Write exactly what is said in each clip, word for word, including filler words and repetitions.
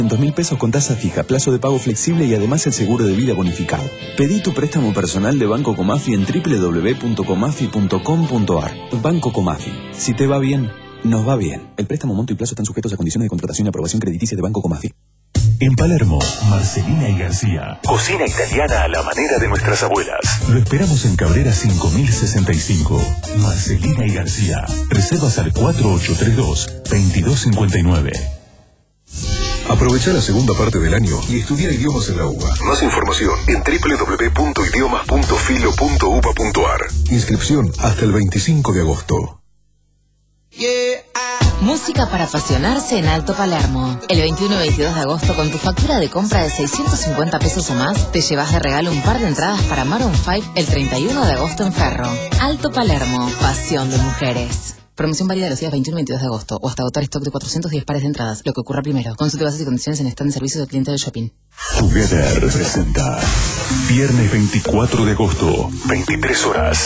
dos mil pesos con tasa fija, plazo de pago flexible y además el seguro de vida bonificado. Pedí tu préstamo personal de Banco Comafi en doble u doble u doble u punto comafi punto com punto ar. Banco Comafi. Si te va bien, nos va bien. El préstamo, monto y plazo están sujetos a condiciones de contratación y aprobación crediticia de Banco Comafi. En Palermo, Marcelina y García. Cocina italiana a la manera de nuestras abuelas. Lo esperamos en Cabrera cinco mil sesenta y cinco. Marcelina y García. Reservas al cuatro ocho tres dos, dos dos cinco nueve. Aprovecha la segunda parte del año y estudia idiomas en la UBA. Más información en doble u doble u doble u punto idiomas punto filo punto uba punto ar. Inscripción hasta el veinticinco de agosto. Música para apasionarse en Alto Palermo. El veintiuno y veintidós de agosto, con tu factura de compra de seiscientos cincuenta pesos o más, te llevas de regalo un par de entradas para Maroon cinco el treinta y uno de agosto en Ferro. Alto Palermo, pasión de mujeres. Promoción válida de los días veintiuno y veintidós de agosto o hasta agotar stock de cuatrocientos diez pares de entradas, lo que ocurra primero. Consulte bases y condiciones en stand de servicios del cliente del shopping. Together presenta viernes veinticuatro de agosto, veintitrés horas.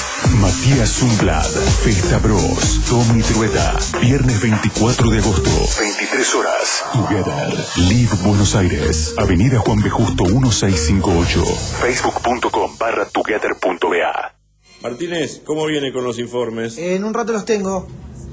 Matías Zumblad, Festa Bros, Tommy Trueta. Viernes veinticuatro de agosto, veintitrés horas. Together, Live Buenos Aires, Avenida Juan B. Justo dieciséis cincuenta y ocho. Facebook.com barra together.ba. Martínez, ¿cómo viene con los informes? Eh, en un rato los tengo.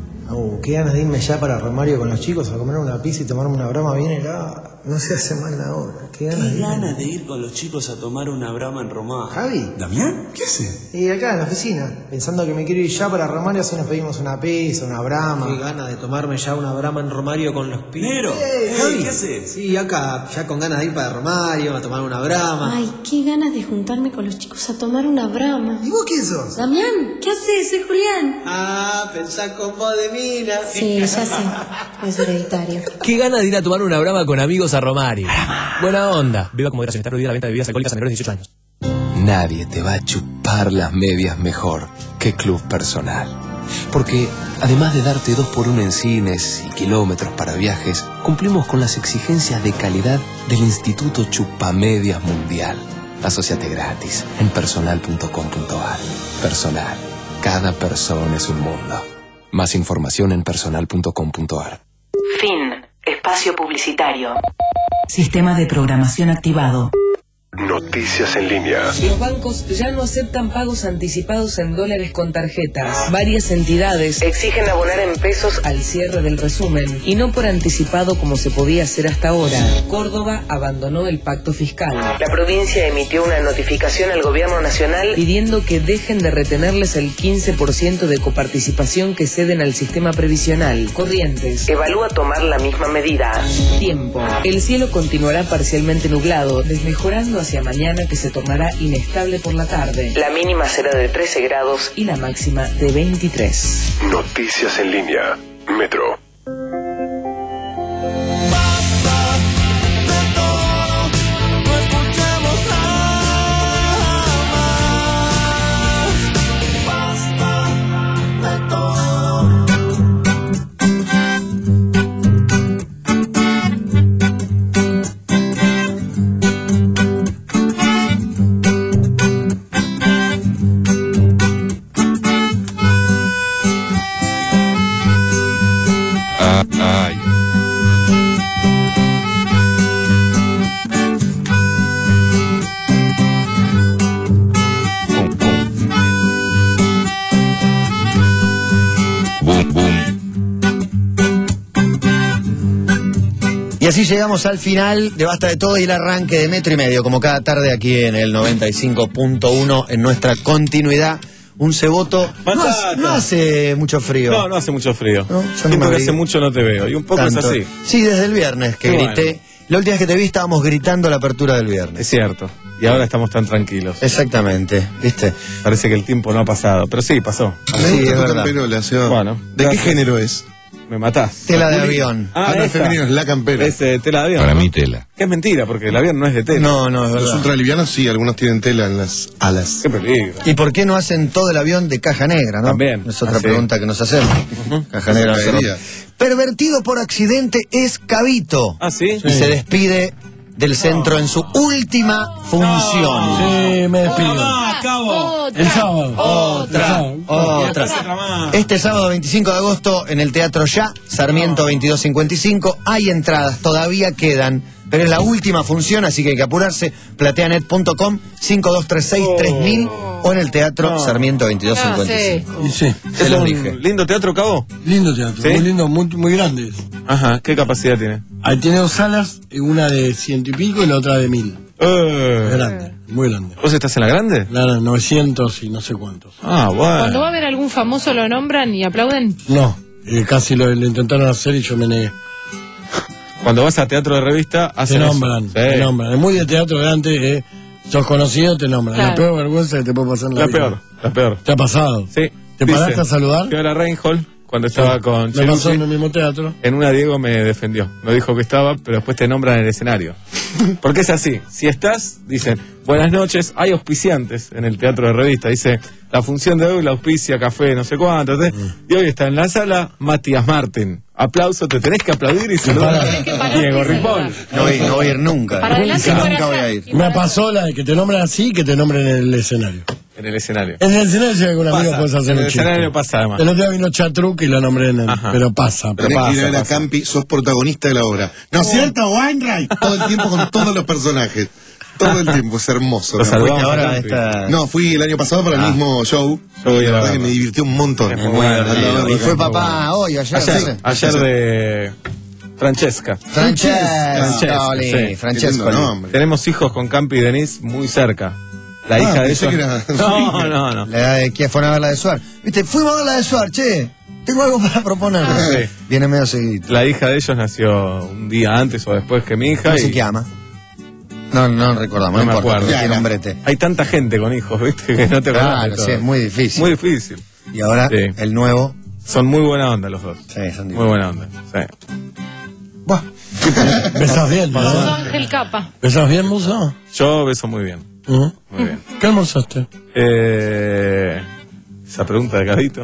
Uh, qué ganas de irme ya para Romario con los chicos a comer una pizza y tomarme una brama bien helada. No se hace mal la hora. Qué ganas, ¿Qué de, ganas de ir con los chicos a tomar una brama en Romario? Javi. ¿Damián? ¿Qué hace? Y acá en la oficina, pensando que me quiero ir ya para Romario, así nos pedimos una pizza, una brama. Qué ganas de tomarme ya una brama en Romario con los pibes. Negro, hey, Javi. ¿Qué haces? Sí, acá, ya con ganas de ir para Romario, a tomar una brama. Ay, qué ganas de juntarme con los chicos a tomar una brama. ¿Y vos quién sos? Damián, ¿qué haces? Soy Julián. Ah, pensá con vos de mina. Sí, ya sé, es hereditario. Qué ganas de ir a tomar una brama con amigos a Romario. Buena onda. Viva como moderación. Está prohibida la venta de bebidas alcohólicas a menores de dieciocho años. Nadie te va a chupar las medias mejor que Club Personal. Porque, además de darte dos por uno en cines y kilómetros para viajes, cumplimos con las exigencias de calidad del Instituto Chupamedias Mundial. Asociate gratis en personal punto com punto ar. Personal. Cada persona es un mundo. Más información en personal punto com punto ar. Fin. Espacio publicitario. Sistema de programación activado. Noticias en línea. Los bancos ya no aceptan pagos anticipados en dólares con tarjetas. Varias entidades exigen abonar en pesos al cierre del resumen y no por anticipado como se podía hacer hasta ahora. Córdoba abandonó el pacto fiscal. La provincia emitió una notificación al gobierno nacional pidiendo que dejen de retenerles el quince por ciento de coparticipación que ceden al sistema previsional. Corrientes evalúa tomar la misma medida. Tiempo. El cielo continuará parcialmente nublado, desmejorando hacia mañana, que se tornará inestable por la tarde. La mínima será de trece grados y la máxima de veintitrés. Noticias en línea. Metro. Y así llegamos al final de Basta de Todo y el arranque de Metro y Medio, como cada tarde aquí en el noventa y cinco punto uno, en nuestra continuidad. Un ceboto. No hace, no hace mucho frío. No, no hace mucho frío. ¿No? Siento que hace mucho no te veo. Y un poco Tanto. Es así. Sí, desde el viernes que Bueno. grité. La última vez que te vi estábamos gritando la apertura del viernes. Es cierto. Y ahora estamos tan tranquilos. Exactamente, ¿viste? Parece que el tiempo no ha pasado. Pero sí, pasó. Me Sí, gusta es tu verdad. camperola, Seba. Bueno. ¿De gracias. qué género es? Me matás. Tela de avión. Ah, Ah, no es esa. femenino, es la campera. Es eh, tela de avión. Para ¿no? mí tela. Que es mentira, porque el avión no es de tela. No, no, es Los verdad. ultralivianos sí, algunos tienen tela en las alas. Qué peligro. ¿Y por qué no hacen todo el avión de caja negra, no? También. Es otra Así. pregunta que nos hacemos. Caja negra. Caería. Pervertido por accidente es Cabito. Ah, ¿sí? Y se despide del centro en su última función. Sí, me despido. Otra. El sábado. Otra, otra. Este sábado veinticinco de agosto en el Teatro Ya, Sarmiento veintidós cincuenta y cinco. Hay entradas, todavía quedan, pero es la última función, así que hay que apurarse. plateanet punto com, cinco dos tres seis, tres mil o en el Teatro Sarmiento veintidós cincuenta y cinco. Y sí. Se ¿Es los un dije. lindo teatro, Cabo? Lindo teatro, ¿Sí? muy lindo, muy, muy grande. Ajá, ¿qué capacidad tiene? Ahí tiene dos salas, una de ciento y pico y la otra de mil. Eh. Grande, muy grande. ¿Vos estás en la grande? Claro, novecientos y no sé cuántos. Ah, bueno. Cuando va a haber algún famoso lo nombran y aplauden. No, eh, casi lo, lo intentaron hacer y yo me negué. Cuando vas a teatro de revista, Te hacen nombran, eso. te Sí. nombran. Es muy de teatro de antes, eh, sos conocido, te nombran. Claro. La peor vergüenza que te puede pasar en la, La vida. peor, la peor. ¿Te ha pasado? Sí. ¿Te Dice, paraste a saludar? Fui a la Reinhold cuando estaba Sí. con Me pasó Chelucci. en el mismo teatro. En una Diego me defendió. No dijo que estaba, pero después te nombran en el escenario. Porque es así. Si estás, dicen, buenas noches, hay auspiciantes en el teatro de revista. Dice, la función de hoy la auspicia café, no sé cuánto. ¿sí? Y hoy está en la sala Matías Martín. Aplauso, te tenés que aplaudir y saludar. Tenés que pararte Diego y Ripoll. saludar. No voy, no voy a ir nunca. Para adelante y nunca, para nunca voy a atrás. ir. Me pasó la de que te nombran así y que te nombren en el escenario. En el escenario. En el escenario si hay algún amigo Pasa, puedes hacer en un el chiste. escenario pasa además. El otro día vino Chatruc y lo nombré en el... Ajá. Pero pasa. Pero Tenés que ir a pasa, ver a pasa. Campi, sos protagonista de la obra. ¿No es cierto, Weinreich? Todo el tiempo con todos los personajes. Todo el tiempo, es hermoso. Lo ¿no? saludamos Fuiste ahora a a Campi. esta... No, fui el año pasado para el mismo show. Yo voy Y a la verdad verlo. que me divirtió un montón. Es Muy Bueno, divertido. no, Y no, fue no, papá hoy, ayer. no sé. Ayer, ayer de Francesca. Francesca, Francesca, Oli, sí. Qué lindo Francesca. nombre. Tenemos hijos con Campi y Denise muy cerca. La Ah, hija de pensé ellos. que era- No, no, no. La edad de que fueron a ver la de Suar. Viste, fuimos a ver la de Suar, che. Tengo algo para proponer. Sí. Viene medio seguido. La hija de ellos nació un día antes o después que mi hija. ¿Cómo y se llama? No, no recordamos, No no, me importa, acuerdo. porque tiene un brete. Hay tanta gente con hijos, ¿viste? Que no te acordás de Claro, todo. sí, es muy difícil. Muy difícil. Y ahora, Sí. el nuevo. Son muy buena onda los dos. Sí, son Muy buena onda. Sí. Buah. ¿Besás bien, Sos no? Ángel Capa. ¿Besás bien, Musa? Yo beso muy bien. ¿Mm? Muy bien. ¿Qué almorzaste? Eh, esa pregunta de Cadito.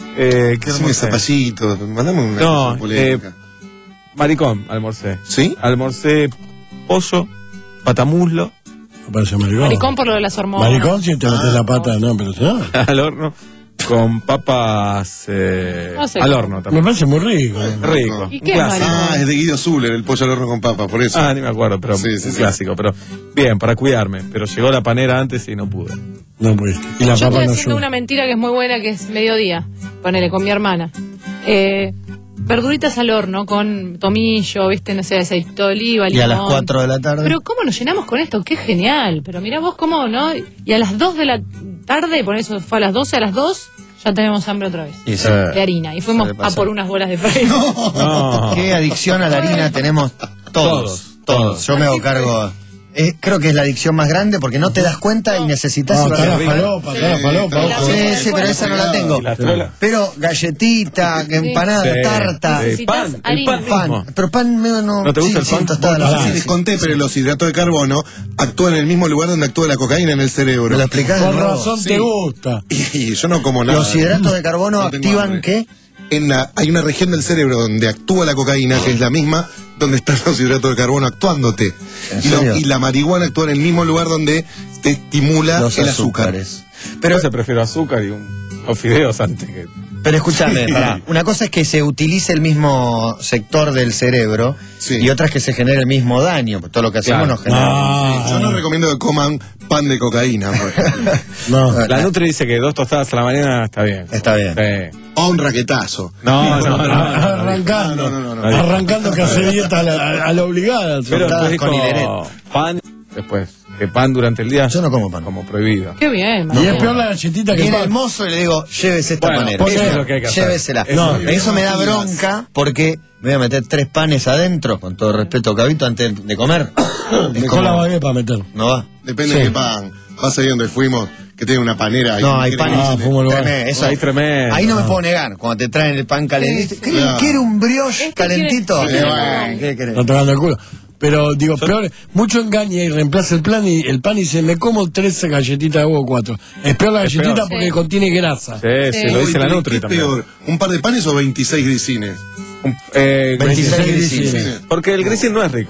Eh, ¿Qué Haceme almorcé? zapallito, mandame una No, cosa polémica. Maricón, almorcé. ¿Sí? Almorcé pollo, patamuslo, Me parece maricón. Maricón por lo de las hormonas. Maricón si te metes la pata, no, pero si no. al horno, con papas eh, No sé. al horno Me también. parece muy rico. Rico. ¿Y un qué es clásico. maricón? Ah, es de Guido Zuller, el pollo al horno con papa, por eso. Ah, ni me acuerdo, pero Sí, sí, un sí. clásico. Pero bien, para cuidarme. Pero llegó la panera antes y no pude. No pudiste. Y la Yo papa estoy no haciendo ayuda. una mentira que es muy buena, que es mediodía. Ponele, con mi hermana. Eh, verduritas al horno, con tomillo, viste, no sé, aceite de oliva, Y limón. a las cuatro de la tarde. Pero ¿cómo nos llenamos con esto? Qué genial. Pero mirá vos cómo, ¿no? Y a las dos de la tarde, por eso fue a las doce, a las dos, ya tenemos hambre otra vez. Y sí. De harina. Y fuimos Suele a pasar. por unas bolas de fray. No. Qué adicción a la harina tenemos todos. Todos, todos. Yo me hago cargo. Eh, creo que es la adicción más grande porque no te das cuenta y necesitas. No, ir a está la la- falopa, está la falopa. ojo. Sí, sí, pero esa no la tengo. ¿Y la trola? Pero galletita, empanada, Sí, tarta. sí, Necesitas pan, el harina. pan Pan, mismo. pero pan medio no. ¿No te gusta el sí, pan? sí, tostada, No la sé si verdad, les sí. conté, pero los hidratos de carbono actúan en el mismo lugar donde actúa la cocaína en el ¿Me cerebro. lo explicás? de Con nuevo? razón Sí. te gusta. Y yo no como nada. Los hidratos de carbono No tengo activan hambre. qué? En la, hay una región del cerebro donde actúa la cocaína, que es la misma donde están los hidratos de carbono actuándote. ¿En Y, lo- serio? y la marihuana actúa en el mismo lugar donde te estimula Los el azúcar. azúcares. Pero se prefiero azúcar y un, o fideos antes que. Pero escúchame, Sí. pará. Una cosa es que se utilice el mismo sector del cerebro Sí. y otra es que se genere el mismo daño. Todo lo que hacemos Claro. nos genera. Ah, Yo no recomiendo que coman pan de cocaína, por ejemplo. no. La Nutri dice que dos tostadas a la mañana está bien. Está bien. Sí. O un raquetazo. No, no, no. no, no. Arrancando. No, no, no, no. Arrancando que hace dieta a la, a la obligada. Pero Tostadas después con dijo hilereta. pan, después que pan durante el día. Yo no como pan. Como prohibido. Qué bien, Y es Maricón. peor la galletita que Viene pan. el mozo y le digo, llévese esta Bueno, panera. eso es lo que hay que hacer. Llévesela. Eso No, es lo que hay que eso me da hacer. bronca porque me voy a meter tres panes adentro, con todo respeto, Cabito, antes de comer. Es Mejor como- la bagué para meter. No va. Depende Sí. de qué pan. Vas ahí donde fuimos, que tiene una panera. ahí, No, hay que panes. Ah, fumo lugar. tremendo, eso- Ahí tremendo. Ahí no me puedo negar. Cuando te traen el pan calentito. ¿Qué- Claro. ¿Quiere un brioche Este calentito? quiere- Eh, este bueno, quiere- ¿qué querés? Está tocando el culo. Pero digo, peor, mucho engaña y reemplaza el plan y el pan y dice, me como tres galletitas de huevo cuatro. Es peor la Es galletita peor. porque Sí. contiene grasa. Sí, sí, Sí. lo dice la ¿Qué Nutri es también. peor? ¿Un par de panes o veintiséis grisines? Un- eh, veintiséis grisín. grisines. Porque el grisín no es rico.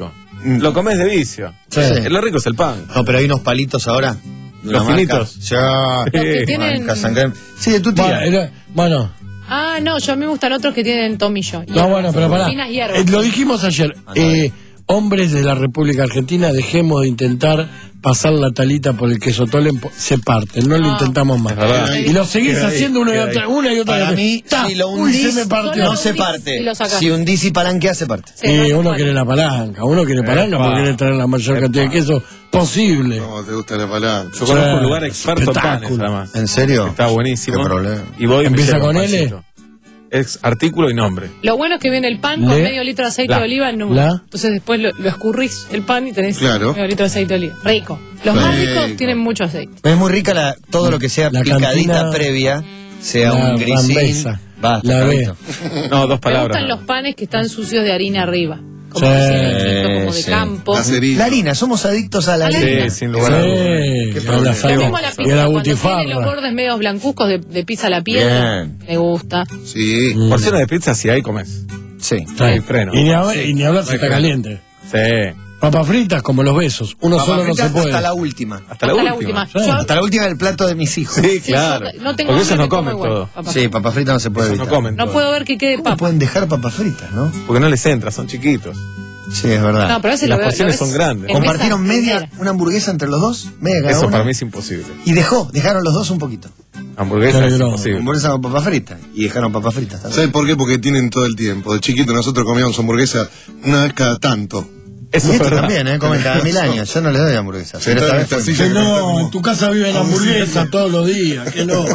lo comes de vicio. Sí. Lo rico es el pan. No, pero hay unos palitos ahora. de Los una marca. finitos. Ya. Los que tienen- Marca Sangre. Sí, de tu tía. Bueno, era- bueno, Ah, no, yo a mí me gustan otros que tienen tomillo. no, bueno, pero pará. Finas hierbas. Eh, lo dijimos ayer. Eh, hombres de la República Argentina, dejemos de intentar pasar la talita por el queso Tolen, po- se parten, no lo Ah. intentamos más. Es verdad. Y lo seguís Queda ahí, haciendo una y queda otra, ahí. una y otra Para vez. mí, Ta, si lo uy, hundís, se me partió. no se hundís parte. y lo sacás. Si hundís y palanqueas, se parte. Sí, Eh, no se uno puede. quiere la palanca, uno quiere palanca Epa. porque quiere traer la mayor cantidad de queso posible. No, te gusta la palanca. Yo conozco un Sí, lugar experto en panes, espectáculo. además. ¿En serio? Está buenísimo. Qué problema. Y voy y me ¿Empieza llevo con un L? pancito. Es artículo y nombre. Lo bueno es que viene el pan con Le- medio litro de aceite la- de oliva en la- uno. Entonces después lo, lo escurrís el pan y tenés Claro. medio litro de aceite de oliva. Rico. Los más Rico. ricos tienen mucho aceite. Es muy rica la, todo lo que sea La picadita cantina- previa, sea La un grisín. rambesa. Basta, La Carlito. No, dos Me palabras. gustan los panes que están sucios de harina arriba. Como Sí, de como de sí. campo. Caserito. La harina, somos adictos a la A la harina. harina. Sí, sin lugar a dudas. Sí, Qué a la problema. Lo sal- mismo la y a pizza, la cuando tiene los butifarra. bordes medios blancuzcos de, de pizza a la piedra. Bien. Me gusta. Sí. Mm. Porciones de pizza, si hay, comes. Sí. Hay freno. Y ni, hab- y ni hablar si Hay está freno. caliente. Sí. Papas fritas como los besos. Uno Papas solo no fritas se puede. hasta la última. Hasta la Hasta la última. última. Sí. Yo- Hasta la última del plato de mis hijos. Sí, Sí, claro. yo no tengo Porque ellos hambre, no me como comen igual, todo. papá. Sí, papas fritas no se puede Ellos evitar. no comen No todo. puedo ver que quede ¿Cómo papa. pueden dejar papas fritas, no? Porque no les entra, son chiquitos. Sí, es verdad. No, pero a veces Las lo veo. porciones lo ves son grandes. en Compartieron mesa media, entera. una hamburguesa entre los dos, media cada Eso una, para mí es imposible. y dejó, dejaron los dos un poquito. Hamburguesa Pero es no. imposible. Hamburguesa con papas fritas, y dejaron papas fritas también. ¿Sabes por qué? Porque tienen todo el tiempo. De chiquito nosotros comíamos hamburguesa una vez cada tanto. Eso Y es estos verdad. también, ¿eh? Comen cada mil años. Yo no les doy hamburguesa. Pero esta vez fue- Sí, Que ya no, en tu casa viven hamburguesas todos los días. Que no.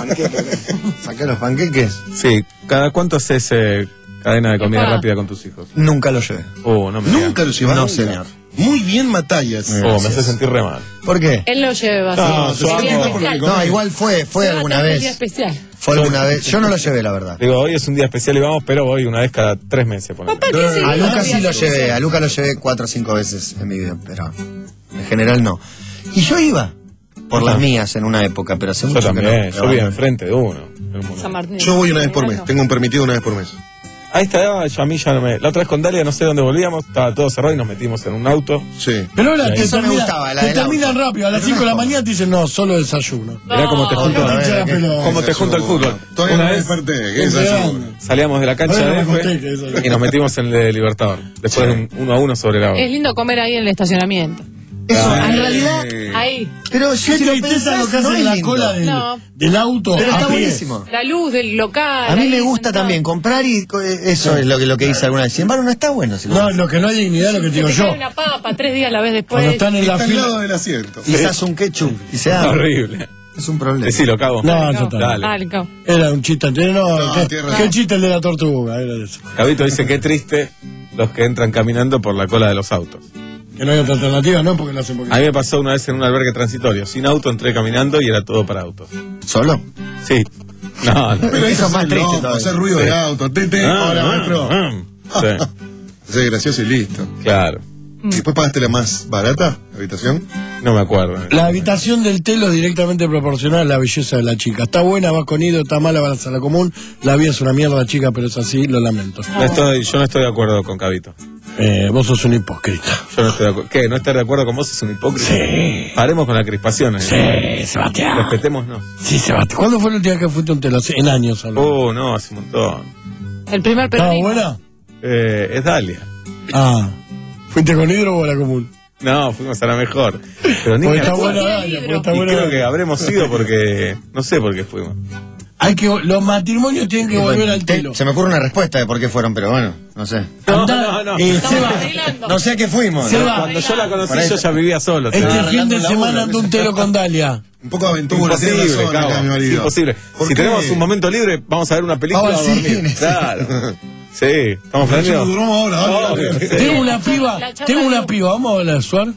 Saqué los panqueques. Sí, ¿cada cuánto haces eh, cadena de comida Papá. rápida con tus hijos? Nunca lo llevé. Oh, no me digas. Nunca lo llevaron. No, señor. Muy bien, Matallas. Oh, me hace sentir re mal. ¿Por qué? Él lo lleva No, así. yo Sería amo- especial. No, igual fue, fue Seba, alguna te hace el día vez. especial. Fue alguna vez. Yo no lo llevé, la verdad. Digo, hoy es un día especial y vamos, pero voy una vez cada tres meses. ponele. Papá, ¿qué sería A un Lucas día sí lo especial? llevé, a Lucas lo llevé cuatro o cinco veces en mi vida, pero en general no. Y yo iba por las mías en una época, pero hace Yo mucho que también, no. yo vivía enfrente de uno. en un San Martín. Yo voy una vez por mes. No. Tengo un permitido una vez por mes. A esta edad, ya a mí ya no me. La otra vez con Dalia, no sé dónde volvíamos, estaba todo cerrado y nos metimos en un auto. Sí. Pero ahora te, Eso me termina- gustaba, la te del terminan auto. rápido. A las cinco de la mañana te dicen, no, solo desayuno. Mirá cómo te No, junto, no te hincha la que- pelota. cómo te junto el fútbol. Todavía Una no me vez desperté. ¿Qué Qué desayuno? grande. salíamos de la cancha Bueno, de me acosté, que F eso- y nos metimos en el de Libertador. Después de un uno a uno sobre la Es lindo comer ahí en el estacionamiento. Eso, Ah, en realidad. Ahí. Pero Qué si lo tristeza lo que pensás, no hacen es en la lindo. cola del, No. del auto. Pero a está pie. buenísimo. La luz del local. A mí ahí me gusta sentado. también comprar y co- eh, eso es lo que, lo que hice alguna vez. Sin embargo, no está bueno. Si lo No, haces. lo que no hay dignidad, lo que te Se digo te yo. cae una papa, tres días la vez después. Cuando están en la Está al lado fila. del asiento. Quizás un ketchup y se abre. horrible. Es un problema. Decilo, cabo. No, yo también. Dale. Dale, cabo. Era un chiste anterior. No, No, ¿qué, tienes qué razón. chiste el de la tortuga? Era de eso. Cabito dice que triste los que entran caminando por la cola de los autos. Que no hay otra alternativa, ¿no? Porque lo hacen porque. A mí me pasó una vez en un albergue transitorio. Sin auto entré caminando y era todo para autos. ¿Solo? Sí. No, no. Pero Eso eso es más triste loco, todavía. hacer ruido Sí. de auto. Tete, Ah, hola, ah, maestro. ah. Sí, Eso es gracioso y listo. claro. ¿Y después pagaste la más barata, la habitación? No me acuerdo. La habitación del telo es directamente proporcional a la belleza de la chica. Está buena, vas con ido, está mala, vas a la común. La vida es una mierda, chica, pero es así, lo lamento. No estoy, yo no estoy de acuerdo con Cabito. Eh, vos sos un hipócrita. Yo no estoy de acuerdo. ¿Qué? ¿No estar de acuerdo con vos es un hipócrita? Sí. Paremos con las crispaciones. Sí, Sebastián. Respetémonos. Sí, Sebastián. ¿Cuándo fue la última vez que fuiste a un telo? Hace- En años, algo. Oh, no, hace un montón. El primer ¿Estaba peronista. buena? Eh, es Dalia. Ah. ¿Fuiste con hidro o a la común? No, fuimos a la mejor. Pero ni Porque me está acuerdo. buena Dalia, porque está Y buena creo Dalia. que habremos ido porque. No sé por qué fuimos. Hay que, los matrimonios tienen que volver al telo. Se me ocurre una respuesta de por qué fueron, pero bueno, no sé. No, Andá, no, no. eh, Estamos Seba, arreglando. No sé a qué fuimos. Se ¿no? va. Cuando yo la conocí, Por ahí yo ya vivía solo. te este digo. fin de arreglando semana laburo, ando un no sé. telo con Dalia. Un poco de aventura, tiene Imposible, razón acá, Cabo, mi marido. imposible. ¿Por Si qué? tenemos un momento libre, vamos a ver una película Ah, o a sí, dormir. sí. Claro. Sí, estamos Por eso planeando. nos duramos ahora, ahora. Obvio, sí. Tengo una piba, La charla tengo una de- piba, vamos a hablar de Suar.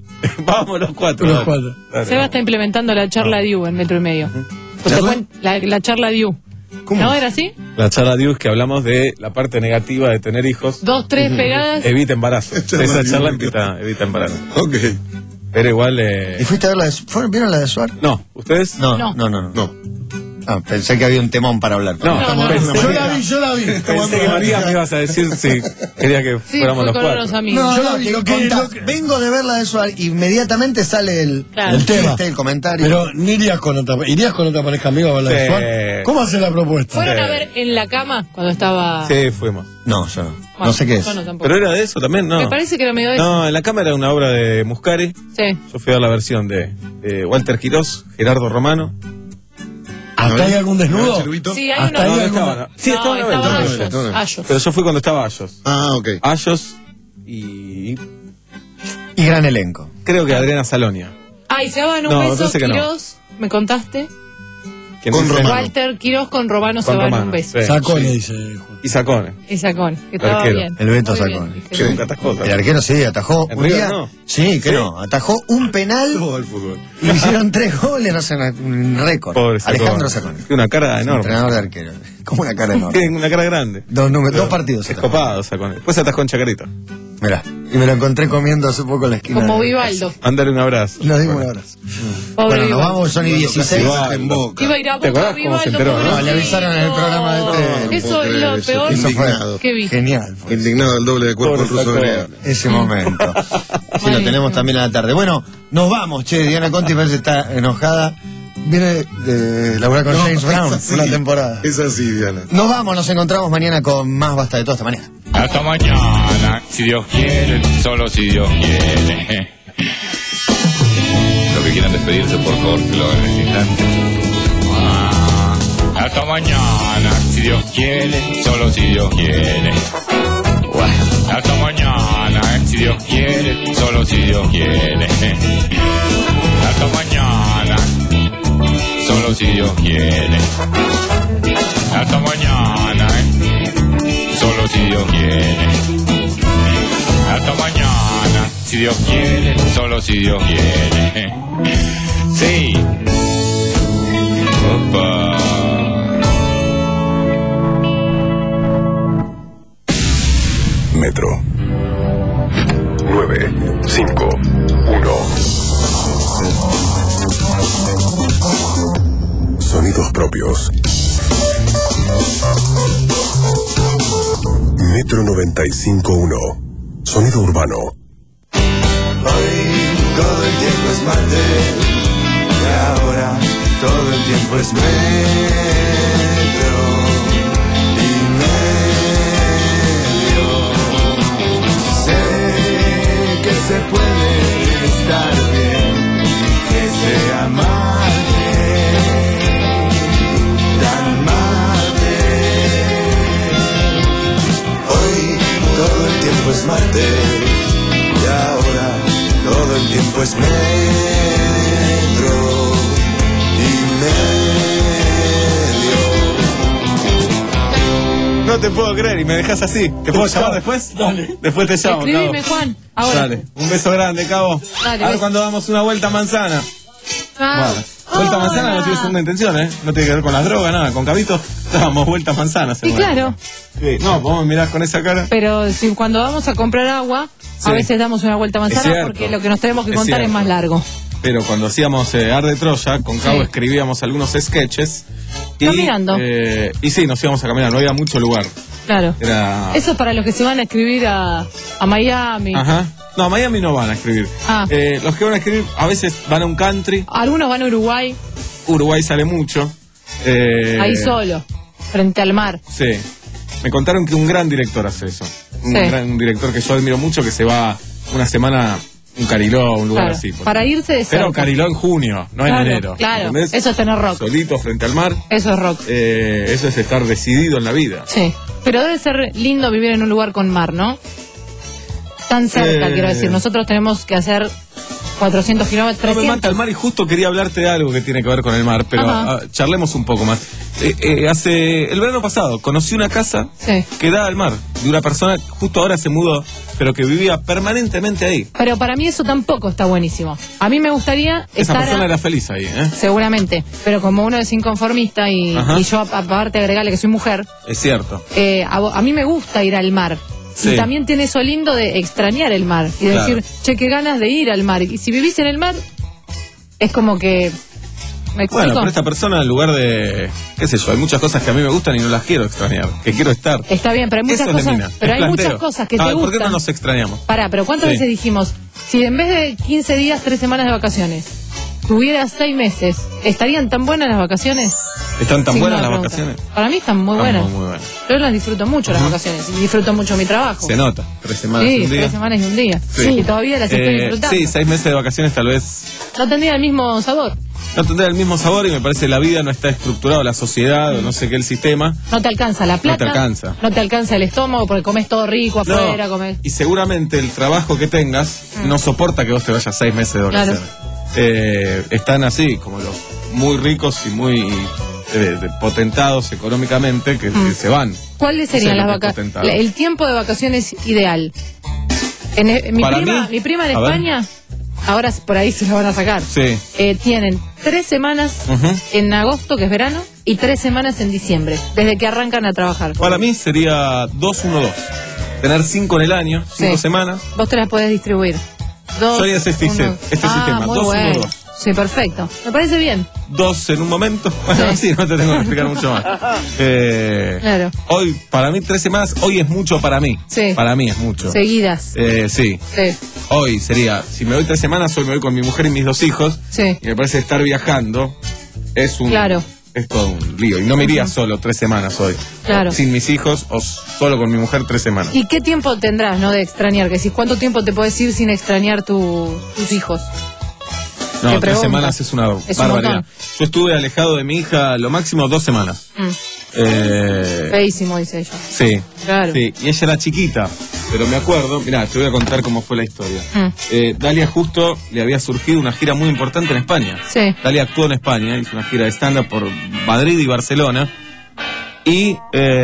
Vamos los cuatro. Los dale. cuatro. Dale. Seba está implementando la charla D U en metro y medio. Pues te ¿Charla? cuen- la, la charla D U. ¿No era así? La charla de Dios que hablamos de la parte negativa de tener hijos. Dos, tres pegadas. Evita embarazo. Charla Esa de charla Dios. evita, evita embarazo. Ok. Pero igual. Eh... ¿Y fuiste a ver la de Su- ¿fueron- ¿Vieron la de Suar? No, ¿ustedes? No, No. no, no. no. No. Ah, pensé que había un temón para hablar. No, no, no, pensé, yo la vi, yo la vi. Pensé que Matías me ibas a decir si quería que Sí, fuéramos fue los con cuatro. los amigos. No, Yo no, la vi, que lo que- contás. lo que- Vengo de verla de eso, inmediatamente sale el, Claro. el tema, Chiste, el comentario. Pero ni irías con otra, irías con otra pareja amiga a verla Sí. sexual. ¿Cómo hace la propuesta? ¿Fueron a ver en la cama cuando estaba...? Sí, fuimos. No, yo no. Bueno, no sé qué es. yo no tampoco. Pero era de eso también, ¿no? Me parece que era medio de eso. No, en la cámara era una obra de Muscari. Sí. Yo fui a ver la versión de, de Walter Quirós, Gerardo Romano. ¿Hasta hay algún desnudo? Sí, hay Hasta una... ahí No, no algún- estaba, no. Sí, No, estaba, estaba estaba, Ayos, estaba, estaba. Ayos. Pero yo fui cuando estaba Ayos. Ah, ok. Ayos y Y gran elenco. creo que Adriana Salonia. Ah, y se daban un No, me beso, parece que no. Quirós, me contaste. ¿Quién Con dice? Romano. Walter Quirós con Romano se Con daban Romano, un beso. sí. Sacone, Sí. dice Juan. Y Sacone. Y Sacón, que estaba Arquero. bien. El Beto Muy Sacón. bien, Que nunca atajó. El arquero sí, atajó ¿En un River día. no? Sí, que ¿Sí? no. Atajó un penal Todo el fútbol. y le hicieron tres goles, no sé, un récord. Pobre Sacone. Alejandro Sacón. Tiene una cara enorme. Entrenador de arquero. Como una cara enorme. Tiene una cara grande. Dos, números, dos partidos. atajó. Escopado Sacone. Después atajó en Chacarita. Mirá. Y me lo encontré comiendo hace poco en la esquina. Como de- Vivaldo. Mándale un abrazo. Nos dimos un abrazo. Pobre Bueno, nos Vivaldo. vamos, son y dieciséis. Igual. En Boca. Iba a ir a ¿Te Boca, acordás cómo se Vivaldo, enteró, no? No, le avisaron en el programa de este. Eso puedo es creer lo eso. peor Eso fue Indignado. que vi. genial. fue. Indignado el doble de cuerpo Pobre al ruso Sacone. Brea. Ese momento. Sí, lo tenemos también a la tarde. Bueno, nos vamos, che. Diana Conti parece que está enojada. Viene de laburar con No, James Brown es así. una temporada. Es así, Diana. Nos vamos, nos encontramos mañana con más Basta de todo. Hasta mañana. Hasta mañana, si Dios quiere, solo si Dios quiere. Los que quieran despedirse, por favor, que lo hagan en este instante. Ah, hasta mañana, si Dios quiere, solo si Dios quiere. Bueno, hasta mañana, si Dios quiere, solo si Dios quiere. Hasta mañana, solo si Dios quiere. Hasta mañana, solo si Dios quiere. Hasta mañana, si Dios quiere, solo si Dios quiere. Sí. Opa. Metro. nueve, cinco, uno. Sonidos propios. Metro noventa y cinco uno. Sonido urbano. Hoy todo el tiempo es martes y ahora todo el tiempo es metro y medio. Sé que se puede estar bien y que sea martes, tan martes. Hoy todo el tiempo es martes y ahora todo el tiempo es metro y medio. No te puedo creer y me dejas así. ¿Te puedo llamar después? Dale. Después te llamo. Escribime, Cabo. Juan, ahora. Dale. Un beso grande, Cabo. Dale, a ver beso. cuando damos una vuelta a manzana. Ah. Bueno, vuelta a manzana no tiene segunda intención, ¿eh? No tiene que ver con las drogas, nada. Con Cabito dábamos vuelta a manzana. Y seguro. claro, Sí. No, vos me mirás con esa cara. pero si cuando vamos a comprar agua, Sí. a veces damos una vuelta a Es manzana cierto. porque lo que nos tenemos que Es contar es cierto. más largo. Pero cuando hacíamos eh, Ar de Troya, con Cabo Sí. escribíamos algunos sketches. Y, Caminando. eh, y sí, nos íbamos a caminar, no había mucho lugar. Claro. Era. Eso es para los que se van a escribir a, a Miami. Ajá. No, a Miami no van a escribir. Ah. Eh, los que van a escribir a veces van a un country. Algunos van a Uruguay, Uruguay sale mucho. Eh, ahí solo, frente al mar. Sí. Me contaron que un gran director hace eso. Un Sí. gran un director que yo admiro mucho que se va una semana, un Cariló, un lugar Claro, así. por para ejemplo. irse de Pero cerca. Cariló en junio, no Claro, en enero. claro. ¿entendés? Eso es tener rock. Solito frente al mar. Eso es rock. Eh, eso es estar decidido en la vida. Sí. Pero debe ser lindo vivir en un lugar con mar, ¿no? Tan cerca, Eh. quiero decir. Nosotros tenemos que hacer cuatrocientos kilómetros, No me mata trescientos. el mar y justo quería hablarte de algo que tiene que ver con el mar, pero Ajá. ah, charlemos un poco más. Eh, eh, hace el verano pasado conocí una casa Sí. que da al mar, de una persona que justo ahora se mudó, pero que vivía permanentemente ahí. Pero para mí eso tampoco está buenísimo. A mí me gustaría Esa estar... persona a- era feliz ahí, ¿eh? Seguramente. Pero como uno es inconformista y, Ajá. y yo a- aparte agregarle que soy mujer, Es cierto. eh, a, vo- a mí me gusta ir al mar. Sí. Y también tiene eso lindo de extrañar el mar y de Claro. decir, che, qué ganas de ir al mar. Y si vivís en el mar, es como que ¿Me explico? Bueno, pero esta persona en lugar de, qué sé yo, hay muchas cosas que a mí me gustan y no las quiero extrañar, que quiero estar. Está bien, pero hay muchas Eso es de cosas, mina, pero es hay muchas planteo. cosas que A te ver, gustan. ¿por qué no nos extrañamos? Pará, pero ¿cuántas Sí. veces dijimos, si en vez de quince días, tres semanas de vacaciones, tuviera seis meses, ¿estarían tan buenas las vacaciones? ¿Están tan Signo buenas de las pregunta. vacaciones? Para mí están muy Están buenas. muy, muy buenas. Yo las disfruto mucho las Ujú. vacaciones y disfruto mucho mi trabajo. Se nota, tres semanas Sí, y un día. tres semanas y un día. Sí. Y todavía las estoy Eh, disfrutando. sí, seis meses de vacaciones tal vez No tendría el mismo sabor. no tendrá el mismo sabor y me parece la vida no está estructurada, la sociedad o no sé qué el sistema. No te alcanza la plata. No te alcanza. No te alcanza el estómago porque comes todo rico No, afuera. Comes... y seguramente el trabajo que tengas Mm. no soporta que vos te vayas seis meses de vacaciones. Eh, están así, como los muy ricos y muy eh, de- potentados económicamente que, Mm. que se van. ¿Cuáles No sé serían lo las que es vacaciones? potentado. El tiempo de vacaciones ideal. En, e- mi, Para prima, mí, mi prima en a ver. España, ahora por ahí se la van a sacar. Sí. Eh, tienen tres semanas Ujú. en agosto, que es verano, y tres semanas en diciembre, desde que arrancan a trabajar. Para mí sería dos uno dos. Tener cinco en el año, cinco Sí. semanas. Vos te las podés distribuir. Dos, Yo haría este, uno. este Ah, sistema, muy dos bueno. uno dos. Sí, perfecto. Me parece bien. Dos en un momento. Bueno, Sí. sí, no te tengo que explicar mucho más. Eh, Claro. Hoy, para mí, tres semanas, hoy es mucho para mí. Sí. Para mí es mucho. Seguidas. Eh, sí. Sí. Hoy sería, si me voy tres semanas, hoy me voy con mi mujer y mis dos hijos. Sí. Y me parece estar viajando es un. Claro. Es todo un lío. Y no me iría solo tres semanas hoy. Claro. Sin mis hijos o solo con mi mujer tres semanas. ¿Y qué tiempo tendrás, no, de extrañar? Que si cuánto tiempo te puedes ir sin extrañar tu- tus hijos. No, te tres pregunto. semanas es una Es un barbaridad. montón. Yo estuve alejado de mi hija lo máximo dos semanas. Mm. Eh, Feísimo, dice ella. sí. Claro. Sí, y ella era chiquita, pero me acuerdo, mirá, te voy a contar cómo fue la historia. Mm. Eh, Dalia justo le había surgido una gira muy importante en España. Sí. Dalia actuó en España, hizo una gira de stand-up por Madrid y Barcelona. Y,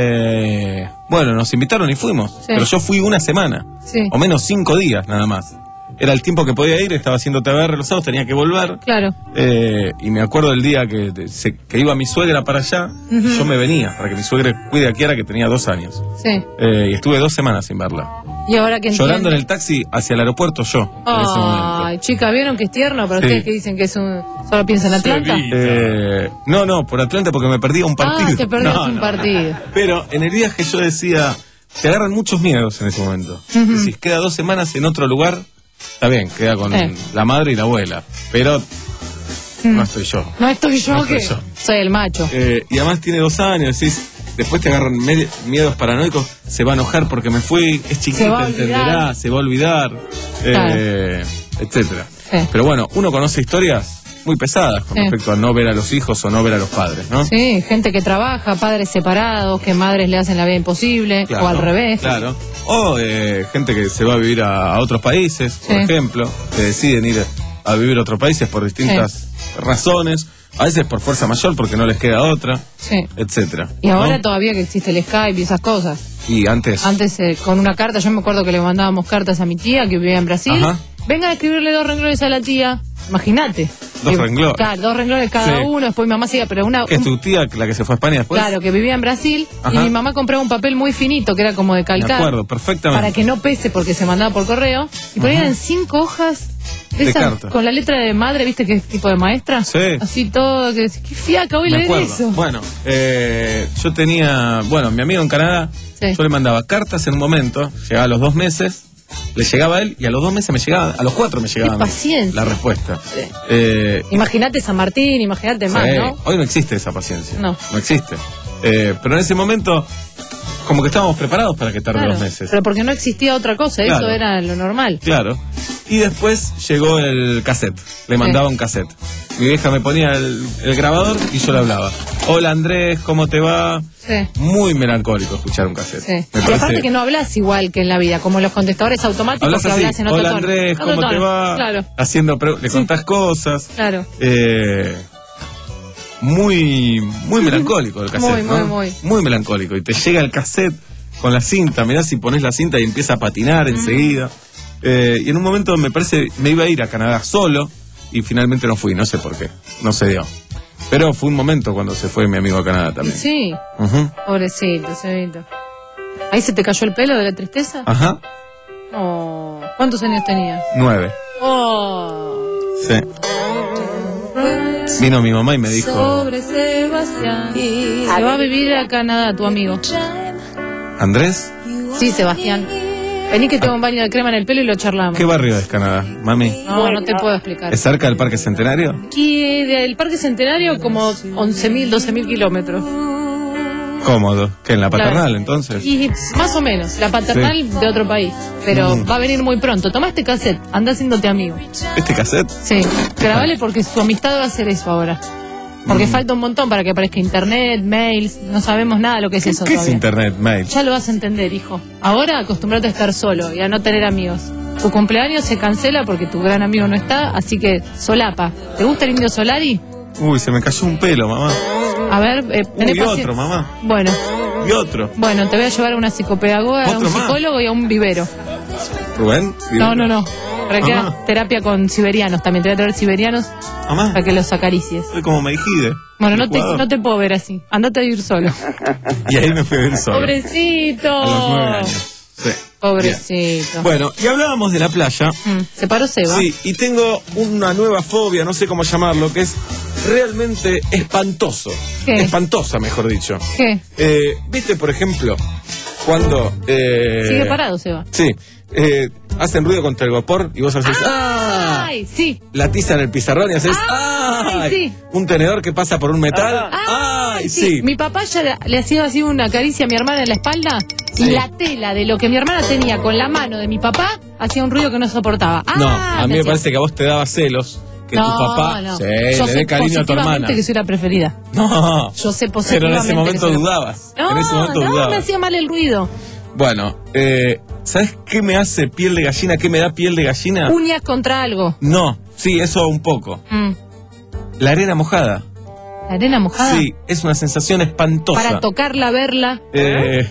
eh, bueno, nos invitaron y fuimos. Sí. Pero yo fui una semana, Sí. o menos cinco días nada más. Era el tiempo que podía ir, estaba haciendo T B R los sábados, tenía que volver. Claro. Eh, y me acuerdo del día que, de- se- que iba mi suegra para allá, Ujú. yo me venía para que mi suegra cuide a Kiara, que tenía dos años. Sí. Eh, y estuve dos semanas sin verla. Y ahora que Llorando en entiende- el taxi hacia el aeropuerto yo, en ese momento. Ay, chicas, ¿vieron que es tierno? Para Sí. ustedes que dicen que es un... solo piensan en Atlanta. Eh, no, no, por Atlanta porque me perdía un partido. Ah, te perdías No, un no. partido. Pero en el viaje yo decía, te agarran muchos miedos en ese momento. Ujú. Si queda dos semanas en otro lugar, está bien, queda con Eh. la madre y la abuela. Pero no estoy yo. No estoy yo No estoy que yo. soy el macho. Eh, y además tiene dos años, decís, después te agarran me- miedos paranoicos, se va a enojar porque me fui, es Se va chiquita, a olvidar. entenderá, se va a olvidar, eh, etcétera. Sí. Pero bueno, uno conoce historias muy pesadas con Sí. respecto a no ver a los hijos o no ver a los padres, ¿no? Sí, gente que trabaja, padres separados, que madres le hacen la vida imposible, Claro, o al revés. Claro. O eh, gente que se va a vivir a, a otros países, por Sí. ejemplo, que deciden ir a vivir a otros países por distintas razones, a veces por fuerza mayor porque no les queda otra, Sí. etcétera. Y ahora ¿no? todavía que existe el Skype y esas cosas. Y antes. Antes eh, con una carta, yo me acuerdo que le mandábamos cartas a mi tía que vivía en Brasil. Ajá. Vengan a escribirle dos renglones a la tía. Imagínate. Dos Eh, renglones. Claro, dos renglones cada Sí. uno, después mi mamá seguía, pero una... ¿Qué es un- tu tía, la que se fue a España después? Claro, que vivía en Brasil Ajá. y mi mamá compraba un papel muy finito que era como de Me calcar. acuerdo, perfectamente. Para que no pese porque se mandaba por correo. Y ponían en cinco hojas De esas carta. con la letra de madre, ¿viste qué tipo de maestra? Sí. Así todo, que qué fiaca hoy Me leer acuerdo. eso. Bueno, eh, yo tenía, bueno, mi amigo en Canadá, Sí. yo le mandaba cartas en un momento, llegaba a los dos meses, le llegaba a él y a los dos meses me llegaba, a los cuatro me llegaba a mí paciencia. la respuesta. Sí. Eh, Imagínate San Martín, imagínate más, sí, ¿no? Hoy no existe esa paciencia. No. No existe. Eh, pero en ese momento, como que estábamos preparados para que tarde Claro, dos meses. pero porque no existía otra cosa, Claro. eso era lo normal. Claro. Y después llegó el cassette. Le mandaba un cassette. Mi vieja me ponía el, el grabador y yo le hablaba. Hola Andrés, ¿cómo te va? Sí. Muy melancólico escuchar un cassette. Sí. Me Y aparte parece- que no hablas igual que en la vida, como los contestadores automáticos Hablas que así. hablas en otro Hola tono. Andrés, Otro ¿cómo te tono. va? Claro, Haciendo pre- le contás cosas. claro. Eh, muy, muy melancólico el cassette. Muy, muy, ¿no? muy. Muy melancólico. Y te llega el cassette con la cinta. Mirá si pones la cinta y empieza a patinar enseguida. Eh, y en un momento me parece, me iba a ir a Canadá solo. Y finalmente no fui, no sé por qué. No se dio. Pero fue un momento cuando se fue mi amigo a Canadá Y también. sí, Ujú. pobrecito, Cebito. ¿Ahí se te cayó el pelo de la tristeza? Ajá. Oh, ¿cuántos años tenías? Nueve. Oh. Sí. Vino mi mamá y me dijo... Sobre Sebastián. Se va a vivir a Canadá, tu amigo. ¿Andrés? Sí, Sebastián. Vení que tengo un baño de crema en el pelo y lo charlamos. ¿Qué barrio es Canadá, mami? No, no te puedo explicar. ¿Es cerca del Parque Centenario? Y del Parque Centenario como once mil, doce mil kilómetros. Cómodo. ¿Que en la paternal, Claro. entonces? Y más o menos, la paternal Sí. de otro país. Pero Mm. va a venir muy pronto. Tomá este cassette, anda haciéndote amigo. ¿Este cassette? Sí, grabale porque su amistad va a hacer eso ahora. Porque Mm. falta un montón para que aparezca internet, mails, no sabemos nada de lo que es eso ¿Qué es todavía. internet, mail? Ya lo vas a entender, hijo. Ahora acostumbrate a estar solo y a no tener amigos. Tu cumpleaños se cancela porque tu gran amigo no está, así que solapa. ¿Te gusta el Indio Solari? Uy, se me cayó un pelo, mamá. A ver, eh, tené Uy, paciencia. otro, mamá. Bueno, Y otro. bueno, te voy a llevar a una psicopedagoga, a un ¿Otro más? psicólogo y a un vivero. ¿Rubén? No, no, no. Requiere Mamá. terapia con siberianos también. Te voy a traer siberianos Mamá. para que los acaricies. Soy como Meijide. Bueno, el no te, jugador. no te puedo ver así. Andate a vivir solo. Y ahí me fui a ver solo. Pobrecito. A los nueve años. Sí. Pobrecito. Bueno, y hablábamos de la playa. Mm, se paró Seba. Sí, y tengo una nueva fobia, no sé cómo llamarlo, que es realmente espantoso. ¿Qué? Espantosa, mejor dicho. ¿Qué? Eh, ¿Viste, por ejemplo, cuando... eh, Sigue parado, Seba. Sí, eh, hacen ruido contra el vapor y vos haces... ¡Ah! Ay, sí. La tiza en el pizarrón y haces... Ay, ¡Ay! sí. Un tenedor que pasa por un metal. Ay, ¡Ay, sí. sí! Mi papá ya le, le hacía así una caricia a mi hermana en la espalda y Sí. la tela de lo que mi hermana tenía con la mano de mi papá hacía un ruido que no soportaba. No, Ah, a mí me hacía- parece que a vos te daba celos que no, tu papá no. sí, Yo le sé dé cariño a tu hermana. positivamente que soy la preferida. No, Yo sé pero positivamente en ese momento que soy- dudabas. No, en ese momento no, me dudabas. hacía mal el ruido. Bueno, eh, ¿sabes qué me hace piel de gallina? ¿Qué me da piel de gallina? Uñas contra algo. No, sí, eso un poco. Mm. La arena mojada. La arena mojada. Sí, es una sensación espantosa. Para tocarla, verla. Eh,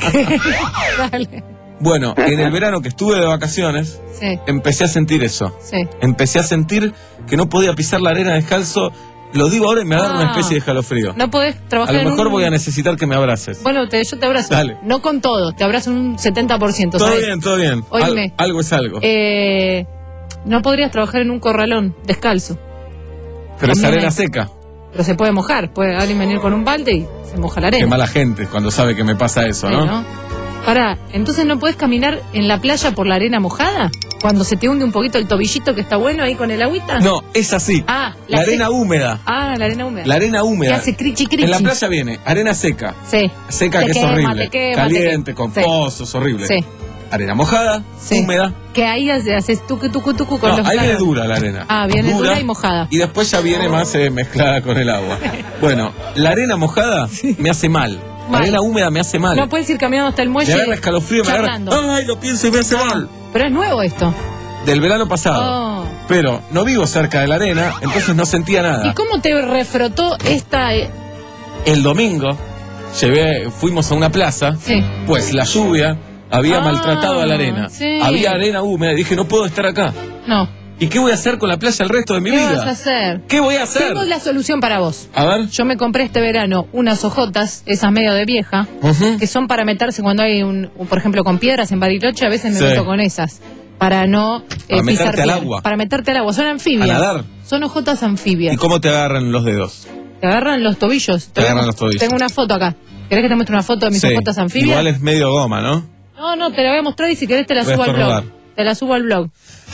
Dale. bueno, en el verano que estuve de vacaciones, Sí, empecé a sentir eso. sí. Empecé a sentir que no podía pisar la arena descalzo. Lo digo ahora y me agarra una Ah. especie de escalofrío. No podés A trabajar lo en mejor un- voy a necesitar que me abraces. Bueno, te, yo te abrazo. Dale. No con todo, te abrazo un setenta por ciento. Todo ¿sabes? bien, todo bien. Oíme. Al- algo es algo. Eh, no podrías trabajar en un corralón descalzo. Pero es También arena hay- seca. Pero se puede mojar. Puede alguien venir con un balde y se moja la arena. Qué mala gente cuando sabe que me pasa eso, ¿no? Bueno. Pará, entonces no podés caminar en la playa por la arena mojada. Cuando se te hunde un poquito el tobillito que está bueno ahí con el agüita. No, es así. Ah, la, la arena seca. húmeda. Ah, la arena húmeda. La arena húmeda. Que hace crichi crichi. En la playa viene arena seca. Sí. Seca Te que quema, es horrible. te quema, Caliente, te con quema. Sí. pozos, horrible. Sí. Arena mojada, Sí. húmeda. Que ahí hace- haces tucu tucu tucu con No, los ahí viene lados. dura la arena. Ah, viene dura y mojada. Y después ya viene más eh, mezclada con el agua. Bueno, la arena mojada me hace mal. La Mal. arena húmeda me hace mal. No puedes ir caminando hasta el me muelle. agarra escalofrío, me agarra. charlando. Ay, lo pienso y me hace mal. Pero es nuevo esto. Del verano pasado. Oh. Pero no vivo cerca de la arena, entonces no sentía ¿Y nada. cómo te refrotó esta? eh, El domingo llevé, fuimos a una plaza, Sí. pues la lluvia había Ah, maltratado a la arena. sí. Había arena húmeda y dije, no puedo estar acá. No. ¿Y qué voy a hacer con la playa el resto de mi ¿Qué vida? vas a hacer? ¿Qué voy a hacer? Tengo la solución para vos. A ver. Yo me compré este verano unas hojotas, esas medio de vieja, Ujú. que son para meterse cuando hay un, un, por ejemplo, con piedras en Bariloche, a veces me Sí. meto con esas. Para no eh, Para pisar meterte al piedra. agua. Para meterte al agua. Son anfibias. ¿A nadar? Son hojotas anfibias. ¿Y cómo te agarran los dedos? Te agarran los tobillos. Te agarran los tobillos. Tengo una foto acá. ¿Querés que te muestre una foto de mis Sí. hojotas anfibias? Igual es medio goma, ¿no? No, no, te la voy a mostrar y si querés te la Voy a subo al blog. estornudar. Te la subo al blog.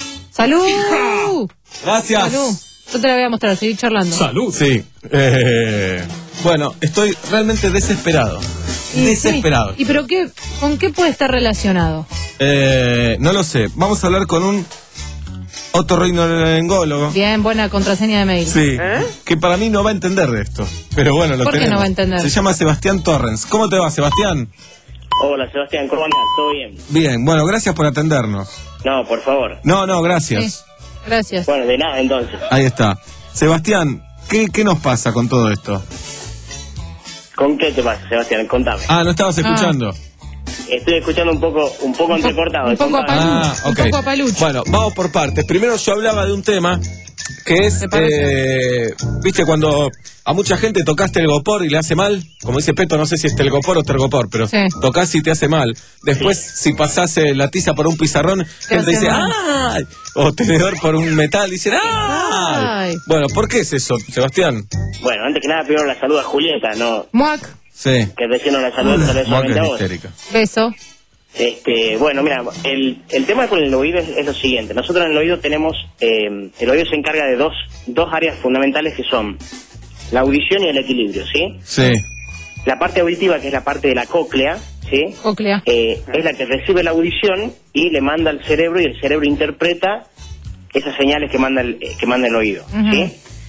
¡Salud! Gracias. Salud. Yo te la voy a mostrar, seguir charlando. Salud. Sí. Eh, bueno, estoy realmente desesperado. Y desesperado. sí. ¿Y pero qué, con qué puede estar relacionado? Eh, no lo sé. Vamos a hablar con un otorrinolaringólogo. Bien, buena contraseña de mail. Sí, que para mí no va a entender de esto. Pero bueno, lo ¿Por qué tenemos. no va a entender? Se llama Sebastián Torrens. ¿Cómo te va, Sebastián? Hola Sebastián, ¿cómo andás? ¿Todo bien? Bien, bueno, gracias por atendernos. No, por favor. No, no, gracias. Sí. Gracias. Bueno, de nada entonces. Ahí está. Sebastián, ¿qué, ¿qué nos pasa con todo esto? ¿Con qué te pasa, Sebastián? Contame. Ah, ¿no estabas escuchando? Estoy escuchando un poco, un poco entrecortado. un poco contame. apalucho. Ah, Un ok. poco apalucho. Bueno, vamos por partes. Primero yo hablaba de un tema Que es, eh, viste, cuando a mucha gente tocaste el gopor y le hace mal, como dice Peto, no sé si es telgopor o tergopor, pero sí. Tocás y te hace mal. Después, sí. si pasás eh, la tiza por un pizarrón, gente dice, mal. ¡ay! O tenedor por un metal, dicen, ¡ay! Ay. Bueno, ¿por qué es eso, Sebastián? Bueno, antes que nada, primero la saluda a Julieta, ¿no? Muac. Sí. Que recién no la saluda, tal vez solamente a vos. Beso. Este, bueno, mira, el, el tema con el oído es, es lo siguiente. Nosotros en el oído tenemos, eh, el oído se encarga de dos, dos áreas fundamentales que son la audición y el equilibrio, ¿sí? Sí. La parte auditiva, que es la parte de la cóclea, ¿sí? Cóclea. Eh, es la que recibe la audición y le manda al cerebro y el cerebro interpreta esas señales que manda el, que manda el oído, uh-huh. ¿sí?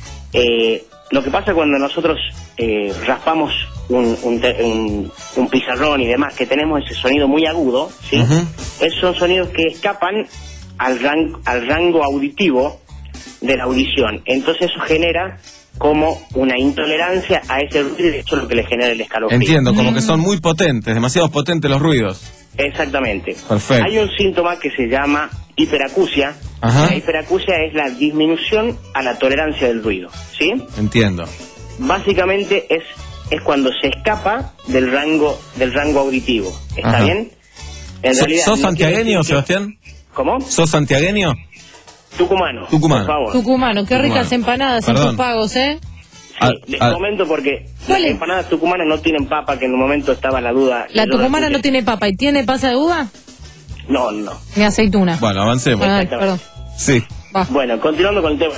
Eh, lo que pasa cuando nosotros eh, raspamos un, un, un, un pizarrón y demás, que tenemos ese sonido muy agudo, ¿sí? Uh-huh. Esos son sonidos que escapan al, ran, al rango auditivo de la audición. Entonces eso genera como una intolerancia a ese ruido y eso es lo que le genera el escalofrío. Entiendo, como que son muy potentes, demasiado potentes los ruidos. Exactamente. Perfecto. Hay un síntoma que se llama hiperacusia. Ajá. La hiperacusia es la disminución a la tolerancia del ruido, ¿sí? Entiendo. Básicamente es es cuando se escapa del rango del rango auditivo. ¿Está Ajá. bien? En realidad, ¿Sos no santiagueño, que... Sebastián? ¿Cómo? ¿Sos santiagueño? Tucumano. Tucumano. Por favor. Tucumano, qué ricas Tucumano. empanadas Perdón. en tus pagos, ¿eh? Sí, al, les al... comento porque las empanadas tucumanas no tienen papa, que en un momento estaba la duda. ¿La tucumana no tiene papa y tiene pasa de uva? No, no. Ni aceituna. Bueno, avancemos. Ah, perdón. Sí. Va. Bueno, continuando con el tema.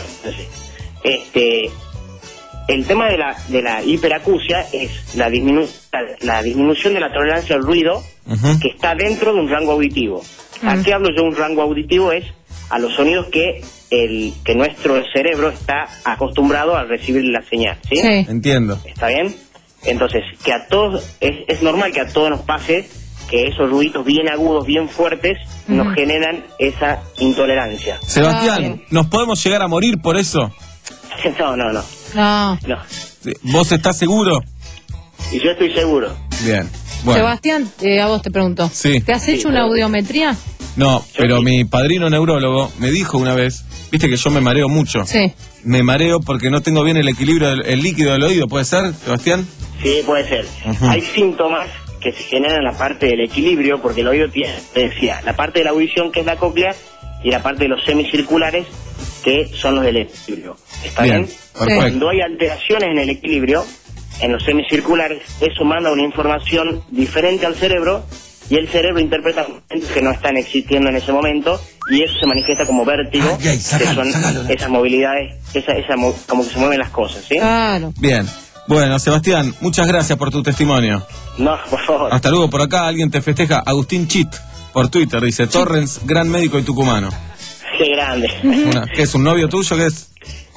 Este, el tema de la de la hiperacusia es la, disminu la, la disminución de la tolerancia al ruido uh-huh. que está dentro de un rango auditivo. Uh-huh. ¿A qué hablo yo de un rango auditivo? Es a los sonidos que el que nuestro cerebro está acostumbrado a recibir la señal, ¿sí? Sí. Entiendo. ¿Está bien? Entonces, que a todos, es, es normal que a todos nos pase que esos ruidos bien agudos, bien fuertes, uh-huh. nos generan esa intolerancia. Sebastián, ¿nos podemos llegar a morir por eso? No, no, no. No. No. ¿Vos estás seguro? Y yo estoy seguro. Bien. Bueno. Sebastián, eh, a vos te pregunto. Sí. ¿Te has sí, hecho una audiometría? No, pero mi padrino neurólogo me dijo una vez, viste que yo me mareo mucho. Sí. Me mareo porque no tengo bien el equilibrio del el líquido del oído, ¿puede ser, Sebastián? Sí, puede ser. Uh-huh. Hay síntomas que se generan en la parte del equilibrio, porque el oído tiene, te decía, la parte de la audición, que es la cóclea, y la parte de los semicirculares, que son los del equilibrio. ¿Está bien? bien? Perfecto. Cuando hay alteraciones en el equilibrio, en los semicirculares, eso manda una información diferente al cerebro, y el cerebro interpreta momentos que no están existiendo en ese momento, y eso se manifiesta como vértigo, ay, ay, sácalo, que son sácalo. esas movilidades, esa, esa, como que se mueven las cosas, ¿sí? Claro. Bien. Bueno, Sebastián, muchas gracias por tu testimonio. No, por favor. Hasta luego. Por acá alguien te festeja. Agustín Chit, por Twitter, dice, Torrens, gran médico y tucumano. Qué grande. Una, ¿Qué es, un novio tuyo? ¿Qué es?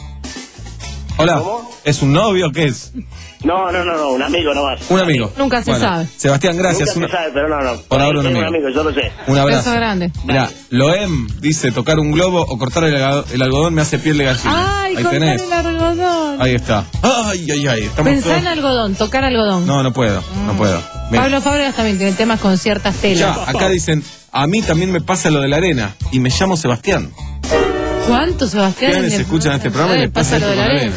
Hola. ¿Cómo? ¿Es un novio? ¿Qué es? No, no, no, no, un amigo nomás. Un amigo. Nunca se bueno, sabe. Sebastián, gracias. Nunca una... se sabe, pero no, no. Por ahora un amigo. un amigo. Yo lo sé. Un abrazo. Beso grande. Mira, Loem dice, tocar un globo o cortar el, el algodón me hace piel de gallina. Ay, ahí cortar tenés. el algodón. Ahí está. Ay, ay, ay. Estamos Pensá todos... en algodón, tocar algodón. No, no puedo, mm. no puedo. Mira. Pablo Fábregas también tiene temas con ciertas telas. Ya, acá dicen, a mí también me pasa lo de la arena y me llamo Sebastián. ¿Cuánto, Sebastián? ¿Quiénes escuchan este programa y les pasa, pasa lo de la arena?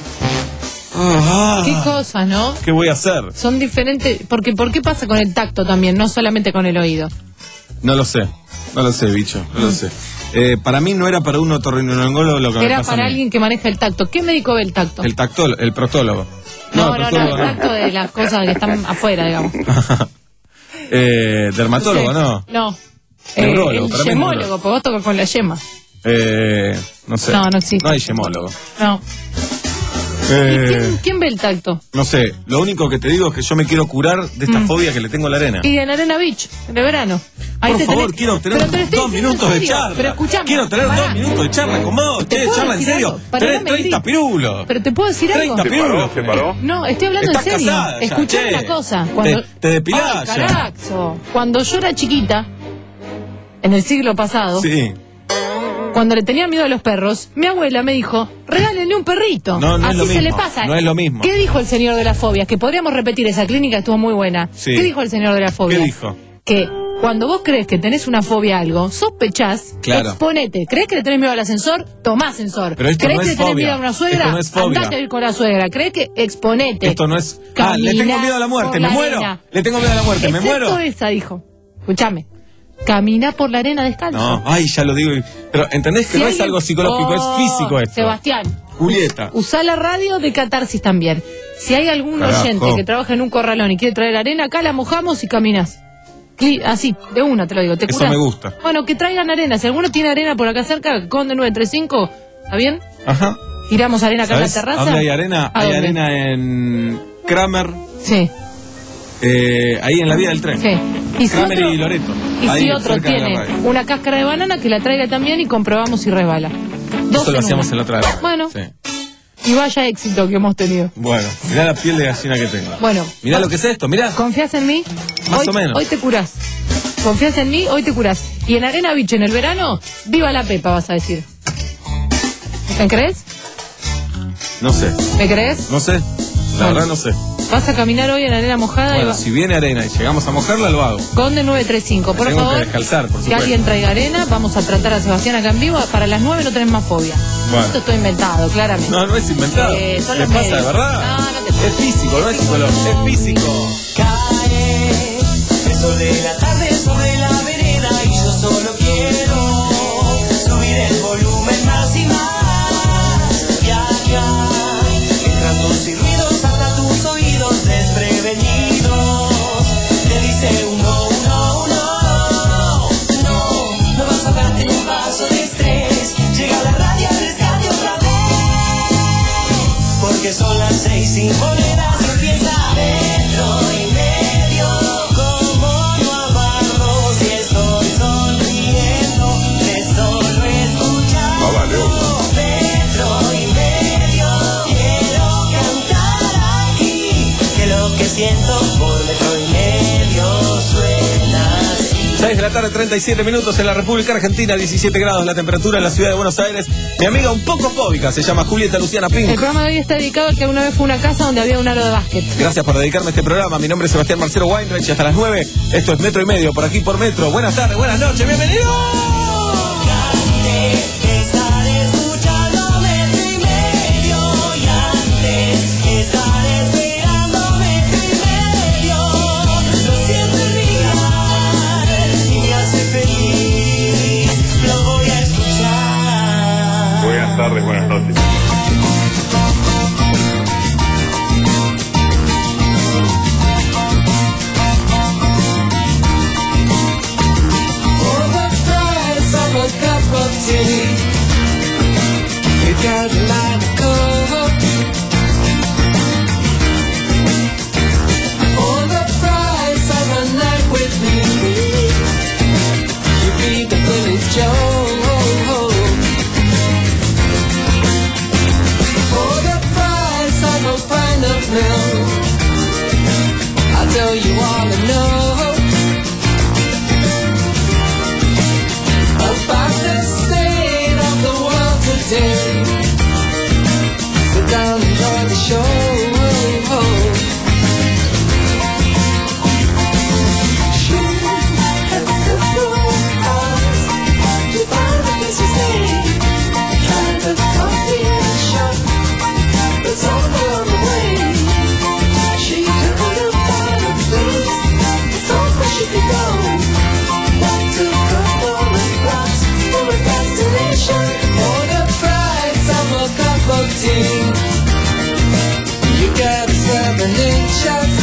Ah, qué cosas, ¿no? ¿Qué voy a hacer? Son diferentes, porque ¿por qué pasa con el tacto también, no solamente con el oído? No lo sé, no lo sé, bicho, no mm. lo sé. Eh, para mí no era para un otorrinolaringólogo lo que era me pasa para a mí. alguien que maneja el tacto. ¿Qué médico ve el tacto? El tactólogo, el proctólogo. No, no, no, no, el tacto de las cosas que están afuera, digamos. eh, dermatólogo, sí. no. No. Neurólogo, eh, el yemólogo, porque vos tocas con la yema. Eh, no sé. No, no existe. No hay yemólogo. No. Eh, ¿Quién, ¿Quién ve el tacto? No sé, lo único que te digo es que yo me quiero curar de esta mm. fobia que le tengo a la arena. Y en Arena Beach, de verano. Ahí Por te favor, tenés... quiero tener dos minutos de charla. Pero escuchame, quiero tener pará. dos minutos de charla con vos. ¿Qué charla en serio? Tenés treinta pirulos. Pero te puedo decir algo. treinta pirulos. ¿Se paró? No, estoy hablando Estás en serio. casada ya, Escuchame che. una cosa. Cuando... Te, te depilás Ay, ya. carajo. Cuando yo era chiquita, en el siglo pasado, sí. cuando le tenía miedo a los perros, mi abuela me dijo, regálenle un perrito. No, no Así es lo se mismo. le pasa. No es lo mismo. ¿Qué dijo el señor de las fobias? Que podríamos repetir esa clínica, estuvo muy buena. Sí. ¿Qué dijo el señor de las fobias? ¿Qué dijo? Que Cuando vos crees que tenés una fobia a algo, sospechás, Claro. exponete. ¿Crees que le tenés miedo al ascensor? Tomá ascensor. Pero esto ¿Crees no que es le tenés fobia. miedo a una suegra? Esto no es fobia. Andate a ir con la suegra. ¿Crees que exponete? Esto no es... Ah, le tengo miedo a la muerte, ¿me muero? Arena. Le tengo miedo a la muerte, ¿me Excepto muero? esa, dijo. Escuchame. Camina por la arena descalzo. No, ay, ya lo digo. Pero ¿entendés que Si no alguien- es algo psicológico, Oh, es físico esto? Sebastián. Julieta. Usá la radio de catarsis también. Si hay algún Carajo. oyente que trabaja en un corralón y quiere traer arena, acá la mojamos y caminas. Cli- Así, de una te lo digo. Te Eso curás. me gusta. Bueno, que traigan arena. Si alguno tiene arena por acá cerca, Conde nueve tres cinco, ¿está bien? Ajá. Tiramos arena acá en la ¿Sabés terraza. dónde hay arena? ¿A Hay dónde? arena en Kramer, Sí, eh, ahí en la vía del tren. sí. Y si Kramer otro, y Loreto. y ahí si otro cerca de la tiene radio. una cáscara de banana, que la traiga también y comprobamos si resbala. Dos Eso lo en hacíamos uno. en la otra vez. Bueno, Sí. y vaya éxito que hemos tenido. Bueno, mirá la piel de gallina que tengo. Bueno. Mirá lo que es esto, mirá. ¿Confías en mí? Más hoy, o menos. Hoy te curás. ¿Confías en mí? Hoy te curás. Y en Arena Beach en el verano, viva la Pepa, vas a decir. ¿Me crees? No sé, ¿Me crees? no sé. La Bueno. verdad no sé. Vas a caminar hoy en arena mojada y Bueno, va... si viene arena y llegamos a mojarla, lo hago. Conde nueve tres cinco, por Tengo favor. que descalzar, por Que supuesto. alguien traiga arena, vamos a tratar a Sebastián acá en vivo. Para las nueve no tenés más fobia. Bueno. Esto está inventado, claramente. No, no es inventado. Eh, son ¿Le los pasa de medios. verdad? No, no te Es físico, no es psicológico, es físico. Cae el sol de la tarde sobre la vereda y yo solo quiero subir el volumen más y más. Viajar, entrando sin ruidos hasta tus oídos desprevenidos. Te dice un no, un no, un no. No, no vas a darte un paso de estrés. Llega la radio al rescate otra vez. Porque son las seis y monedas y empieza metro y medio. Como no amarlo si estoy sonriendo de solo escuchar. Metro y medio. Quiero cantar aquí que lo que siento por metro y medio suena así. seis de la tarde, treinta y siete minutos en la República Argentina, diecisiete grados la temperatura en la ciudad de Buenos Aires. Mi amiga un poco fóbica se llama Julieta Luciana El Pink. programa de hoy está dedicado a que una vez fue una casa donde había un aro de básquet. Gracias por dedicarme a este programa. Mi nombre es Sebastián Marcelo Weinreich y hasta las nueve. Esto es Metro y Medio, por aquí por Metro. Buenas tardes, buenas noches, bienvenidos. Estar escuchando metro y medio y antes estar esperando metro y medio. Lo siento el mirar y me hace feliz. Lo voy a escuchar. Buenas tardes, buenas noches. For the price of a cup of tea, you gotta let it go. For the price of a night with me, you be the village Joe. For the price of a pint of milk, I'll tell you all I know about the state of the world today. Sit down, enjoy the show. Shoot at simple eyes to find a place to stay. Try the coffee in a shop that's all on the way. She could have found a place, so where she could go. Back to Cumberland Rocks for a destination. For the price of a cup of tea, you get a seven inches.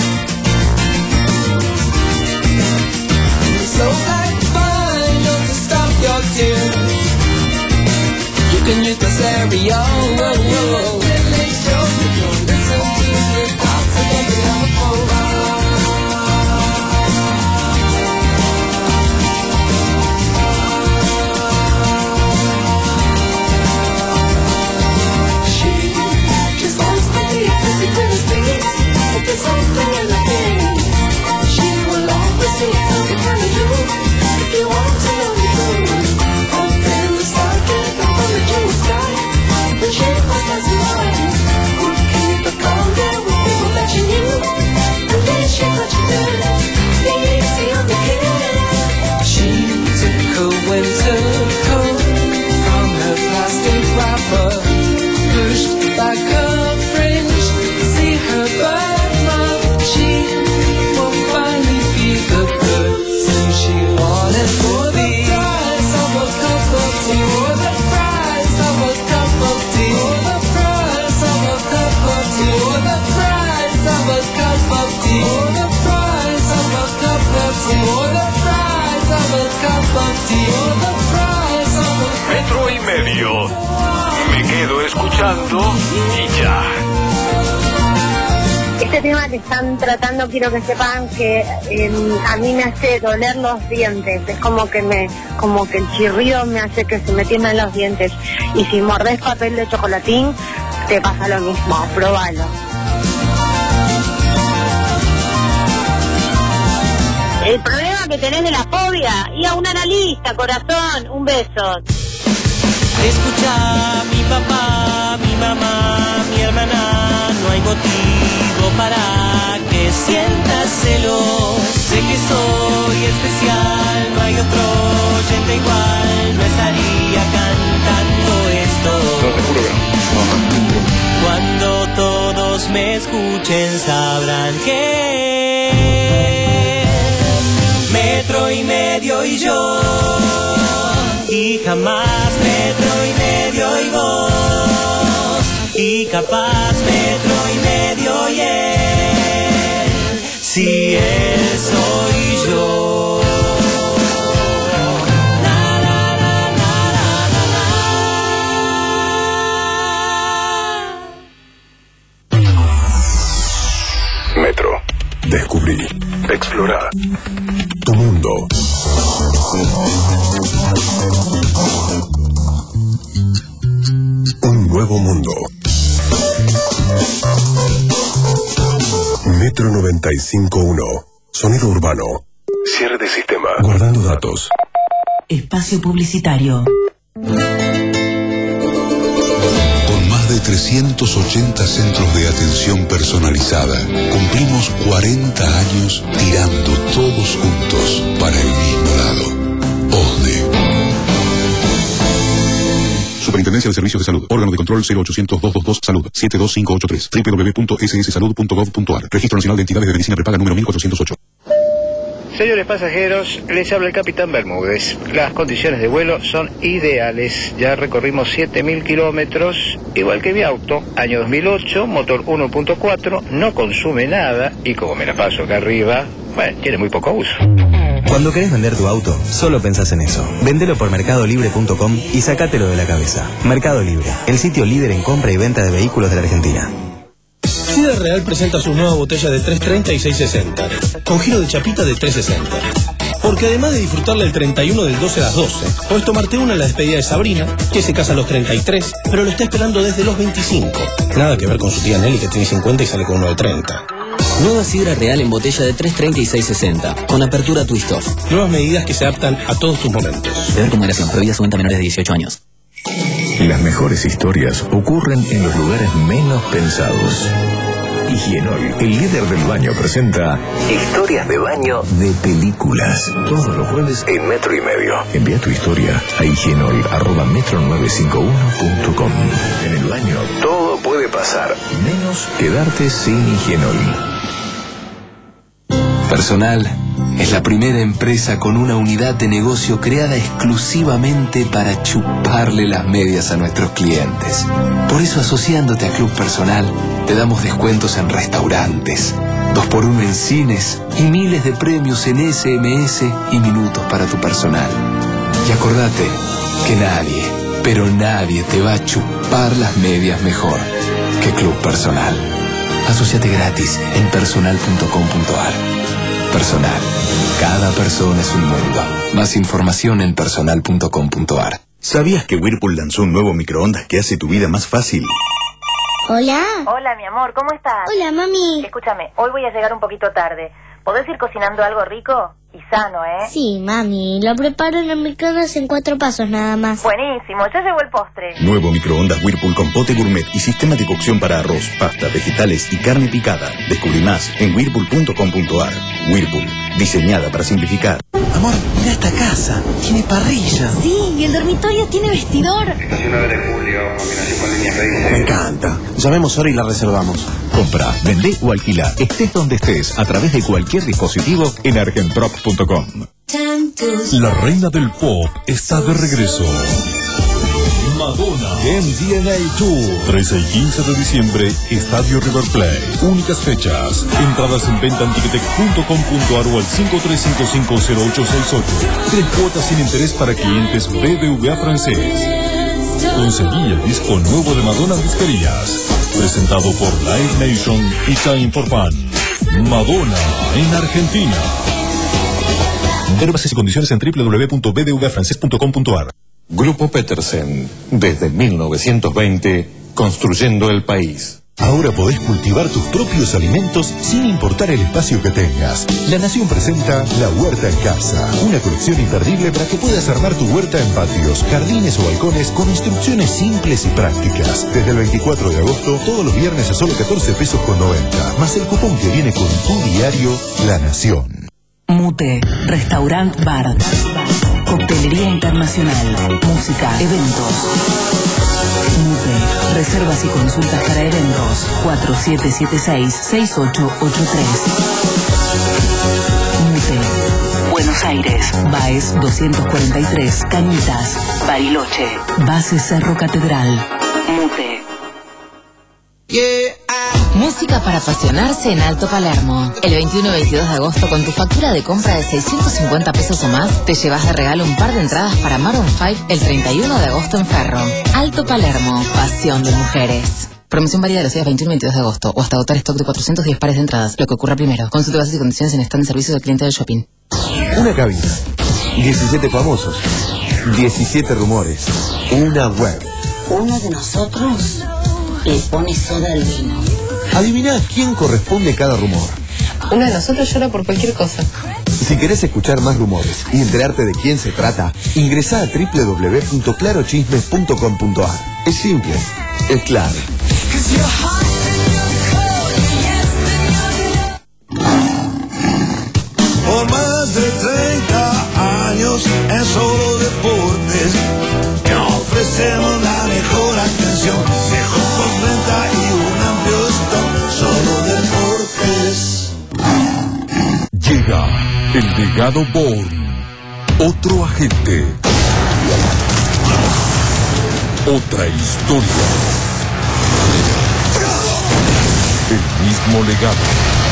So like fine, don't to stop your tears. You can use my stereo. Whoa, whoa. Village Joe, you can listen to the thoughts of the telephone. She just wants to be accepted to the space, but there's something in the haze. She will always see something kind of you if you want to know the truth. Up in the sky, can't come from the blue sky. When she was dancing by, escuchando y ya. Este tema que están tratando, quiero que sepan que eh, a mí me hace doler los dientes. Es como que me, como que el chirrido me hace que se me tiemblen los dientes. Y si mordés papel de chocolatín, te pasa lo mismo. Probalo. El problema que tenés de la fobia, y a un analista, corazón, un beso. Escucha, mi papá, mi mamá, mi hermana, no hay motivo para que sientas celos. Sé que soy especial, no hay otro oyente igual, no estaría cantando esto. No, te juro que no. Cuando todos me escuchen sabrán que Metro y Medio y yo, y jamás Metro y Medio y vos, y capaz Metro y Medio y él, si él soy yo. Na, na, na, na, na, na. Metro. Descubrí. Explora. Tu mundo. Un nuevo mundo. Metro noventa y cinco punto uno. Sonido urbano. Cierre de sistema. Guardando datos. Espacio publicitario. Con más de trescientos ochenta centros de atención personalizada, cumplimos cuarenta años tirando todos juntos para el mismo lado. OSDE. Superintendencia de Servicios de Salud. Órgano de control cero ochocientos, doscientos veintidós, Salud. siete dos cinco ocho tres. doble u doble u doble u punto ese ese salud punto gov punto a r. Registro Nacional de Entidades de Medicina Prepaga número mil cuatrocientos ocho. Señores pasajeros, les habla el Capitán Bermúdez. Las condiciones de vuelo son ideales. Ya recorrimos siete mil kilómetros, igual que mi auto. Año dos mil ocho, motor uno punto cuatro, no consume nada y como me la paso acá arriba, bueno, tiene muy poco uso. Cuando querés vender tu auto, solo pensás en eso. Vendelo por mercado libre punto com y sacátelo de la cabeza. Mercado Libre, el sitio líder en compra y venta de vehículos de la Argentina. Sidra Real presenta sus nuevas botellas de tres treinta y seis sesenta, con giro de chapita de tres sesenta. Porque además de disfrutarla el treinta y uno del doce a las doce, podés tomarte una en la despedida de Sabrina, que se casa a los treinta y tres, pero lo está esperando desde los veinticinco. Nada que ver con su tía Nelly, que tiene cincuenta y sale con uno de treinta. Nueva Sidra Real en botella de tres treinta y seis sesenta, con apertura twist off. Nuevas medidas que se adaptan a todos tus momentos. Beber con moderación, prohibida su venta a menores de dieciocho años. Las mejores historias ocurren en los lugares menos pensados. Higienol, el líder del baño, presenta Historias de baño de películas. Todos los jueves en Metro y Medio. Envía tu historia a higienol arroba metro novecientos cincuenta y uno punto com. En el baño todo puede pasar, menos quedarte sin Higienol. Personal es la primera empresa con una unidad de negocio creada exclusivamente para chuparle las medias a nuestros clientes. Por eso, asociándote a Club Personal, te damos descuentos en restaurantes, dos por uno en cines y miles de premios en ese eme ese y minutos para tu personal. Y acordate que nadie, pero nadie te va a chupar las medias mejor que Club Personal. Asociate gratis en personal punto com punto a r. Personal. Cada persona es un mundo. Más información en personal punto com punto a r. ¿Sabías que Whirlpool lanzó un nuevo microondas que hace tu vida más fácil? Hola. Hola, mi amor, ¿cómo estás? Hola, mami. Escúchame, hoy voy a llegar un poquito tarde. ¿Podés ir cocinando algo rico y sano, eh? Sí, mami, lo preparo en el microondas en cuatro pasos nada más. Buenísimo, yo llevo el postre. Nuevo microondas Whirlpool con pote gourmet y sistema de cocción para arroz, pasta, vegetales y carne picada. Descubrí más en whirlpool punto com punto a r. Whirlpool, diseñada para simplificar. Amor, mira esta casa, tiene parrilla. Sí, y el dormitorio tiene vestidor. Estación nueve de julio, combinación con líneas raíces. Me encanta. Llamemos ahora y la reservamos. Compra, vendé o alquila, estés donde estés, a través de cualquier dispositivo en argentrop punto com. La reina del pop está de regreso. Madonna M D N A Tour, trece y quince de diciembre, Estadio River Plate. Únicas fechas. Entradas en venta en ticketek punto com punto a r o al cinco tres cinco cinco cero ocho seis ocho. Tres cuotas sin interés para clientes B B V A francés. Conseguí el disco nuevo de Madonna en disquerías. Presentado por Live Nation y Time for Fun. Madonna en Argentina. Ver bases y condiciones en doble u doble u doble u punto b d v francés punto com punto a r. Grupo Petersen, desde mil novecientos veinte, construyendo el país. Ahora podés cultivar tus propios alimentos sin importar el espacio que tengas. La Nación presenta La Huerta en Casa, una colección imperdible para que puedas armar tu huerta en patios, jardines o balcones con instrucciones simples y prácticas. Desde el veinticuatro de agosto, todos los viernes a solo catorce pesos con noventa, más el cupón que viene con tu diario La Nación. Mute, Restaurant Bar, Coctelería Internacional, música, eventos. Mute, reservas y consultas para eventos, cuatro siete siete seis, seis ocho ocho tres. Mute, Buenos Aires, Baez doscientos cuarenta y tres, Cañitas, Bariloche, Base Cerro Catedral. Mute. Música para apasionarse en Alto Palermo. El veintiuno y veintidós de agosto, con tu factura de compra de seiscientos cincuenta pesos o más, te llevas de regalo un par de entradas para Maroon cinco el treinta y uno de agosto en Ferro. Alto Palermo, pasión de mujeres. Promoción válida de los días veintiuno y veintidós de agosto o hasta agotar stock de cuatrocientos diez pares de entradas, lo que ocurra primero. Consulte bases y condiciones en stand de servicio del cliente del shopping. Una cabina, diecisiete famosos, diecisiete rumores, una web. Uno de nosotros le pone soda al vino. Adivina quién corresponde cada rumor. Uno de nosotros llora por cualquier cosa. Si querés escuchar más rumores y enterarte de quién se trata, ingresá a doble u doble u doble u punto claro chismes punto com punto a r. Es simple, es claro. Por más de treinta años en Solo Deportes ofrecemos la mejor atención, mejor postventa y un amplio stock. Solo Deportes. Llega el legado Bourne. Otro agente. Otra historia. El mismo legado.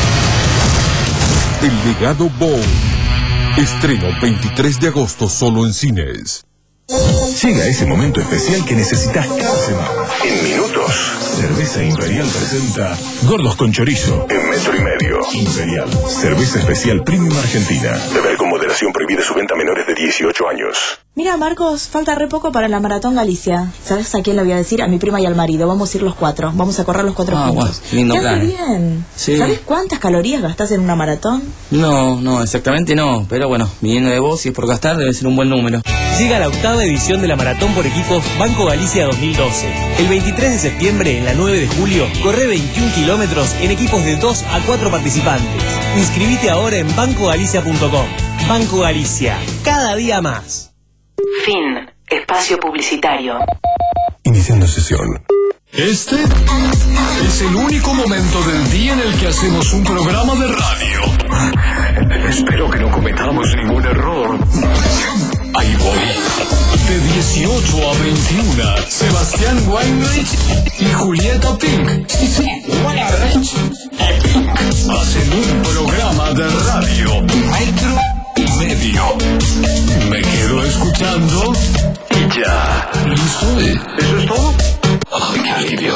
El legado Bourne. Estreno veintitrés de agosto solo en cines. Llega ese momento especial que necesitas cada semana. En minutos, Cerveza Imperial presenta Gordos con Chorizo en metro y medio. Imperial, cerveza especial premium argentina. Beber con moderación, prohibida su venta a menores de dieciocho años. Mira, Marcos, falta re poco para la Maratón Galicia. ¿Sabes a quién le voy a decir? A mi prima y al marido. Vamos a ir los cuatro. Vamos a correr los cuatro ah, juntos. Wow, lindo ¿Te plan. hace bien? Sí. ¿Sabes cuántas calorías gastás en una maratón? No, no, exactamente no. Pero bueno, viniendo de vos, si es por gastar, debe ser un buen número. Llega la octava edición de la Maratón por Equipos Banco Galicia dos mil doce. El veintitrés de septiembre, en la nueve de julio, corre veintiún kilómetros en equipos de dos a cuatro participantes. Inscribite ahora en banco galicia punto com. Banco Galicia, cada día más. Fin. Espacio publicitario. Iniciando sesión. Este es el único momento del día en el que hacemos un programa de radio. Espero que no cometamos ningún error. Ahí voy. De dieciocho a veintiuno, Sebastián Weinreich y Julieta Pink. Weinreich y Pink hacen un programa de radio. Metro y medio. Me quedo escuchando y ya. ¿Listo? ¿Eso es todo? ¡Ay, qué alivio!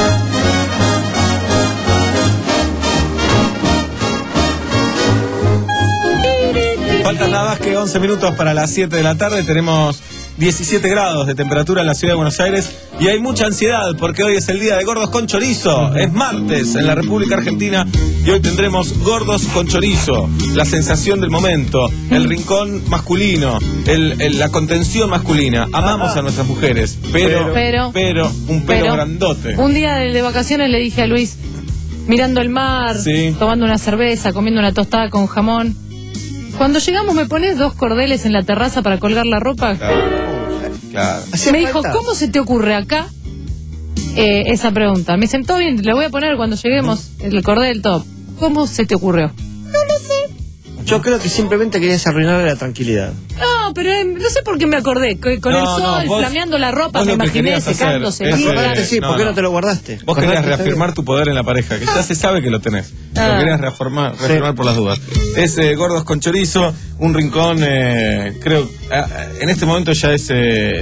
Faltan nada más que once minutos para las siete de la tarde. Tenemos diecisiete grados de temperatura en la ciudad de Buenos Aires y hay mucha ansiedad porque hoy es el día de Gordos con Chorizo. Es martes en la República Argentina y hoy tendremos Gordos con Chorizo, la sensación del momento, el rincón masculino, el, el- la contención masculina. Amamos a nuestras mujeres, pero, Pero- pero un pelo pero- grandote. Un día de, de vacaciones le dije a Luis, mirando el mar, Sí. tomando una cerveza, comiendo una tostada con jamón. Cuando llegamos, ¿me pones dos cordeles en la terraza para colgar la ropa? Claro. Me dijo, ¿cómo se te ocurre acá eh, esa pregunta? Me sentó bien, le voy a poner cuando lleguemos el cordel top. ¿Cómo se te ocurrió? Yo creo que simplemente querías arruinarle la tranquilidad. No, pero eh, no sé por qué me acordé. que Con No, el no, sol, vos- flameando la ropa, vos me lo que imaginé querías hacer secándose. es, ¿Sí? eh, ¿Verdad? Sí, ¿por qué no te lo guardaste? Vos querías Correcto, reafirmar tu poder en la pareja, que ya se sabe que lo tenés. Ah. Lo querías reafirmar, reafirmar por las dudas. Es eh, Gordos con Chorizo, un rincón, eh, creo, eh, en este momento ya es eh,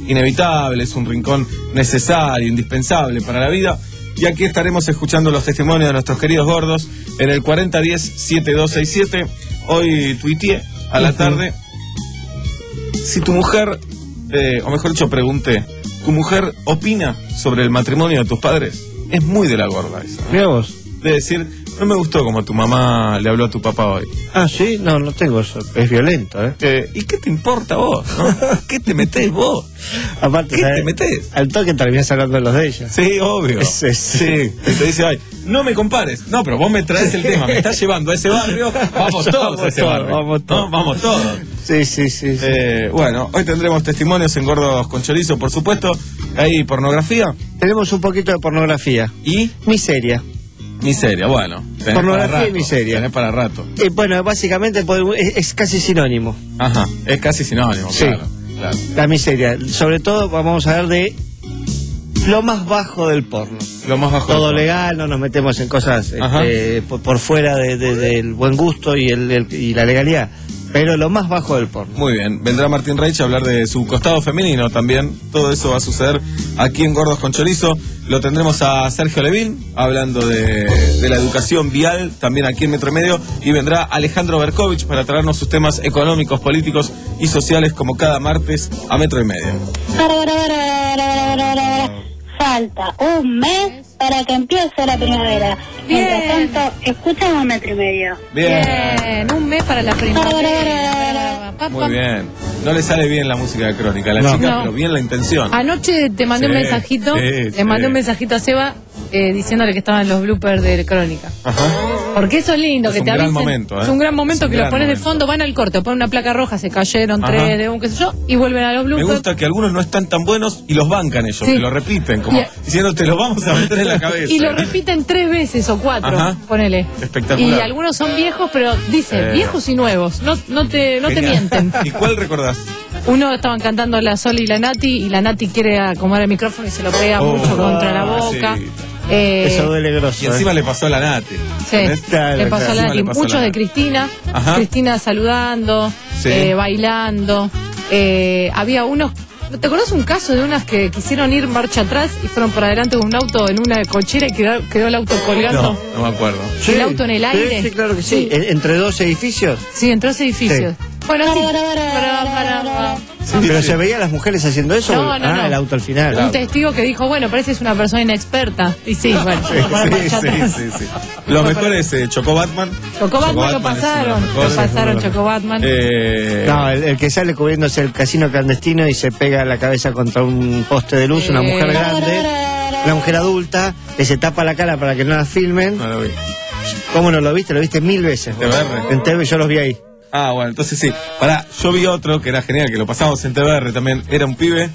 inevitable, es un rincón necesario, indispensable para la vida. Y aquí estaremos escuchando los testimonios de nuestros queridos gordos en el cuarenta diez setenta y dos sesenta y siete. Hoy tuiteé a la tarde si tu mujer, eh, o mejor dicho, pregunté, ¿tu mujer opina sobre el matrimonio de tus padres? Es muy de la gorda esa. Mira vos. De decir, no me gustó como tu mamá le habló a tu papá hoy. Ah, sí, no, no tengo eso. Es violento, ¿eh? eh ¿Y qué te importa vos? ¿No? ¿Qué te metés vos? Aparte, ¿qué ¿sabes? te metés? Al toque terminás hablando de los de ella. Sí, obvio. Es, es, sí. Y te dice, ay, no me compares. No, pero vos me traes el tema, me estás llevando a ese barrio. Vamos todos vamos a ese todo, barrio. Vamos todos. ¿No? Vamos todos. Sí, sí, sí. sí. Eh, bueno, hoy tendremos testimonios en Gordos con Chorizo, por supuesto. Hay pornografía. Tenemos un poquito de pornografía. ¿Y? Miseria. Miseria, bueno. Pornografía y miseria. Tenés para rato. Eh, bueno, básicamente es, es casi sinónimo. Ajá, es casi sinónimo, sí. Claro, claro. La miseria. Sobre todo vamos a hablar de lo más bajo del porno. Lo más bajo. Todo legal, no nos metemos en cosas este, por, por fuera de, de, del buen gusto y, el, el, y la legalidad. Pero lo más bajo del porno. Muy bien, vendrá Martín Reich a hablar de su costado femenino también. Todo eso va a suceder aquí en Gordos con Chorizo. Lo tendremos a Sergio Levín hablando de, de la educación vial, también aquí en Metro y Medio. Y vendrá Alejandro Berkovich para traernos sus temas económicos, políticos y sociales como cada martes a Metro y Medio. Falta un mes para que empiece la primavera. Mientras tanto, escuchamos Metro y Medio. Bien. Bien, un mes para la primavera. Muy bien. No le sale bien la música de Crónica a la no. chica, no. pero bien la intención. Anoche te mandé sí, un mensajito, sí, le sí. mandé un mensajito a Seba eh, diciéndole que estaban los bloopers de Crónica. Ajá. Porque eso es lindo, es que te avisen. Momento, ¿eh? Es un gran momento un que gran los pones momento. de fondo, van al corte, ponen una placa roja, se cayeron Ajá. tres de un qué sé yo, y vuelven a los bloopers. Me gusta que algunos no están tan buenos y los bancan ellos, sí. que lo repiten, como yeah. diciéndote lo vamos a meter en la cabeza. Y lo repiten tres veces o cuatro, Ajá. ponele. Espectacular. Y algunos son viejos, pero dice, eh. viejos y nuevos, no, no te, no te mienten. ¿Y cuál recordás? Uno estaban cantando la Sol y la Nati, y la Nati quiere acomodar el micrófono y se lo pega oh, mucho contra la ah, boca. Sí. Eh, Eso duele grosso. Y encima eh. le pasó a la Nati. Sí, claro, le pasó claro. a la Nati. Muchos la de Nati. Cristina, Ajá. Cristina saludando, sí. eh, bailando. Eh, había unos. ¿Te acuerdas un caso de unas que quisieron ir marcha atrás y fueron por adelante de un auto en una cochera y quedó, quedó el auto colgando? No, no me acuerdo. Sí, el auto en el aire. Sí, sí, claro que sí. sí. ¿Entre dos edificios? Sí, entre dos edificios. Sí. Bueno, sí. Para, para, para. Sí, pero sí. ¿Se veía a las mujeres haciendo eso? No, no, ah, no. el auto al final. Un Claro. testigo que dijo, bueno, parece que es una persona inexperta. Y sí, bueno. Sí, sí, sí, sí, sí. Lo mejor es eh, Chocó Batman. Chocó Batman, lo pasaron. Lo pasaron, Chocó Batman. Eh... No, el, el que sale cubriéndose el casino clandestino y se pega la cabeza contra un poste de luz, eh... una mujer grande, una mujer adulta, que se tapa la cara para que no la filmen. No lo vi. ¿Cómo no lo viste? Lo viste mil veces. T V R. En T V yo los vi ahí. Ah, bueno, entonces sí. Pará, yo vi otro que era genial, que lo pasamos en T V R también. Era un pibe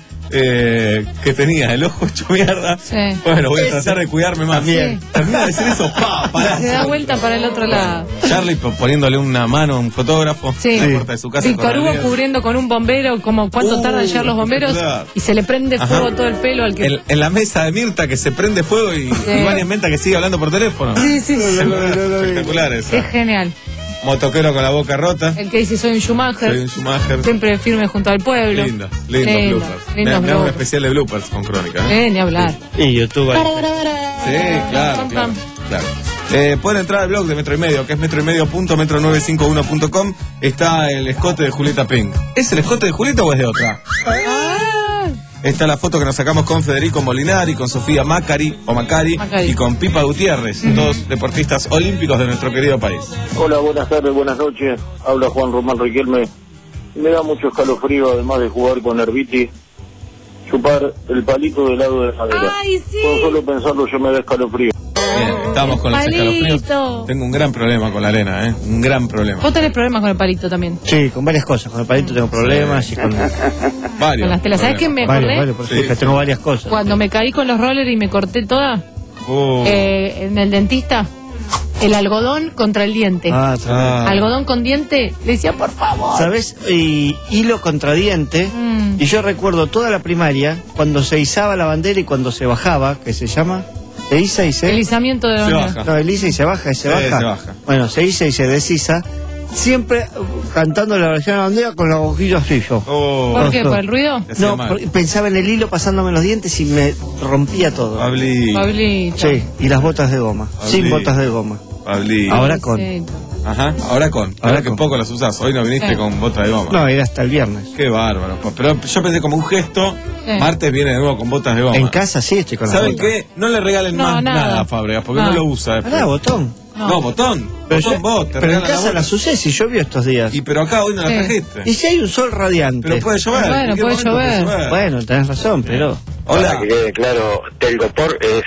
eh, que tenía el ojo hecho mierda. Sí. Bueno, voy a Ese. tratar de cuidarme más. Bien. Sí. Termina de decir eso, pa, pará. Se da vuelta para el otro lado. Charlie poniéndole una mano a un fotógrafo Sí. en la puerta de su casa. Víctor con Hugo Rodríguez. cubriendo con un bombero, como cuánto Uh, tardan en llegar los bomberos, espectacular. y se le prende fuego Ajá. todo el pelo al que. En, en la mesa de Mirta que se prende fuego y Sí. Iván inventa que sigue hablando por teléfono. Sí, sí, sí. Espectacular eso. Es genial. Motoquero con la boca rota. El que dice soy un Schumacher. Soy un Schumacher. Siempre firme junto al pueblo. Lindo, lindo Lindo, bloopers. lindos Me, me hago un bloopers. especial de bloopers con Crónica. ¿eh? Eh, ni hablar. Y YouTube ahí. Sí, claro, Pam, claro. pam. claro. Eh, pueden entrar al blog de Metro y Medio, que es metro y medio punto metro nueve cinco uno punto com. Está el escote de Julieta Pink. ¿Es el escote de Julieta o es de otra? Ah. Está la foto que nos sacamos con Federico Molinari, con Sofía Macari, o Macari, Macari. y con Pipa Gutiérrez, Uh-huh. todos deportistas olímpicos de nuestro querido país. Hola, buenas tardes, buenas noches. Habla Juan Román Riquelme. Me da mucho escalofrío, además de jugar con Herbiti, chupar el palito de helado de madera. Ay, sí. Con solo pensarlo yo me da escalofrío. Bien, estamos con los Palito. escalofríos. Tengo un gran problema con la arena, ¿eh? Un gran problema. Vos tenés problemas con el palito también. Sí, con varias cosas. Con el palito tengo problemas y con Varios. Con las telas. ¿Sabés qué me varios, acordé? varios, por Sí. supuesto, tengo varias cosas. Cuando me caí con los rollers y me corté toda, Oh. eh, en el dentista, el algodón contra el diente. Ah, Ah. Algodón con diente, le decía, por favor. ¿Sabes? Y hilo contra diente. Mm. Y yo recuerdo toda la primaria, cuando se izaba la bandera y cuando se bajaba, que se llama, se iza y se... El izamiento de la Se bandera. baja. No, el iza y se baja, y se Sí, baja. se baja. Bueno, se iza y se deshiza. siempre cantando la versión bandera con los ojillos así yo. Oh. ¿Por qué? ¿Por el ruido? No, por- pensaba en el hilo pasándome los dientes y me rompía todo. Pablito. Pablito. Sí, y las botas de goma. Pablito. Sin botas de goma. Pablito. Ahora con. Ajá, ahora con. Ahora, Ahora que con. poco las usás. Hoy no viniste Sí. con bota de goma. No, era hasta el viernes. Qué bárbaro. Pero yo pensé como un gesto. Sí. Martes viene de nuevo con botas de goma. En casa sí estoy con las ¿Saben botas. qué? No le regalen No, más nada. nada a Fábregas porque No. no lo usa. después. Pará, botón. No, botón. Pero, botón yo- vos. Te pero en regalan casa la las bota. usé, si llovió estos días. Y pero acá hoy no Sí. la trajiste. Y si hay un sol radiante. Pero puede llover. Bueno, ¿en qué puede momento llover. Bueno, tenés razón, pero. Para que quede claro, Telgopor es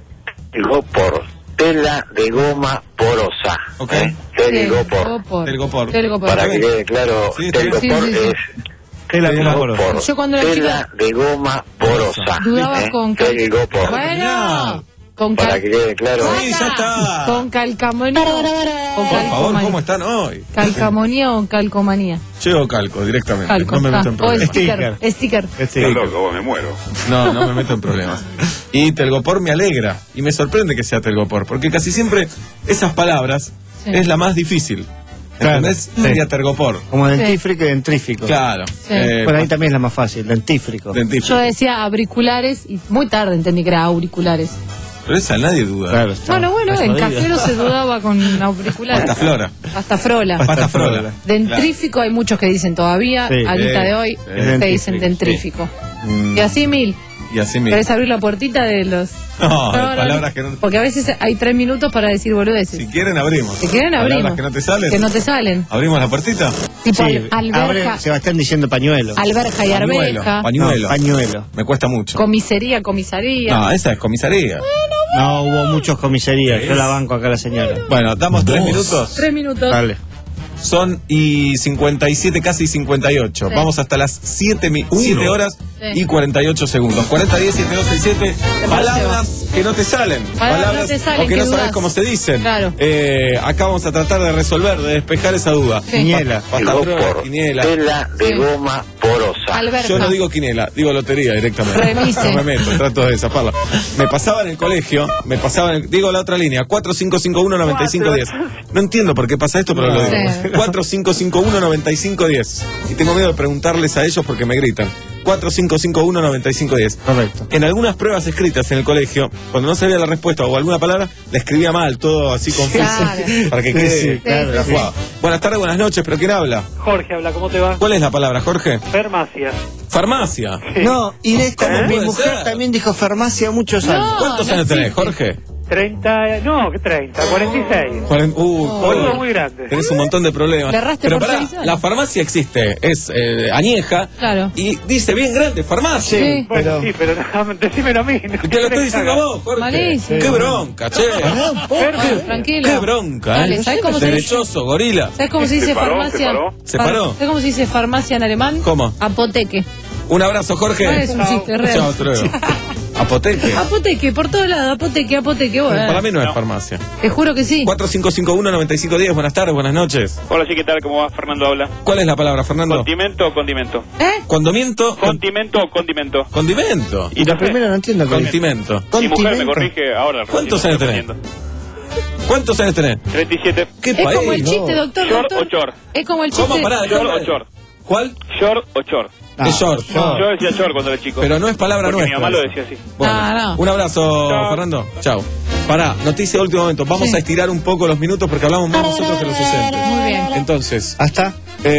Telgopor, tela de goma porosa. Ok. ¿eh? Telgopor. Telgopor. Telgopor. Para que quede claro, Sí, está bien. Telgopor Sí, sí, sí. es tela de goma porosa. Telgopor, Yo cuando era tela chica de goma porosa. dudaba ¿eh? con cal... Telgopor. Bueno, con Para cal... que quede claro. Sí, ya está. Con calcamonía. Con Por favor, calcomanía. ¿cómo están hoy? Calcamonía o calcomanía. Llevo calco directamente. Calco. No me meto Ah, en o problemas. sticker. Sticker. Estoy loco, vos me muero. No, no me meto en problemas. Y Telgopor me alegra. Y me sorprende que sea Telgopor. Porque casi siempre esas palabras Sí. es la más difícil. ¿Entendés? Sí. Sería Telgopor. Como dentífrico y dentrífico. Claro. Sí. Eh, Por ahí también es la más fácil, dentífrico. Yo decía auriculares y muy tarde entendí que era auriculares. Pero esa nadie duda. Claro, Bueno, bueno, en casero se dudaba con auriculares. Pasta flora. Hasta frola. Pasta frola. Dentrífico hay muchos que dicen todavía, Sí. a guita Sí, de hoy, sí. te dicen dentrífico. Mm, Y así mil. Y así mismo. ¿Querés abrir la puertita de los...? No, No, no, palabras no. que no. Porque a veces hay tres minutos para decir boludeces. Si quieren, abrimos. Si quieren, Palabras abrimos. que no te salen. Que no te salen. ¿Abrimos la puertita? Tipo Sí, al- abre alberja, Sebastián diciendo pañuelo. alberja y Pañuelo. arveja. Pañuelo. No, pañuelo. Me cuesta mucho. Comisaría, comisaría. No, esa es comisaría. No, hubo muchos comisarías. Yo la banco acá a la señora. Bueno, damos tres minutos. Tres minutos. Dale. Son y cincuenta y siete, casi cincuenta y ocho. Sí. Vamos hasta las siete horas Sí. y cuarenta y ocho segundos. cuarenta, diez, siete, dos, seis, siete. Palabras que no te salen. Palabras no te salen, o que que no sabes dudás. cómo se dicen. Claro. Eh, acá vamos a tratar de resolver, de despejar esa duda. Sí. Quiniela. Pasta flora, Telgopor, quiniela. tela de Sí. goma porosa. Alberja. Yo no digo quiniela, digo lotería directamente. Remise. No me meto, trato de zafarla. Me pasaba en el colegio, me pasaba en el, digo la otra línea, cuatro cinco cinco uno, nueve cinco diez. No entiendo por qué pasa esto, pero lo digo. Sí. cuatro cinco cinco uno, nueve cinco diez. Y tengo miedo de preguntarles a ellos porque me gritan. cuatro cinco cinco uno, nueve cinco diez. Correcto. En algunas pruebas escritas en el colegio, cuando no sabía la respuesta o alguna palabra, la escribía mal, todo así confuso. Claro. Para que quede Sí, claro, la sí. jugada. Buenas tardes, buenas noches, pero ¿quién habla? Jorge habla, ¿cómo te va? ¿Cuál es la palabra, Jorge? Farmacia. Farmacia. No, y de esta, ¿Cómo mi puede mujer ser? también dijo farmacia muchos años. No, ¿Cuántos no años tenés, existe. Jorge? treinta, no, ¿qué treinta? cuarenta y seis. Cuaren- uh, Boludo joder. muy grande. Tenés un montón de problemas. Le erraste Pero por pará, seis años. la farmacia existe, es eh, añeja Claro. y dice bien grande, farmacia. Sí. Bueno, Pero- sí, pero no, decímelo a mí. ¿no? Te lo estoy diciendo a vos, Jorge. Malísimo. Qué bronca, che. Bueno, tranquilo. Qué bronca, Dale, ¿eh? ¿sabes cómo se dice? Derechoso, gorila. ¿Sabes cómo se dice Se paró, farmacia? se paró. ¿Se Far- paró? ¿Sabes cómo se dice farmacia en alemán? ¿Cómo? Apoteque. Un abrazo, Jorge. No es un chiste, es real. Chao, hasta luego. Apoteque. Apoteque, por todos lados, apoteque, apoteque. Bueno, Para mí no es farmacia. te juro que sí. cuatro cinco cinco uno, nueve cinco diez. Buenas tardes, buenas noches. Hola, sí, ¿qué tal? ¿Cómo va? Fernando habla. ¿Cuál es la palabra, Fernando? ¿Condimento o condimento? ¿Eh? Condomento. con- ¿Condimento o condimento? Condimento. Y La no sé, primera no entiendo qué es. Condimento. mi mujer me Continente. corrige ahora. ¿Cuántos recién años estoy tenés? aprendiendo. ¿Cuántos años tenés? treinta y siete. ¿Qué Es país? como el chiste, doctor, ¿Short doctor. o chor? Es como el chiste. ¿Cómo? Pará, ¿Short déjame- o chor? ¿Cuál? ¿Short o chor? Ah, es short. short. Yo decía chor cuando era chico. Pero no es palabra Porque mi nuestra. mamá lo decía así. Bueno, Ah, no. un abrazo, Chao. Fernando. Chao. Pará, noticia de último momento. Vamos Sí. a estirar un poco los minutos porque hablamos más nosotros que los oyentes. Muy bien. Entonces, ¿Hasta?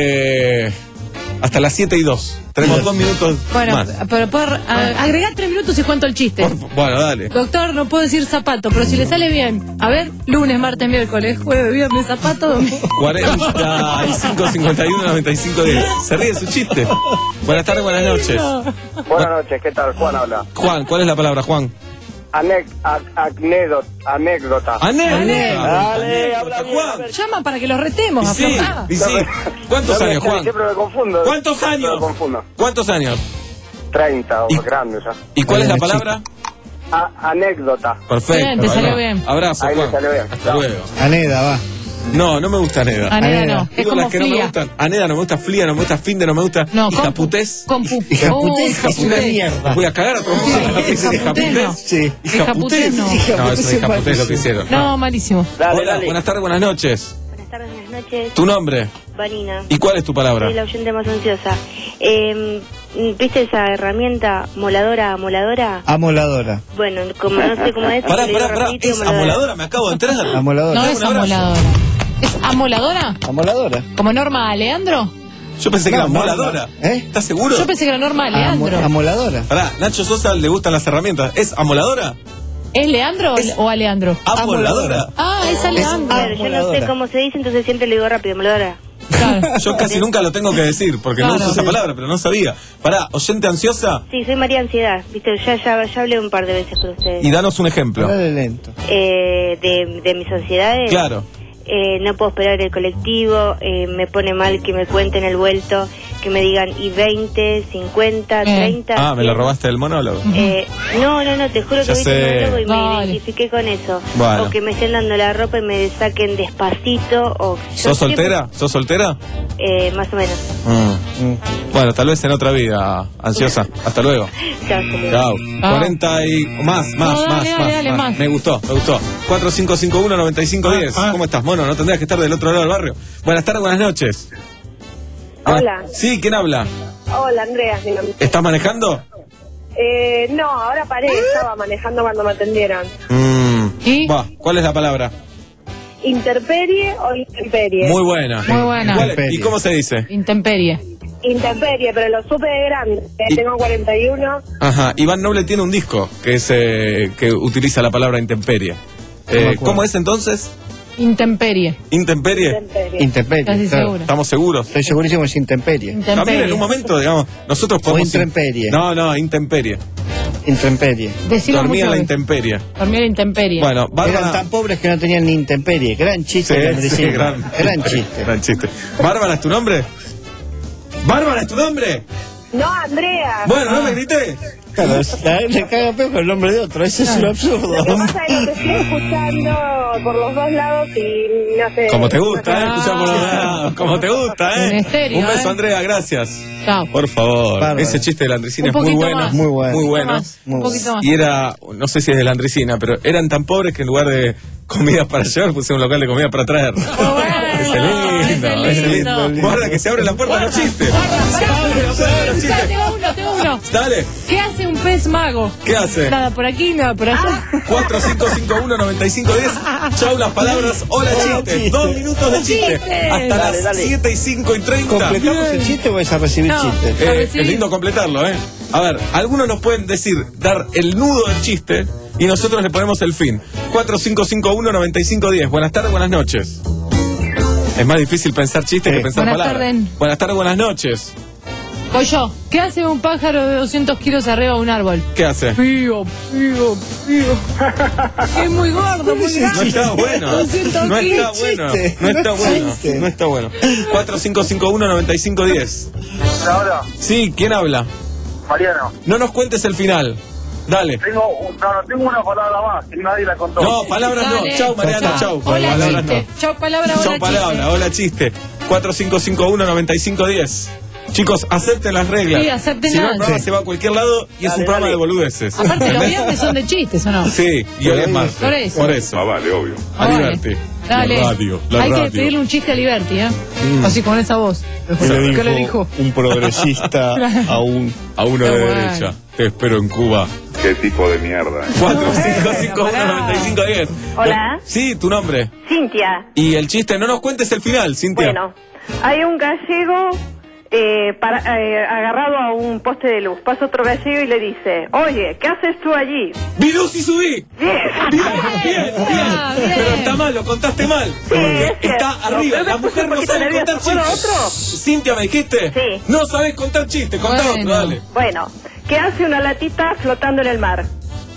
eh, hasta las siete y dos. Tenemos dos minutos Bueno, más. pero puedo a- agregar tres minutos y cuento el chiste. Por- bueno, dale. Doctor, no puedo decir zapato, pero si le sale bien. A ver, lunes, martes, miércoles, jueves, viernes, zapato. cuarenta y cinco, cincuenta y uno, noventa y cinco, diez. Se ríe su chiste. Buenas tardes, buenas noches. Buenas noches, ¿qué tal? Juan habla. Juan, ¿cuál es la palabra, Juan? Anec, ac- acnédot- anécdota. Anécdota. Dale, habla bien. Juan. Llama para que los retemos, Y sí, aflojá. y sí. ¿Cuántos No me- años, Juan? Siempre me confundo. ¿Cuántos Siempre años? Me confundo. ¿Cuántos años? treinta o Y- más grande ya. ¿Y cuál es la Chico. palabra? A- anécdota. Perfecto. Bien, te salió Bueno. bien. Abrazo, Ahí me Juan. salió bien. Hasta Chao. luego. Aneda, va. No, no me gusta Aneda. Aneda Aneda. no, es Digo como las que no me flia. gustan. Aneda no me gusta, Flia no me gusta, Finde no me gusta. No, y compu. Japutés. Compu. Hija Oh, putés es una japutés. mierda. Voy a cagar a trompadas. Sí, japutés no. Sí. Hija Japutés putés. no. No, eso es japutés lo que hicieron. No, malísimo. Dale, Hola, dale. buenas tardes, buenas noches. Buenas tardes, buenas noches. ¿Tu nombre? Vanina. ¿Y cuál es tu palabra? Soy la oyente más ansiosa. Eh, ¿Viste esa herramienta moladora, amoladora? Amoladora. Bueno, como no sé cómo es. Pará, le digo pará, pará. rapidito y ¿Es amoladora? Me acabo de enterar. Amoladora. No es amoladora. ¿Es amoladora? Amoladora. ¿Como Norma Leandro? Yo pensé que No, era no, moladora. no. ¿Eh? ¿Estás seguro? Yo pensé que era Norma Leandro. Amo- amoladora. Pará, Nacho Sosa le gustan las herramientas. ¿Es amoladora? ¿Es Leandro Es- o Aleandro? Amoladora. Ah, es Aleandro. Claro, yo no sé cómo se dice, entonces siempre le digo rápido, moladora. Yo casi nunca lo tengo que decir porque no Claro. uso esa palabra, pero no sabía. Pará, oyente ansiosa, Sí, soy María Ansiedad. Viste, ya, ya, ya hablé un par de veces con ustedes. y danos un ejemplo. Dale lento. Eh, de, de mis ansiedades. Claro. Eh, no puedo esperar el colectivo, eh, me pone mal que me cuenten el vuelto, que me digan y veinte, cincuenta, treinta. Ah, me lo cien. robaste del monólogo. Eh, no, no, no, te juro Ya que vi tu sé. monólogo y me Dale. identifiqué con eso. Bueno. O que me estén dando la ropa y me saquen despacito. O yo ¿Sos siempre- soltera? ¿Sos soltera? Eh, más o menos. Mm. Bueno, tal vez en otra vida, ansiosa. Hasta luego. Chao, hasta luego. Chao. Ah. cuarenta y más, más, No, dale, más, dale, más, dale, más. más. Me gustó, me gustó. cuatro cinco cinco uno nueve cinco uno cero. ¿Cómo estás, mono? No tendrías que estar del otro lado del barrio. Buenas tardes, buenas noches. Hola. Sí, ¿quién habla? Hola, Andrea. mi nombre. ¿Estás manejando? Eh, no, ahora paré, estaba manejando cuando me atendieron. Mm. Va, ¿cuál es la palabra? ¿Interperie o intemperie? Muy buena. Muy buena. ¿Cuál es? ¿Y cómo se dice? Intemperie. Intemperie, pero lo supe de grande. Eh, Tengo cuarenta y uno. Ajá, Iván Noble tiene un disco que es eh, que utiliza la palabra intemperie. Eh, ¿Cómo es entonces? Intemperie. ¿Intemperie? Intemperie. Casi claro. seguro. ¿Estamos seguros? Estoy segurísimo que es intemperie. También en un momento, digamos, nosotros podemos... O intemperie. No, no, intemperie. Intemperie. Decilo Dormía en la mucho. intemperie. Dormía en la intemperie. Bueno, Bárbara... Eran tan pobres que no tenían ni intemperie. Gran chiste. Sí, que me sí, decían. gran, Gran chiste. gran chiste. ¿Bárbara es tu nombre? ¿Bárbara es tu nombre? No, Andrea. Bueno, no me grité. Claro, la- le caga peor con el nombre de otro. Ese es un absurdo. Lo que pasa es que lo estoy escuchando por los dos lados y no sé. Como te gusta, ¿eh? no sé. Escuchar por los lados. Como te gusta, En ¿eh? estéreo, Un beso, ¿eh? Andrea, gracias. Chao. Por favor. Bárbaro. Ese chiste de la Andresina Un es muy poquito bueno. más. Muy bueno. Muy bueno. Más, Muy un bueno. poquito más. Y era, no sé si es de la Andresina, pero eran tan pobres que en lugar de comida para llevar puse un local de comida para traer. Ese lindo, ese ese lindo. lindo. Guarda que se abre la puerta a los chistes. Se abre la puerta a los Ya, chistes. tengo uno, tengo uno. Dale, ¿Qué hace un pez mago? ¿qué hace? Nada por aquí, nada por allá. cuatro cinco cinco uno nueve cinco uno cero. Chau las palabras. Hola chiste. Dos minutos de chiste. Chiste. Hasta Dale, las dale. siete y cinco y treinta. ¿Completamos el chiste o es a recibir No. chistes? Eh, A ver, es sí. lindo completarlo, ¿eh? A ver, algunos nos pueden decir, dar el nudo del chiste y nosotros le ponemos el fin. cuatro cinco cinco uno nueve cinco uno cero. Buenas tardes, buenas noches. Es más difícil pensar chistes que Sí. pensar Buenas palabras. tardes. Buenas tardes, buenas noches. Voy yo. ¿Qué hace un pájaro de doscientos kilos arriba de un árbol? ¿Qué hace? Pío, pío, pío. Es muy gordo, muy No grande. está bueno. doscientos No está kilos. bueno. Chiste. No está No bueno. existe. No está bueno. cuatro cinco cinco uno nueve cinco uno cero. Ahora, Sí, ¿quién habla? Mariano, No nos cuentes el final. Dale. tengo, un- no, no, tengo una palabra más que nadie la contó. No, palabras no. Dale. Chau, Mariana, chau. Hola, Palabras chiste. no. Chau, palabra, hola, Chau, palabra. chiste. Hola, chiste. cuatro cinco cinco uno nueve cinco uno cero. Chicos, acepten las reglas. Sí, acepten Si no, las- el programa Sí. se va a cualquier lado y es Dale, un programa dale. de boludeces. Aparte, los ¿Entendés? viernes son de chistes, ¿o no? Sí, y hoy es martes. Por eso. Por eso. Ah, vale, obvio. A Vale. Liberty. Dale. La radio. La Hay radio. que pedirle un chiste a Liberty, ¿eh? Mm. Así con esa voz. ¿Qué le dijo? un progresista a un... A uno Qué de bueno. derecha. Te espero en Cuba. Qué tipo de mierda. cuatro cinco cinco uno nueve cinco uno cero. Hola. Sí, tu nombre. Cintia. Y el chiste, no nos cuentes el final, Cintia. Bueno, hay un gallego eh, para, eh, agarrado a un poste de luz. Pasa otro gallego y le dice, oye, ¿qué haces tú allí? ¡Vi luz y subí! Bien. Bien, bien, Ah, bien. bien. Pero está mal, lo contaste mal. Porque es cierto. está arriba. Pero La me puse mujer un no poquito sabe contar nerviosa. ¿Puedo chistes. otro? Cintia, ¿me dijiste? Sí. No sabes contar chistes. Contá Bueno. otro, dale. Bueno, ¿qué hace una latita flotando en el mar?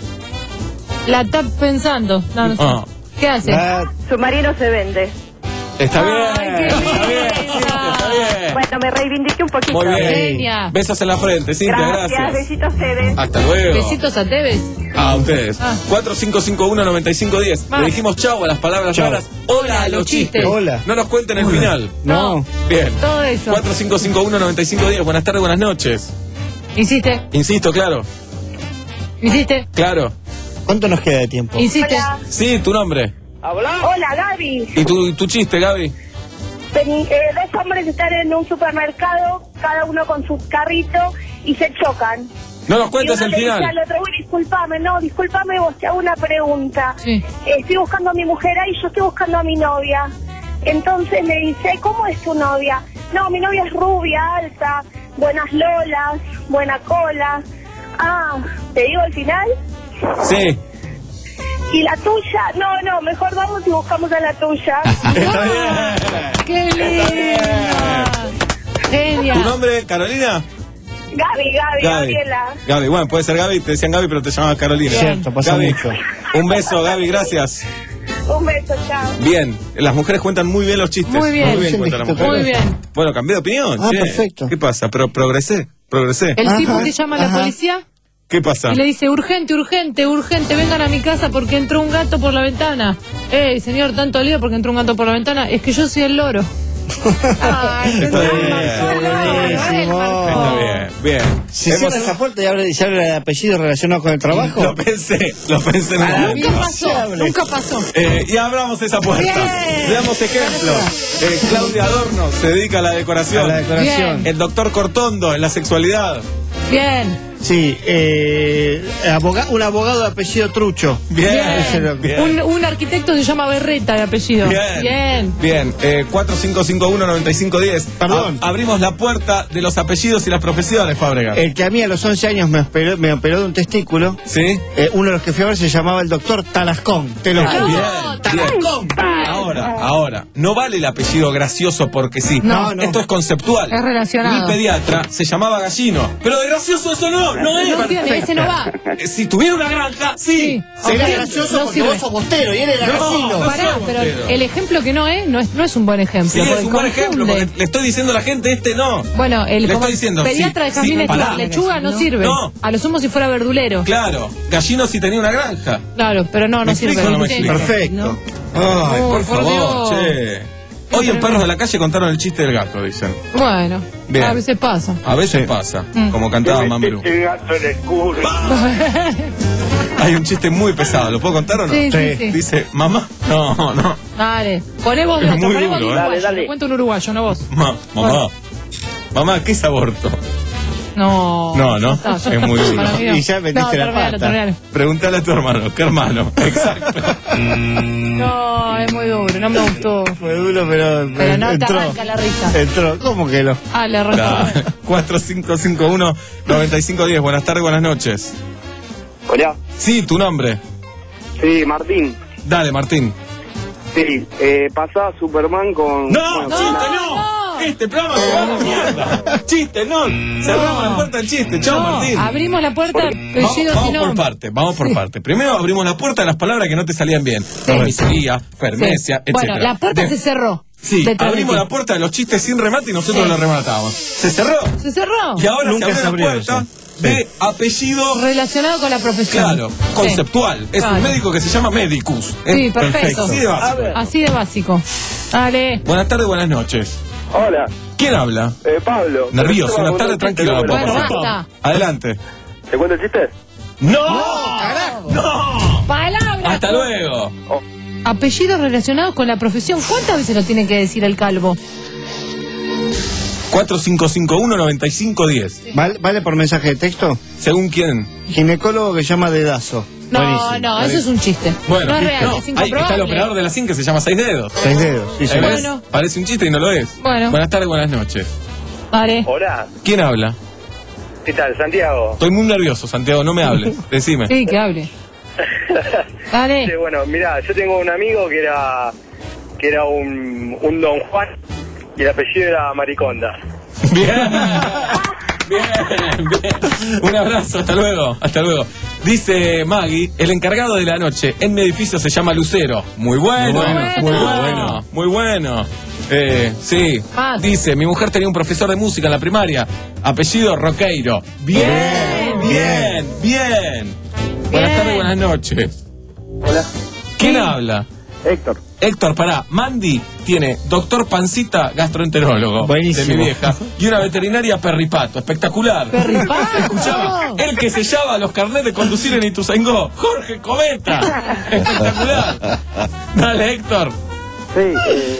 La está pensando. No, no sé. Ah. ¿Qué hace? La- Submarino se vende. Está bien. Ay, qué Está bien, linda. Cintia, está bien. Bueno, me reivindiqué un poquito. Muy bien. Genia. Besos en la frente, Cintia, Gracias, gracias. besitos ustedes. Hasta luego. Besitos a Tevez. A ustedes. Ah. cuatro cinco cinco uno nueve cinco uno cero. Va. Le dijimos chau a las palabras Chau. raras. Hola a los chistes. Hola. No nos cuenten el final. No. Bien. Todo eso. cuatro cinco cinco uno nueve cinco uno cero. Buenas tardes, buenas noches. Insiste, Insisto, claro. insiste, Claro. ¿Cuánto nos queda de tiempo? insiste. Sí, tu nombre. Hola, Gaby. ¿Y tu, tu chiste, Gaby? Ven- eh, dos hombres están en un supermercado, cada uno con su carrito, y se chocan. No nos cuentes Y uno el le dice final. al otro, "Uy, discúlpame, no, discúlpame vos, te hago una pregunta. Eh, estoy buscando a mi mujer ahí, yo estoy buscando a mi novia." Entonces le dice, "¿Cómo es tu novia?" "No, mi novia es rubia, alta, buenas lolas, buena cola." "Ah, ¿te digo el final?" Sí. "¿Y la tuya?" "No, no, mejor vamos y buscamos a la tuya." ¡Qué linda! Genia. ¿Tu nombre, Carolina? Gaby, Gaby, Gaby. Gabriela. Gaby, bueno, puede ser Gaby, te decían Gaby, pero te llamabas Carolina. Cierto, pasa Gaby, mucho. Un beso, Gaby, gracias. Un beso, chao. Bien, las mujeres cuentan muy bien los chistes. Muy bien. Muy bien, Sí, cuentan las muy mujeres. bien. Bueno, cambié de opinión. Ah, che. perfecto. ¿Qué pasa? Pero progresé, progresé. El Ajá, tipo que llama a la ajá. policía ¿Qué pasa? y le dice, urgente, urgente, urgente, vengan a mi casa porque entró un gato por la ventana. Ey, señor, tanto lío porque entró un gato por la ventana. Es que yo soy el loro. Ay, Está bien. Buenísimo. Está bien, bien. Si Hemos- cierra esa puerta y abre- se habla de apellido relacionado con el trabajo. Lo pensé, lo pensé en un Ah, momento. Nunca pasó, nunca pasó. Eh, y abramos esa puerta. Bien. Veamos ejemplo. Eh, Claudia Adorno se dedica a la decoración. A la decoración. Bien. El doctor Cortondo en la sexualidad. Bien. Sí, eh, aboga- un abogado de apellido Trucho. Bien. Ese lo- Bien. Un, un arquitecto se llama Berreta de apellido. Bien. Bien. Bien, eh, cuatro cinco cinco uno nueve cinco uno cero. Perdón. A- abrimos la puerta de los apellidos y las profesiones, Fábregas. El que a mí a los once años me operó, me operó de un testículo. ¿Sí? Eh, uno de los que fui a ver se llamaba el doctor Talascón. Te lo Ah, juro. bien, Talascón. Ahora, ahora, no vale el apellido gracioso porque sí. No, no. Esto es conceptual. Es relacionado. Mi pediatra se llamaba Gallino. Pero de gracioso eso no, no es. No tiene, ese no va. Eh, Si tuviera una granja, sí. Sería Aunque- gracioso no porque sirve. vos sos bostero y él era No, gallino. no Pará, soy pero bostero. el ejemplo que no es, no es, no es un buen ejemplo. Sí, porque es un buen ejemplo, confunde. porque le estoy diciendo a la gente, este no. Bueno, el Le como estoy diciendo, pediatra sí, de jazmín sí, lechuga, pará. lechuga no sirve. No. A lo sumo si fuera verdulero. Claro, Gallino sí tenía una granja. Claro, pero no, no ¿Me sirve. explico o no me Sí. explico? Perfecto. Ay, Oh, por por favor, Dios. che. Hoy en Perros de la Calle contaron el chiste del gato, dicen. Bueno, Bien. a veces pasa. A veces pasa, como cantaba Mambrú. El gato en el culo. Hay un chiste muy pesado, ¿lo puedo contar o no? Sí, sí, sí. Dice, mamá, no, no, Dale, poné vos, Es gato, muy poné vos duro, un ¿eh? uruguayo. Dale, dale. Te cuento un uruguayo, no vos. ma- mamá. Mamá, ¿qué es aborto? No. No, no, está, ya es está. muy duro. Para mí no. Y ya metiste no, la terminalo, pata. terminalo. Pregúntale a tu hermano, ¿qué hermano? Exacto. No, es muy duro, no me gustó. Fue duro, pero, Pero no te entró. arranca la risa. Entró. ¿Cómo que no? Ah, le arrancó. cuatro cinco cinco uno nueve cinco uno cero. Buenas tardes, buenas noches. Hola. Sí, tu nombre. Sí, Martín. Dale, Martín. Sí, eh, pasá Superman con... No, bueno, chiste, no. Este programa se va a la mierda. Chiste, no. Cerramos la puerta del chiste. Chao, No, Martín. abrimos la puerta, Vamos, apellido vamos sin por nombre. parte, vamos por parte. Primero abrimos la puerta de las palabras que no te salían bien. Permisería, fermesia, Sí. etcétera. Bueno, la puerta De- se cerró. Sí, De abrimos transmitir. la puerta de los chistes sin remate y nosotros Sí. lo rematábamos. Se cerró. Se cerró. Y ahora Nunca se se abre la abrió puerta eso. de apellido, Relacionado con la profesión. claro, Sí. conceptual. Es Claro. un médico que se llama Medicus. Sí, Es perfecto. Así de básico. Así de básico. Dale. Buenas tardes, buenas noches. Hola, ¿Quién habla? eh, Pablo. Nervioso, ¿Te una cuento tarde el tranquila. chiste? la puedo Bueno, pasar. basta. Adelante. ¿Te cuento el chiste? ¡No! ¡No! Palabras. Hasta luego. Apellidos relacionados con la profesión. ¿Cuántas veces lo tiene que decir el calvo? cuatro cinco cinco uno nueve cinco uno cero. ¿Vale, ¿Vale por mensaje de texto? ¿Según quién? Ginecólogo que llama dedazo. No, Buenísimo. no, eso es un chiste. Bueno, no es real, no, es ahí incomprobable. está el operador de la C I N que se llama Seis Dedos. Seis dedos, sí, Ahí sí. ves, Bueno. Parece un chiste y no lo es. Bueno. Buenas tardes, buenas noches. Dale. Hola, ¿Quién habla? ¿qué tal? Santiago. Estoy muy nervioso, Santiago, no me hables. Decime. Sí, que hable. Dale. Sí, bueno, mirá, yo tengo un amigo que era que era un, un Don Juan y el apellido era Mariconda. Bien. Bien, bien. Un abrazo, hasta luego, hasta luego. Dice Maggie, el encargado de la noche en mi edificio se llama Lucero. Muy bueno, Muy bueno. muy bueno, muy bueno. Eh, sí. Más. Dice, mi mujer tenía un profesor de música en la primaria, apellido Roqueiro. Bien, bien, bien. Buenas tardes, buenas noches. Hola. ¿Quién Sí. habla? Héctor. Héctor, pará, Mandy tiene doctor Pancita, gastroenterólogo Buenísimo. de mi vieja, y una veterinaria Perripato, espectacular. Perripato. Escuchá, el que sellaba los carnets de conducir en Ituzaingó, Jorge Cometa. Espectacular. Dale, Héctor. Sí, eh, un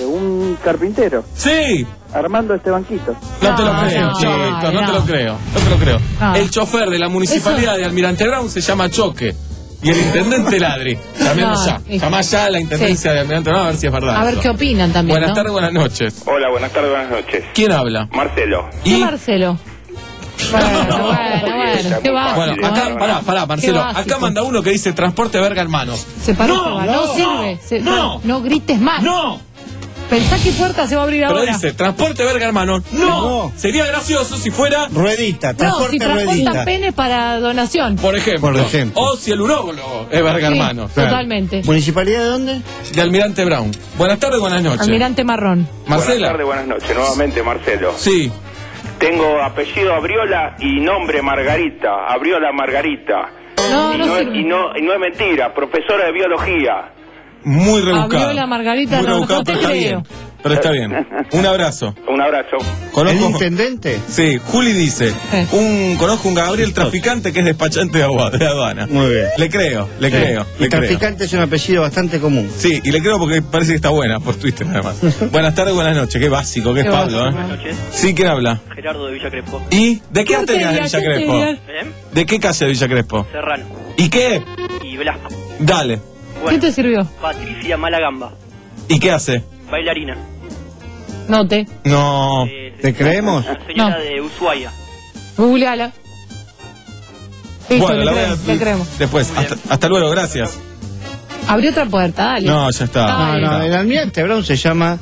un carpintero. Sí. Armando este banquito. No te lo No, creo, no, Che, no, Víctor, no no. te lo creo. No te lo creo. No. El chofer de la municipalidad Eso- de Almirante Brown se llama Choque. Y el intendente Ladri. Llamemos No, ya. es- Llamás ya a la intendencia Sí. de Almirante Brown a ver si es verdad. A ver eso. qué opinan también, Buenas ¿no? tardes, buenas noches. Hola, buenas tardes, buenas noches. ¿Quién habla? Marcelo. ¿Qué Marcelo? Bueno, bueno, bueno, qué básico. Bueno, acá, ¿eh? pará, pará, Marcelo. Qué básico. Acá manda uno que dice transporte verga hermanos. Se parece, No, va, no, no, sirve. Se- no. no grites más. No. Pensá qué puerta se va a abrir Pero ahora. dice transporte verga hermanos. No. Sería gracioso si fuera ruedita, No, si transportan pene para donación. Por ejemplo. Por ejemplo. O si el urólogo es verga Sí, hermano. totalmente. ¿Municipalidad de dónde? De Almirante Brown. Buenas tardes, buenas noches. Almirante Marrón. Marcela. Buenas tardes, buenas noches. Nuevamente, Marcelo. Sí. Tengo apellido Abriola y nombre Margarita. Abriola Margarita. No, y, no no es, sirve. y, no, y no es mentira. Profesora de biología. Muy rebuscado. Abrió la Margarita, Muy no, rebuscado, no te pero está creo. bien. Pero está bien. Un abrazo. Un abrazo. Conozco... ¿El intendente? Sí, Juli dice, un conozco un Gabriel traficante que es despachante de agua, de aduana. Muy bien. Le creo, le Sí. creo, Y le creo. traficante es un apellido bastante común. Sí, y le creo porque parece que está buena por Twitter además. Buenas tardes, buenas noches. Qué básico, que es Qué Pablo, básico. ¿eh? Buenas noches. Sí, ¿quién habla? Gerardo de Villa Crespo. ¿Y de qué ¿Qué antenas de arteria? Villa ¿Qué Crespo? arteria? ¿Eh? ¿De qué calle de Villa Crespo? Serrano. ¿Y qué? Y Velasco. Dale. ¿Qué te sirvió? Patricia Malagamba. ¿Y qué hace? Bailarina. Note. No. ¿Te creemos? Señora No. de Ushuaia. Googleala. Listo, Bueno, le, la voy creemos, a... le creemos. Después, hasta, hasta luego, gracias. Abrió otra puerta, dale. No, ya está. No, Dale. no, el Almirante Brown se llama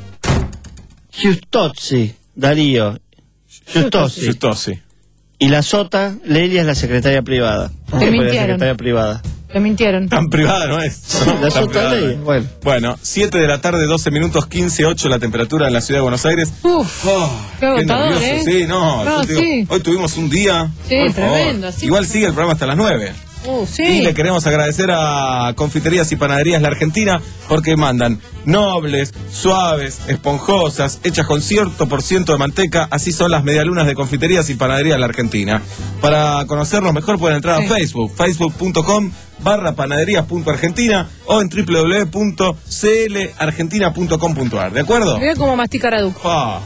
Giustozzi, Darío. Giustozzi. Justo, sí. Y la Sota, Lelia es la secretaria privada. Te ¿Qué fue la mintieron. secretaria privada? Le mintieron. Tan privada no es. La Tan Sota privada no Lelia, es. bueno. Bueno, siete de la tarde, doce minutos, quince ocho la temperatura en la ciudad de Buenos Aires. Uf, Oh, qué agotador, nervioso, ¿eh? sí, no. No, yo te digo, sí. Hoy tuvimos un día. Sí, por favor. tremendo, sí. Igual sigue el programa hasta las nueve. Uh, sí. Y le queremos agradecer a Confiterías y Panaderías La Argentina porque mandan nobles, suaves, esponjosas, hechas con cierto por ciento de manteca. Así son las medialunas de Confiterías y Panaderías La Argentina. Para conocernos mejor pueden entrar Sí. a Facebook, facebook.com barra panaderías.argentina o en w w w punto c l argentina punto com punto a r. ¿De acuerdo? Mira cómo masticar a Duke. Ah.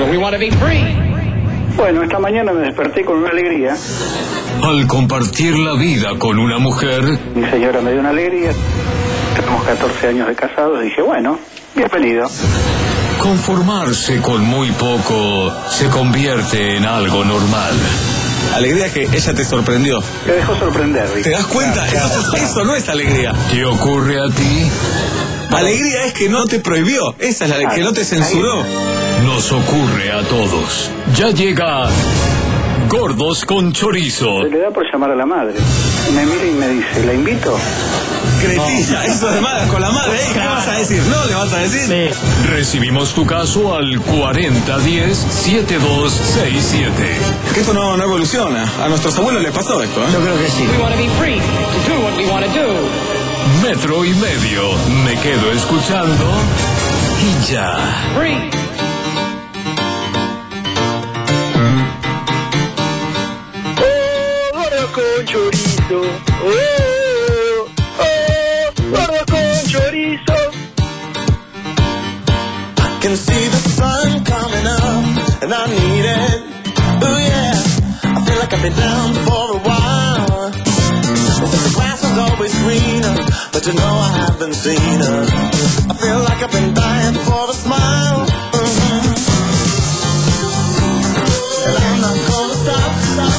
Bueno, esta mañana me desperté con una alegría. Al compartir la vida con una mujer, Mi señora me dio una alegría. Tenemos catorce años de casados. Dije, bueno, bienvenido. conformarse con muy poco se convierte en algo normal. Alegría que ella te sorprendió. Me dejó sorprender, ¿Te Rick. das cuenta? Eso, eso no es alegría. ¿Qué ocurre a ti? Alegría es que no te prohibió. Esa es la de que no te censuró. Nos ocurre a todos. Ya llega Gordos con Chorizo. Se le da por llamar a la madre. Me mira y me dice, ¿la invito? Cretilla, eso de madre con la madre. ¿eh? ¿Qué vas a decir? ¿No le vas a decir? Recibimos tu caso al cuarenta diez setenta y dos sesenta y siete. Que esto no, no evoluciona. A nuestros abuelos les pasó esto, ¿eh? Yo creo que sí. Metro y medio. Me quedo escuchando y ya. Oh, gordo con chorizo. Oh, oh, gordo con chorizo. I can see the sun coming up, and I need it. Oh yeah, I feel like I've been down for a while. They said the grass was always greener, but you know I haven't seen her. I feel like I've been dying for a smile. Mm-hmm. And I'm not gonna stop, stop.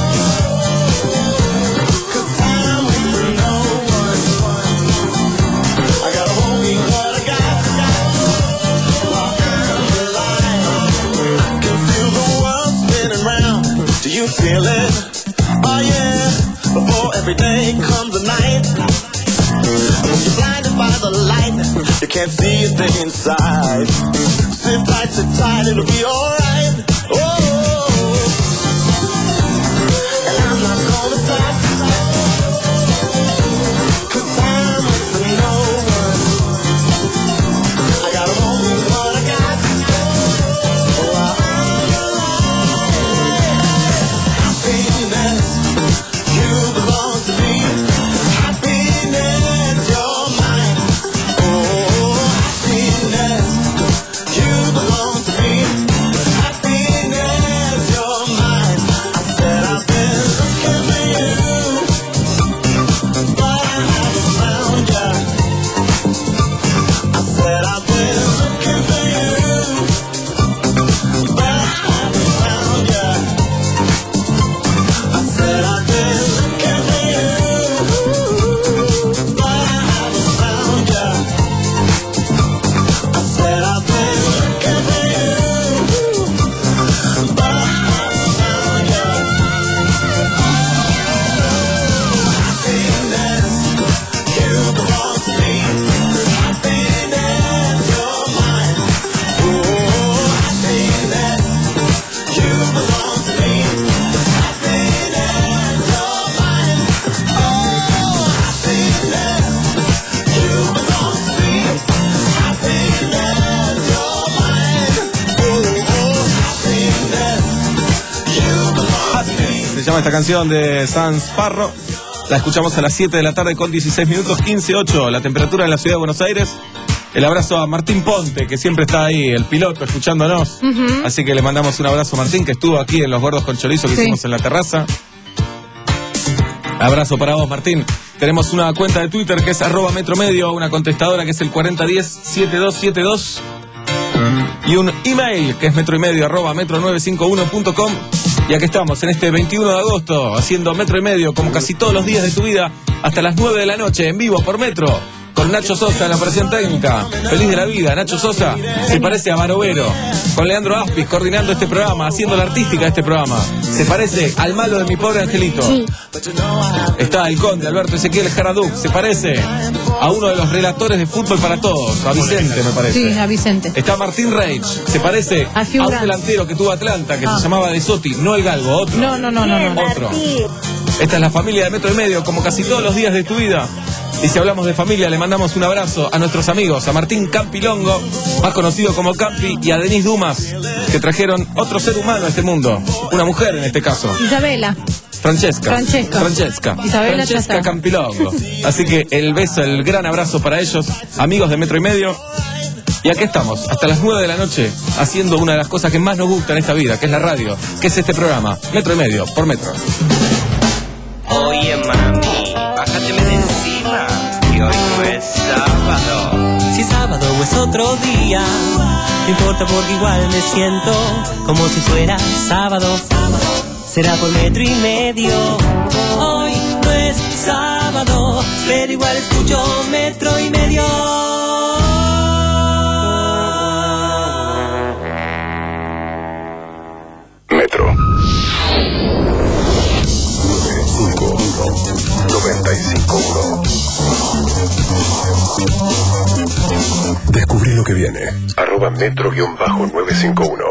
'Cause time waits for no one. I gotta hold me what I got, got. While I'm alive, I can feel the world spinning round. Do you feel it? Oh yeah. Before every day comes a night. When you're blinded by the light, you can't see a thing inside. Sit tight, sit tight, it'll be alright. Oh, and I'm not gonna stop. 'Cause time waits for no one. I gotta hold me what I got. While I'm alive. Happiness, you belong to me. Happiness, you're mine. Oh, happiness, you belong llama esta canción de Sans Parro. La escuchamos a las siete de la tarde con dieciséis minutos, quince ocho. La temperatura en la ciudad de Buenos Aires. El abrazo a Martín Ponte, que siempre está ahí, el piloto, escuchándonos. Uh-huh. Así que le mandamos un abrazo a Martín, que estuvo aquí en los Gordos con Chorizo que sí. hicimos en la terraza. Abrazo para vos, Martín. Tenemos una cuenta de Twitter que es arroba metromedio, una contestadora que es el cuarenta diez setenta y dos setenta y dos y un email que es metroymedio arroba metro novecientos cincuenta y uno punto com. Y aquí estamos en este veintiuno de agosto haciendo Metro y Medio como casi todos los días de tu vida hasta las nueve de la noche en vivo por Metro con Nacho Sosa en la operación técnica. Feliz de la vida, Nacho Sosa se parece a Barovero, con Leandro Aspis coordinando este programa, haciendo la artística de este programa. Se parece al malo de mi pobre angelito. Sí. Está el conde Alberto Ezequiel Jaraduc, se parece a uno de los relatores de Fútbol para Todos, a Vicente me parece. Sí, a Vicente. Está Martín Reich, se parece a, a un delantero que tuvo Atlanta, que ah. se llamaba De Sotti, no el Galgo, otro. No, no, no, no, no. Otro. Esta es la familia de Metro y Medio, como casi todos los días de tu vida. Y si hablamos de familia, le mandamos un abrazo a nuestros amigos, a Martín Campilongo, más conocido como Campi, y a Denise Dumas, que trajeron otro ser humano a este mundo, una mujer en este caso. Isabela. Francesca. Francesca. Francesca. Isabela Francesca Campilongo. Así que el beso, el gran abrazo para ellos, amigos de Metro y Medio. Y aquí estamos, hasta las nueve de la noche, haciendo una de las cosas que más nos gusta en esta vida, que es la radio, que es este programa, Metro y Medio, por Metro. Oye, mami, bájateme de encima, que hoy no es sábado. Si es sábado o es otro día, no importa porque igual me siento como si fuera sábado. Será por Metro y Medio. Hoy no es sábado, pero igual escucho Metro y Medio. Metro noventa y cinco punto uno. Descubrí lo que viene. Arroba metro novecientos cincuenta y uno.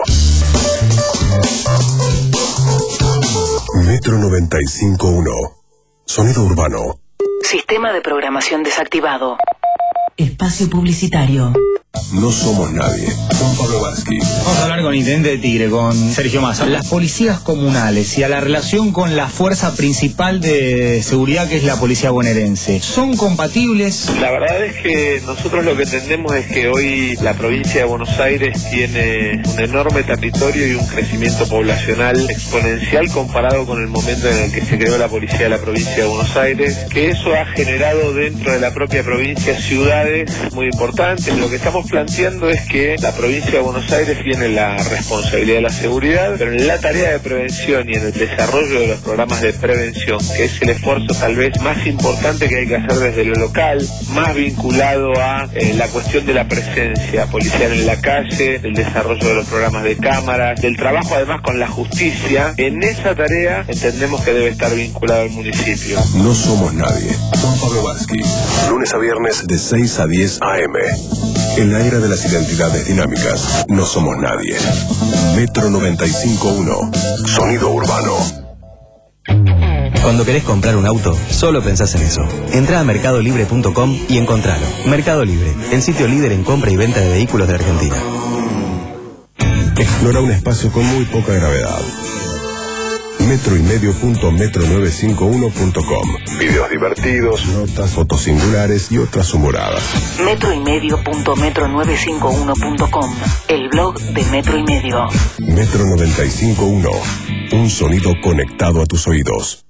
Metro noventa y cinco punto uno. Sonido urbano. Sistema de programación desactivado. Espacio publicitario. No somos nadie. Juan Pablo Varsky. Vamos a hablar con Intendente de Tigre, con Sergio Massa. Las policías comunales y a la relación con la fuerza principal de seguridad que es la policía bonaerense. ¿Son compatibles? La verdad es que nosotros lo que entendemos es que hoy la provincia de Buenos Aires tiene un enorme territorio y un crecimiento poblacional exponencial comparado con el momento en el que se creó la policía de la provincia de Buenos Aires, que eso ha generado dentro de la propia provincia ciudades muy importantes. Lo que estamos planteando es que la provincia de Buenos Aires tiene la responsabilidad de la seguridad, pero en la tarea de prevención y en el desarrollo de los programas de prevención, que es el esfuerzo tal vez más importante que hay que hacer desde lo local, más vinculado a eh, la cuestión de la presencia policial en la calle, del desarrollo de los programas de cámaras, del trabajo además con la justicia, en esa tarea entendemos que debe estar vinculado al municipio. No somos nadie. Juan Pablo Varsky. Lunes a viernes de seis a diez a eme. En la era de las identidades dinámicas, no somos nadie. Metro noventa y cinco punto uno. Sonido urbano. Cuando querés comprar un auto, solo pensás en eso. Entrá a mercado libre punto com y encontralo. Mercado Libre, el sitio líder en compra y venta de vehículos de Argentina. Explora un espacio con muy poca gravedad. metro y medio punto metro novecientos cincuenta y uno punto com. Videos divertidos, notas, fotos singulares y otras humoradas. metro y medio punto metro novecientos cincuenta y uno punto com. El blog de Metro y Medio. Metro noventa y cinco punto uno. Un sonido conectado a tus oídos.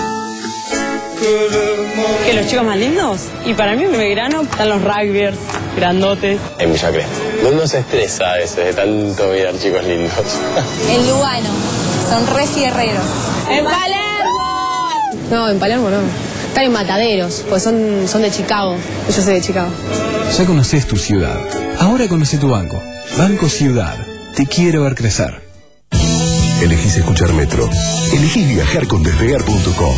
¿Que los chicos más lindos? Y para mí en Belgrano están los rugbyers, grandotes. En Villa Crespo. Uno se estresa a veces de tanto mirar chicos lindos. En Lugano. Son re fierreros. ¡En Palermo! No, en Palermo no. Están en Mataderos, pues son, son de Chicago. Yo soy de Chicago. Ya conoces tu ciudad. Ahora conoce tu banco. Banco Ciudad. Te quiero ver crecer. Elegís escuchar Metro. Elegís viajar con despegar punto com.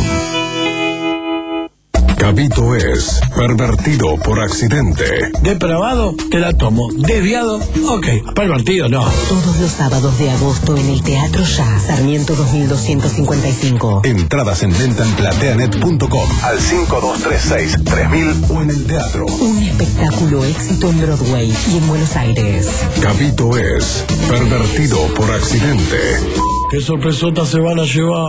Cabito es pervertido por accidente. Depravado, te la tomo. Desviado, ok. Pervertido, no. Todos los sábados de agosto en el Teatro Ya, Sarmiento dos mil doscientos cincuenta y cinco. Entradas en venta en plateanet punto com al cinco dos tres seis tres mil o en el teatro. Un espectáculo éxito en Broadway y en Buenos Aires. Cabito es pervertido por accidente. ¿Qué sorpresota se van a llevar?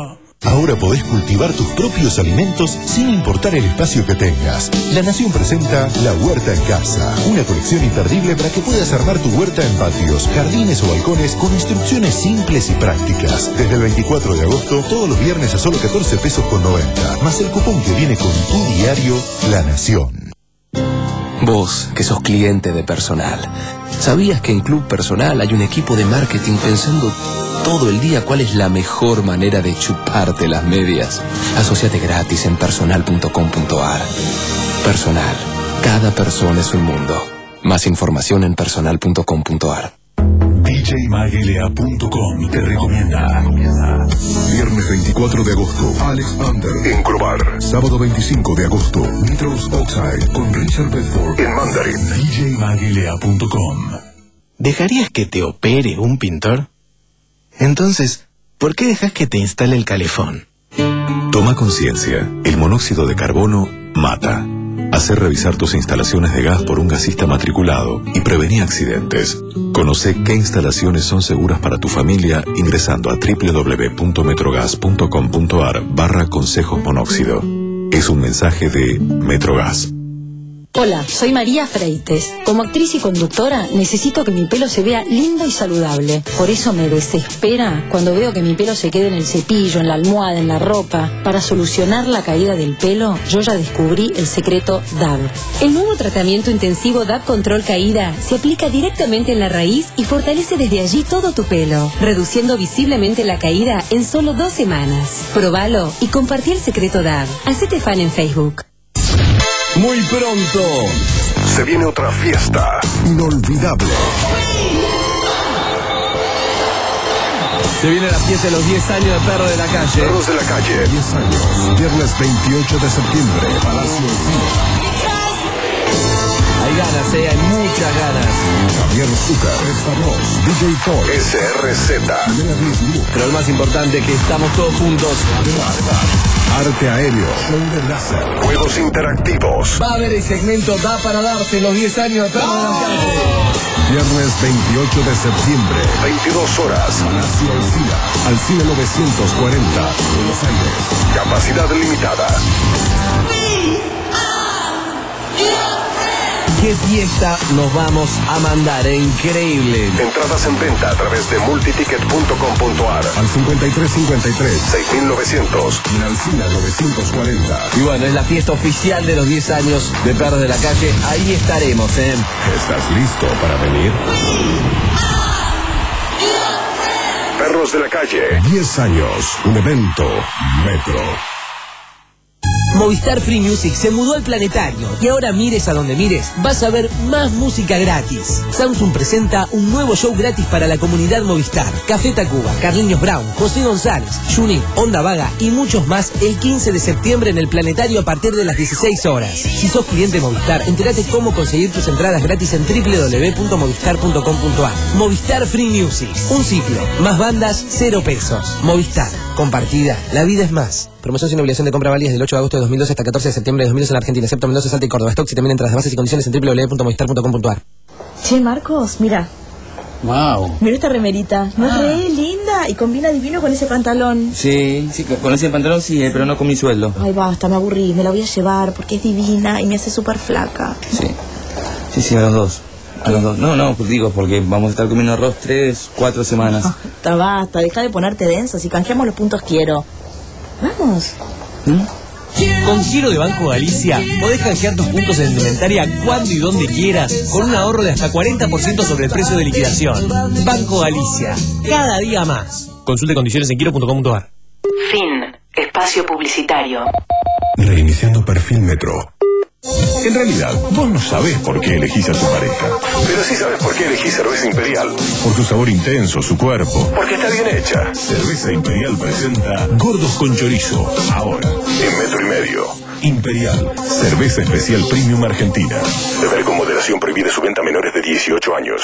Ahora podés cultivar tus propios alimentos sin importar el espacio que tengas. La Nación presenta La Huerta en Casa, una colección imperdible para que puedas armar tu huerta en patios, jardines o balcones con instrucciones simples y prácticas. Desde el veinticuatro de agosto, todos los viernes a solo catorce pesos con noventa, más el cupón que viene con tu diario La Nación. Vos, que sos cliente de Personal, ¿sabías que en Club Personal hay un equipo de marketing pensando todo el día cuál es la mejor manera de chuparte las medias? Asociate gratis en personal punto com punto ar. Personal. Cada persona es un mundo. Más información en personal punto com punto ar. D J Magelea punto com te recomienda. Viernes veinticuatro de agosto, Alex Under en Crobar. Sábado veinticinco de agosto, Nitrous Oxide con Richard Bedford en Mandarin. D J Magelea punto com. ¿Dejarías que te opere un pintor? Entonces, ¿por qué dejas que te instale el calefón? Toma conciencia. El monóxido de carbono mata. Hacer revisar tus instalaciones de gas por un gasista matriculado y prevenir accidentes. Conoce qué instalaciones son seguras para tu familia ingresando a doble u doble u doble u punto metrogas punto com punto ar barra consejos monóxido. Es un mensaje de Metrogas. Hola, soy María Freites. Como actriz y conductora, necesito que mi pelo se vea lindo y saludable. Por eso me desespera cuando veo que mi pelo se quede en el cepillo, en la almohada, en la ropa. Para solucionar la caída del pelo, yo ya descubrí el secreto D A B. El nuevo tratamiento intensivo D A B Control Caída se aplica directamente en la raíz y fortalece desde allí todo tu pelo, reduciendo visiblemente la caída en solo dos semanas. Probalo y compartí el secreto D A B. Hacete fan en Facebook. Muy pronto se viene otra fiesta inolvidable. Se viene la fiesta de los diez años de Perros de la Calle. Perros de la Calle, diez años, viernes veintiocho de septiembre, Palacio Cine. Hay ganas, eh, hay muchas ganas. Javier Zucker, Estados, D J Paul, S R Z. Pero lo más importante es que estamos todos juntos. Arte aéreo, show de láser, juegos interactivos. Va a haber el segmento Da para darse los diez años de Perros de la Calle. Viernes veintiocho de septiembre, veintidós horas, Palacio Alcina, al Cine novecientos cuarenta, Buenos Aires. Capacidad limitada. ¡Qué fiesta nos vamos a mandar! ¡Eh! Increíble. Entradas en venta a través de multiticket punto com punto ar al cincuenta y tres cincuenta y tres, seis mil novecientos y en Alcina novecientos cuarenta. Y bueno, es la fiesta oficial de los diez años de Perros de la Calle. Ahí estaremos, ¿eh? ¿Estás listo para venir? Perros de la Calle, diez años, un evento Metro. Movistar Free Music se mudó al Planetario y ahora mires a donde mires, vas a ver más música gratis. Samsung presenta un nuevo show gratis para la comunidad Movistar. Café Tacuba, Carliños Brown, José González, Juni, Onda Vaga y muchos más el quince de septiembre en el Planetario a partir de las dieciséis horas. Si sos cliente Movistar, entérate cómo conseguir tus entradas gratis en doble u doble u doble u punto movistar punto com punto ar. Movistar Free Music, un ciclo, más bandas, cero pesos. Movistar, compartida, la vida es más. Promoción sin obligación de compra válida del ocho de agosto de dos mil doce hasta catorce de septiembre de dos mil doce en la Argentina, excepto Mendoza, Salta y Córdoba. Stock y también entradas de bases y condiciones en doble u doble u doble u punto movistar punto com punto ar. Che, Marcos, mira. Wow. Mira esta remerita. No es Ah. re linda y combina divino con ese pantalón. Sí, sí, con ese pantalón sí, eh, pero no con mi sueldo. Ay, basta, me aburrí. Me la voy a llevar porque es divina y me hace súper flaca. Sí, sí, sí, a los dos. A los dos. No, no, pues digo, porque vamos a estar comiendo arroz tres, cuatro semanas. Basta, basta. Deja de ponerte denso. Si canjeamos los puntos quiero. Vamos. Con Giro de Banco Galicia podés canjear tus puntos en indumentaria cuando y donde quieras con un ahorro de hasta cuarenta por ciento sobre el precio de liquidación. Banco Galicia, cada día más. Consulte condiciones en giro punto com punto ar. Fin. Espacio publicitario. Reiniciando perfil Metro. En realidad, vos no sabés por qué elegís a tu pareja. Pero sí sabés por qué elegís cerveza Imperial. Por su sabor intenso, su cuerpo. Porque está bien hecha. Cerveza Imperial presenta Gordos con Chorizo. Ahora, en Metro y Medio. Imperial. Cerveza especial premium argentina. Beber con moderación, prohibida su venta a menores de dieciocho años.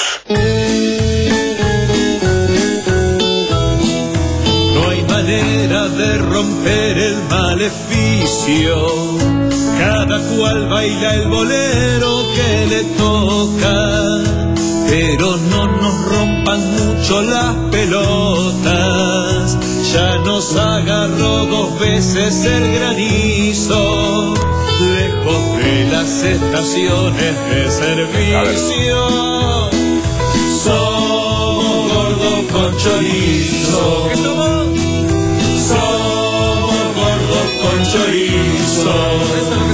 No hay manera de romper el maleficio. Cada cual baila el bolero que le toca, pero no nos rompan mucho las pelotas. Ya nos agarró dos veces el granizo, lejos de las estaciones de servicio. Somos gordos con chorizo. ¿Qué somos? Somos gordos con chorizo. ¿Eso es lo que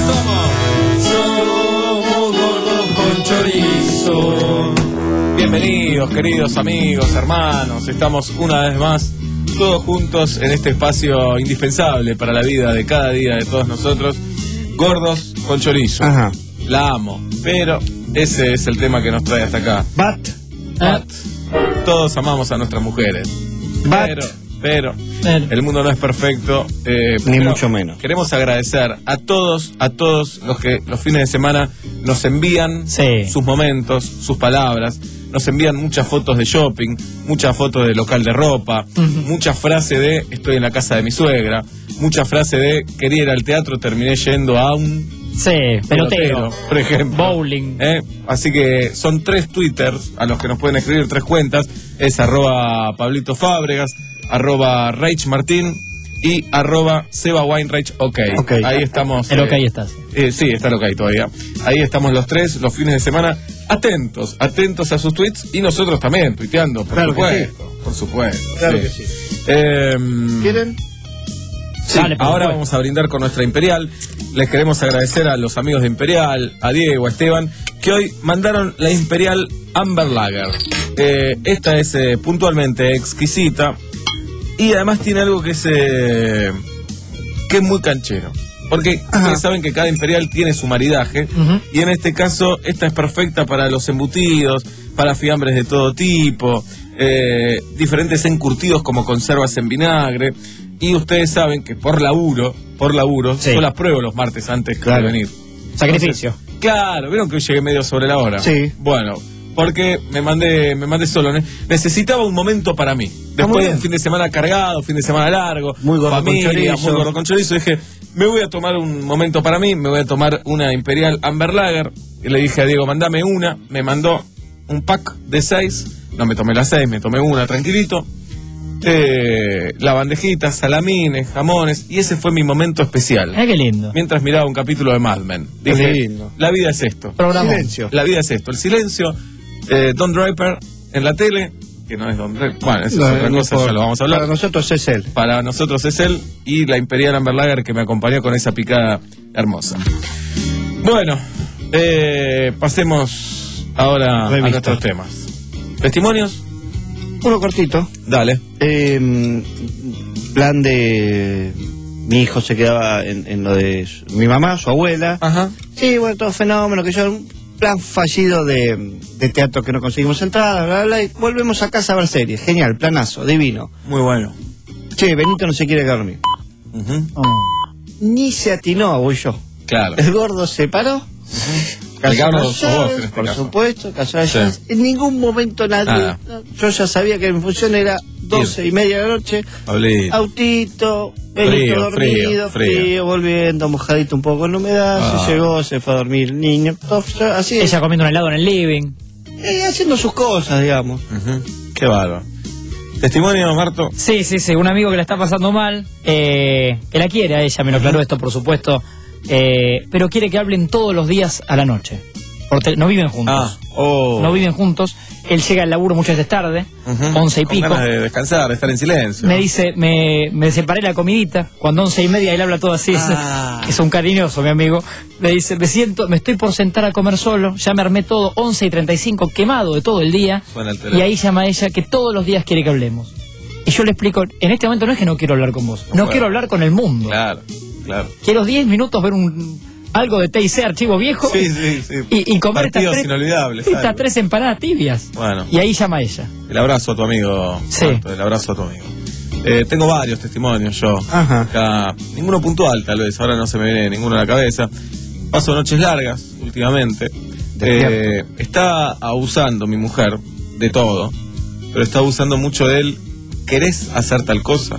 somos? Somos gordos con chorizo. Bienvenidos, queridos amigos, hermanos. Estamos una vez más todos juntos en este espacio indispensable para la vida de cada día de todos nosotros. Gordos con chorizo. Ajá. La amo, pero ese es el tema que nos trae hasta acá. But, But. Todos amamos a nuestras mujeres. But. Pero, pero, el mundo no es perfecto. Eh, Ni mucho menos. Queremos agradecer a todos, a todos los que los fines de semana nos envían sí. sus momentos, sus palabras. Nos envían muchas fotos de shopping, muchas fotos de local de ropa, uh-huh. muchas frases de estoy en la casa de mi suegra, muchas frases de quería ir al teatro, terminé yendo a un sí, pelotero, por ejemplo. Bowling. ¿Eh? Así que son tres twitters a los que nos pueden escribir, tres cuentas. Es arroba Pablito Fábregas, arroba Reich Martín y arroba Seba Weinreich OK. Okay. Ahí estamos. El eh, OK estás. Eh, sí, está el OK todavía. Ahí estamos los tres, los fines de semana, atentos, atentos a sus tweets y nosotros también, tuiteando, por claro supuesto. Que sí. Por supuesto. Claro sí. que sí. Eh, ¿Quieren? Sí, Dale, ahora favor. vamos a brindar con nuestra Imperial. Les queremos agradecer a los amigos de Imperial, a Diego, a Esteban, que hoy mandaron la Imperial Amber Lager. Eh, esta es eh, puntualmente exquisita y además tiene algo que es, eh, que es muy canchero. Porque Ajá. ustedes saben que cada Imperial tiene su maridaje, uh-huh. y en este caso esta es perfecta para los embutidos, para fiambres de todo tipo, eh, diferentes encurtidos como conservas en vinagre. Y ustedes saben que por laburo, por laburo, sí. yo las pruebo los martes antes claro. de venir. Sacrificio. Entonces, claro, vieron que hoy llegué medio sobre la hora. Sí. Bueno, porque me mandé, me mandé solo. Necesitaba un momento para mí. Después de un fin de semana cargado, fin de semana largo, muy gordo familia, con chorizo. muy gordo con chorizo, dije, me voy a tomar un momento para mí, me voy a tomar una Imperial Amber Lager. Y le dije a Diego, mandame una. Me mandó un pack de seis. No me tomé las seis, me tomé una tranquilito. Eh, la bandejita, salamines, jamones. Y ese fue mi momento especial. Ah, qué lindo. Mientras miraba un capítulo de Mad Men. Dije, qué lindo. La vida es esto. Programa. Silencio. La vida es esto. El silencio. Eh, Don Draper en la tele. Que no es Don Draper. Bueno, eso no, es otra no cosa, por, ya lo vamos a hablar. Para nosotros es él. Para nosotros es él. Y la Imperial Amber Lager que me acompañó con esa picada hermosa. Bueno, eh, pasemos ahora Revista. a nuestros temas. ¿Testimonios? Uno cortito. Dale. Eh, plan de... Mi hijo se quedaba en, en lo de su, mi mamá, su abuela. Ajá. Sí, bueno, todo fenómeno, que yo... Un plan fallido de, de teatro que no conseguimos entrada, bla, bla, bla, y volvemos a casa a ver series. Genial, planazo, divino. Muy bueno. Che, Benito no se quiere dormir. Uh-huh. Oh. Ni se atinó, voy yo. Claro. El gordo se paró. Uh-huh. Cayó vos, en este por caso. supuesto, cayó allá. Sí. En ningún momento nadie. Nada. Yo ya sabía que mi función era doce y media de la noche. Pablito. Autito, Benito Frío, dormido, frío, frío. frío, volviendo, mojadito un poco en la humedad. Ah. Se llegó, se fue a dormir el niño. Todo, así. Ella comiendo un helado en el living. Eh, haciendo sus cosas, digamos. Uh-huh. Qué bárbaro. ¿Testimonio, Marto? Sí, sí, sí. Un amigo que la está pasando mal, eh, que la quiere a ella, me lo aclaró esto, por supuesto. Eh, pero quiere que hablen todos los días a la noche. Porque no viven juntos. Ah, oh. No viven juntos. Él llega al laburo muchas veces tarde, uh-huh. once y Con pico. ganas de descansar, de estar en silencio. Me dice, me, me separé la comidita. Cuando once y media él habla todo así. Ah. Es, es un cariñoso, mi amigo. Me dice, me siento, me estoy por sentar a comer solo. Ya me armé todo, once y treinta y cinco, quemado de todo el día. Suena el teléfono. Y ahí llama a ella que todos los días quiere que hablemos. Y yo le explico, en este momento no es que no quiero hablar con vos, no bueno. quiero hablar con el mundo. Claro, claro. Quiero diez minutos ver un algo de T I C, archivo viejo. Sí, sí, sí. Y, y comer estas Partidos tres, inolvidables. estas algo. tres empanadas tibias. Bueno. Y ahí llama a ella. El abrazo a tu amigo. Sí. Marto, el abrazo a tu amigo. Eh, tengo varios testimonios yo. Ajá. Acá, ninguno puntual, tal vez. Ahora no se me viene ninguno a la cabeza. Paso noches largas últimamente. Eh, está abusando mi mujer de todo, pero está abusando mucho de él. ¿Querés hacer tal cosa?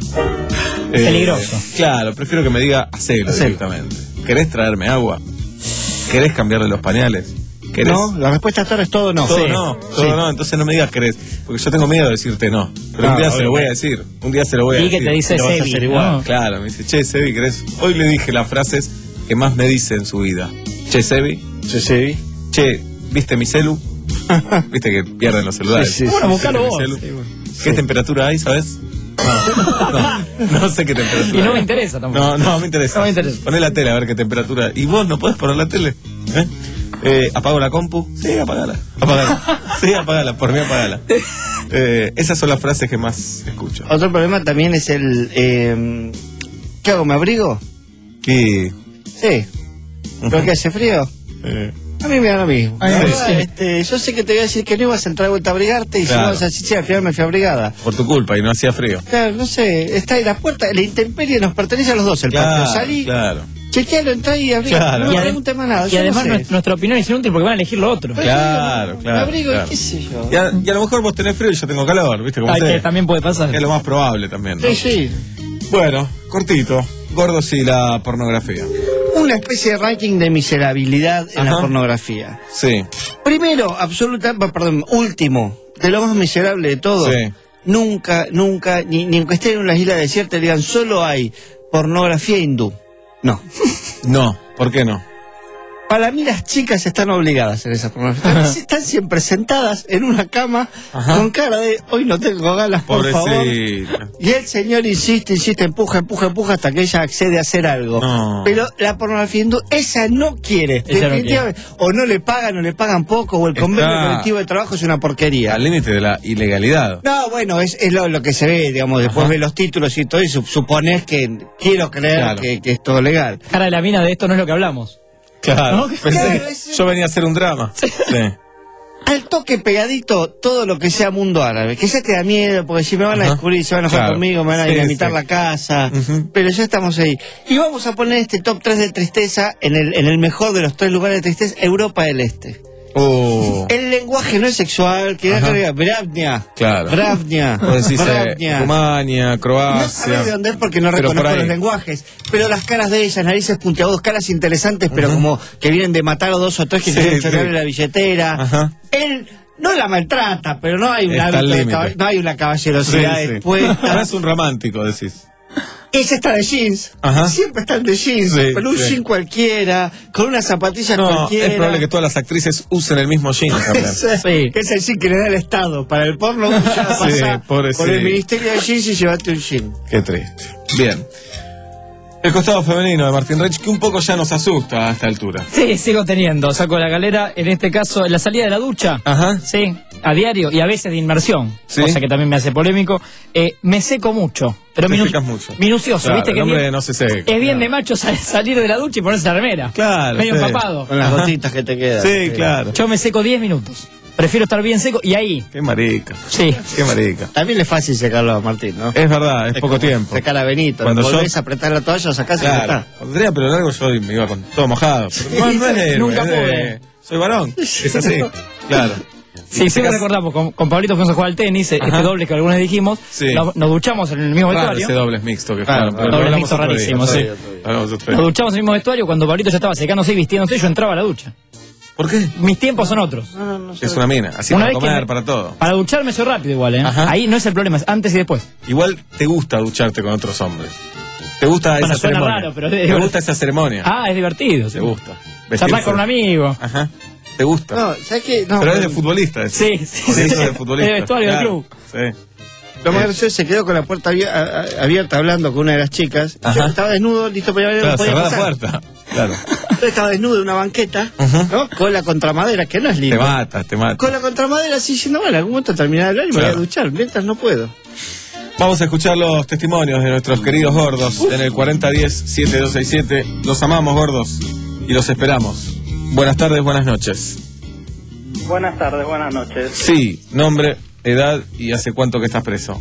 Eh, Peligroso. Claro, prefiero que me diga hacelo Hacelo. directamente. ¿Querés traerme agua? ¿Querés cambiarle los pañales? ¿Querés? No, la respuesta hasta ahora es todo no. Todo Sí. no, todo Sí. no, entonces no me digas querés, porque yo tengo miedo de decirte no, pero Ah, un día se lo voy a obviamente. decir, un día se lo voy a Y decir. que te dice Lo vas a Sebi, hacer igual. ¿no? Claro, me dice, che, Sebi, ¿querés? Hoy le dije las frases que más me dice en su vida. Che, Sebi. Che, Sebi. Che, ¿viste mi celu? Viste que pierden los celulares. Sí, sí, Bueno, sí, buscalo Mi vos. celu. Sí, bueno. ¿Qué temperatura hay, sabes? No, no, no sé qué temperatura. Y no me hay. interesa tampoco. No, no me interesa. No me interesa. Poné la tele a ver qué temperatura. ¿Y vos no podés poner la tele? ¿Eh? Eh, ¿Apago la compu? Sí, apagala. Apagala. Sí, apagala. Por mí, apagala. Eh, esas son las frases que más escucho. Otro problema también es el... Eh, ¿Qué hago? ¿Me abrigo? ¿Qué? Sí. ¿Pero qué hace frío? Eh, A mí me da lo mismo. A mí La me- verdad, sí. este, yo sé que te voy a decir que no ibas a entrar de vuelta a abrigarte y Claro. si no vas a decir, sí, al final me fui abrigada. por tu culpa y no hacía frío. Claro, no sé, está en la puerta, la intemperie nos pertenece a los dos, el Claro, patio. Salí, claro. chequealo, entrá y abrigate. Claro. No Y me adem- preguntes más nada. Y yo además no sé. nues- nuestra opinión es inútil porque van a elegir lo otro. Claro, Me claro. abrigo claro. y qué sé yo. Y a, y a lo mejor vos tenés frío y yo tengo calor, ¿viste? Como Ay, sé. que también puede pasar. Es lo más probable también, ¿no? Sí, sí. Bueno, cortito. Gordos y la pornografía. Una especie de ranking de miserabilidad en Ajá. la pornografía. Sí. Primero, absoluta, perdón, último, de lo más miserable de todo. Sí. Nunca, nunca, ni, ni aunque estén en una isla desierta y digan, solo hay pornografía hindú. No. No, ¿por qué no? Para mí las chicas están obligadas en esa pornografía. Están, están siempre sentadas en una cama Ajá. con cara de, hoy no tengo ganas, por favor. Pobrecita. Y el señor insiste, insiste, empuja, empuja, empuja hasta que ella accede a hacer algo. No. Pero la pornografía hindú, esa no quiere. Ella no Definitivamente. O no le pagan o le pagan poco, o el Está convenio colectivo de trabajo es una porquería. Al límite de la ilegalidad. No, bueno, es, es lo, lo que se ve, digamos, después Ajá. ves los títulos y todo, y su- supones que quiero creer Claro. que, que es todo legal. Cara de la mina de esto no es lo que hablamos. Claro. ¿No? Pensé Claro, que es- yo venía a hacer un drama. Sí. Al toque pegadito todo lo que sea mundo árabe, que ya te da miedo, porque si me van a Ajá. descubrir, se van a enojar Claro. conmigo, me van a Sí, dinamitar sí. la casa, Ujú. pero ya estamos ahí. Y vamos a poner este top tres de tristeza en el, en el mejor de los tres lugares de tristeza, Europa del Este. Oh. El lenguaje no es sexual, que Ajá. agrega Bravnia, Claro. Bravnia, Vos decís eh, Bravnia. Rumania, No Croacia. sabes de dónde es porque no Pero por reconozco ahí. los lenguajes, pero las caras de ellas, narices puntiagudos, caras interesantes, pero Ujú. como que vienen de matar a dos o tres que Sí, quieren sí. chorearle la billetera. Ajá. Él no la maltrata, pero no hay, un Está al hábito de límite. caba- no hay una caballerosidad Sí, sí. expuesta. No es un romántico, decís. Ella está de jeans, Ajá. siempre están de jeans, Sí, con un sí. jean cualquiera, con una zapatilla No, cualquiera. es probable que todas las actrices usen el mismo jean también. Ese- Sí. que es el jean que le da el Estado. Para el porno, ya Sí, pasa pobre por sí. el Ministerio de Jeans y llevate un jean. Qué triste. Bien. El costado femenino de Martín Reich, que un poco ya nos asusta a esta altura. Sí, sigo teniendo. Saco la galera, en este caso, en la salida de la ducha. Ajá. Sí, a diario y a veces de inmersión. Sí. Cosa que también me hace polémico. Eh, me seco mucho. Pero Te minu- fijas mucho. minucioso, Claro, ¿viste? el Que hombre bien- no se seca. es bien Claro. de macho sal- salir de la ducha y ponerse la remera. Claro, Medio sí. empapado. Con las gotitas que te quedan. Sí, claro. Yo me seco diez minutos. Prefiero estar bien seco y ahí. Qué marica. Sí. Qué marica. También es fácil secarlo a Martín, ¿no? Es verdad, es, poco como tiempo. Secar a Benito. Cuando Cuando volvés yo- a apretar la toalla, sacás y ya Claro. está. Cuando tenía pelo largo yo me iba con todo mojado. Pero no, no es de héroe, Nunca es de- pude. Soy varón. Es así. Claro. Sí, siempre Secas- recordamos, con, con Pablito fuimos a jugar al tenis, eh, Ajá. este doble que algunos dijimos, Sí. nos, nos duchamos en el mismo Raro vestuario. ese doble mixto que Claro, fueron, claro. pero Doble hablamos mixto otro día. rarísimo, Otro sí. día, otro día. Hablamos otro Nos día. duchamos en el mismo vestuario, cuando Pablito ya estaba secándose y vistiéndose, yo entraba a la ducha. ¿Por qué? Mis tiempos son otros. No, no, no. Es una mina. Así Una para vez que comer, me- para todo. Para ducharme soy rápido igual, ¿eh? Ajá. Ahí no es el problema, es antes y después. Igual te gusta ducharte con otros hombres. ¿Te gusta Bueno, esa suena ceremonia? raro, pero- ¿Te gusta esa ceremonia? Ah, es divertido. Te gusta. Charlar con un amigo. Ajá. ¿Te gusta? No, ¿sabes qué? No, pero es de bueno, futbolista. Es. Sí, sí, Por sí. eso es de futbolista. Es vestuario del club. Sí. Lo más gracioso se quedó con la puerta abier- a- a- abierta hablando con una de las chicas. Ajá. Yo estaba desnudo, listo para ir a ver, Claro, no podía cerrá la pasar. puerta. Claro. Yo estaba desnudo en una banqueta, Ujú. ¿no? Cola contra madera, que no es Te lindo. mata, te mata. Cola contra madera, así diciendo, bueno, en algún momento terminar de hablar y me voy Claro. a duchar, mientras no puedo. Vamos a escuchar los testimonios de nuestros queridos gordos en el cuarenta diez siete dos seis siete. Los amamos, gordos, y los esperamos. Buenas tardes, buenas noches. Buenas tardes, buenas noches. Sí, nombre, edad y hace cuánto que estás preso.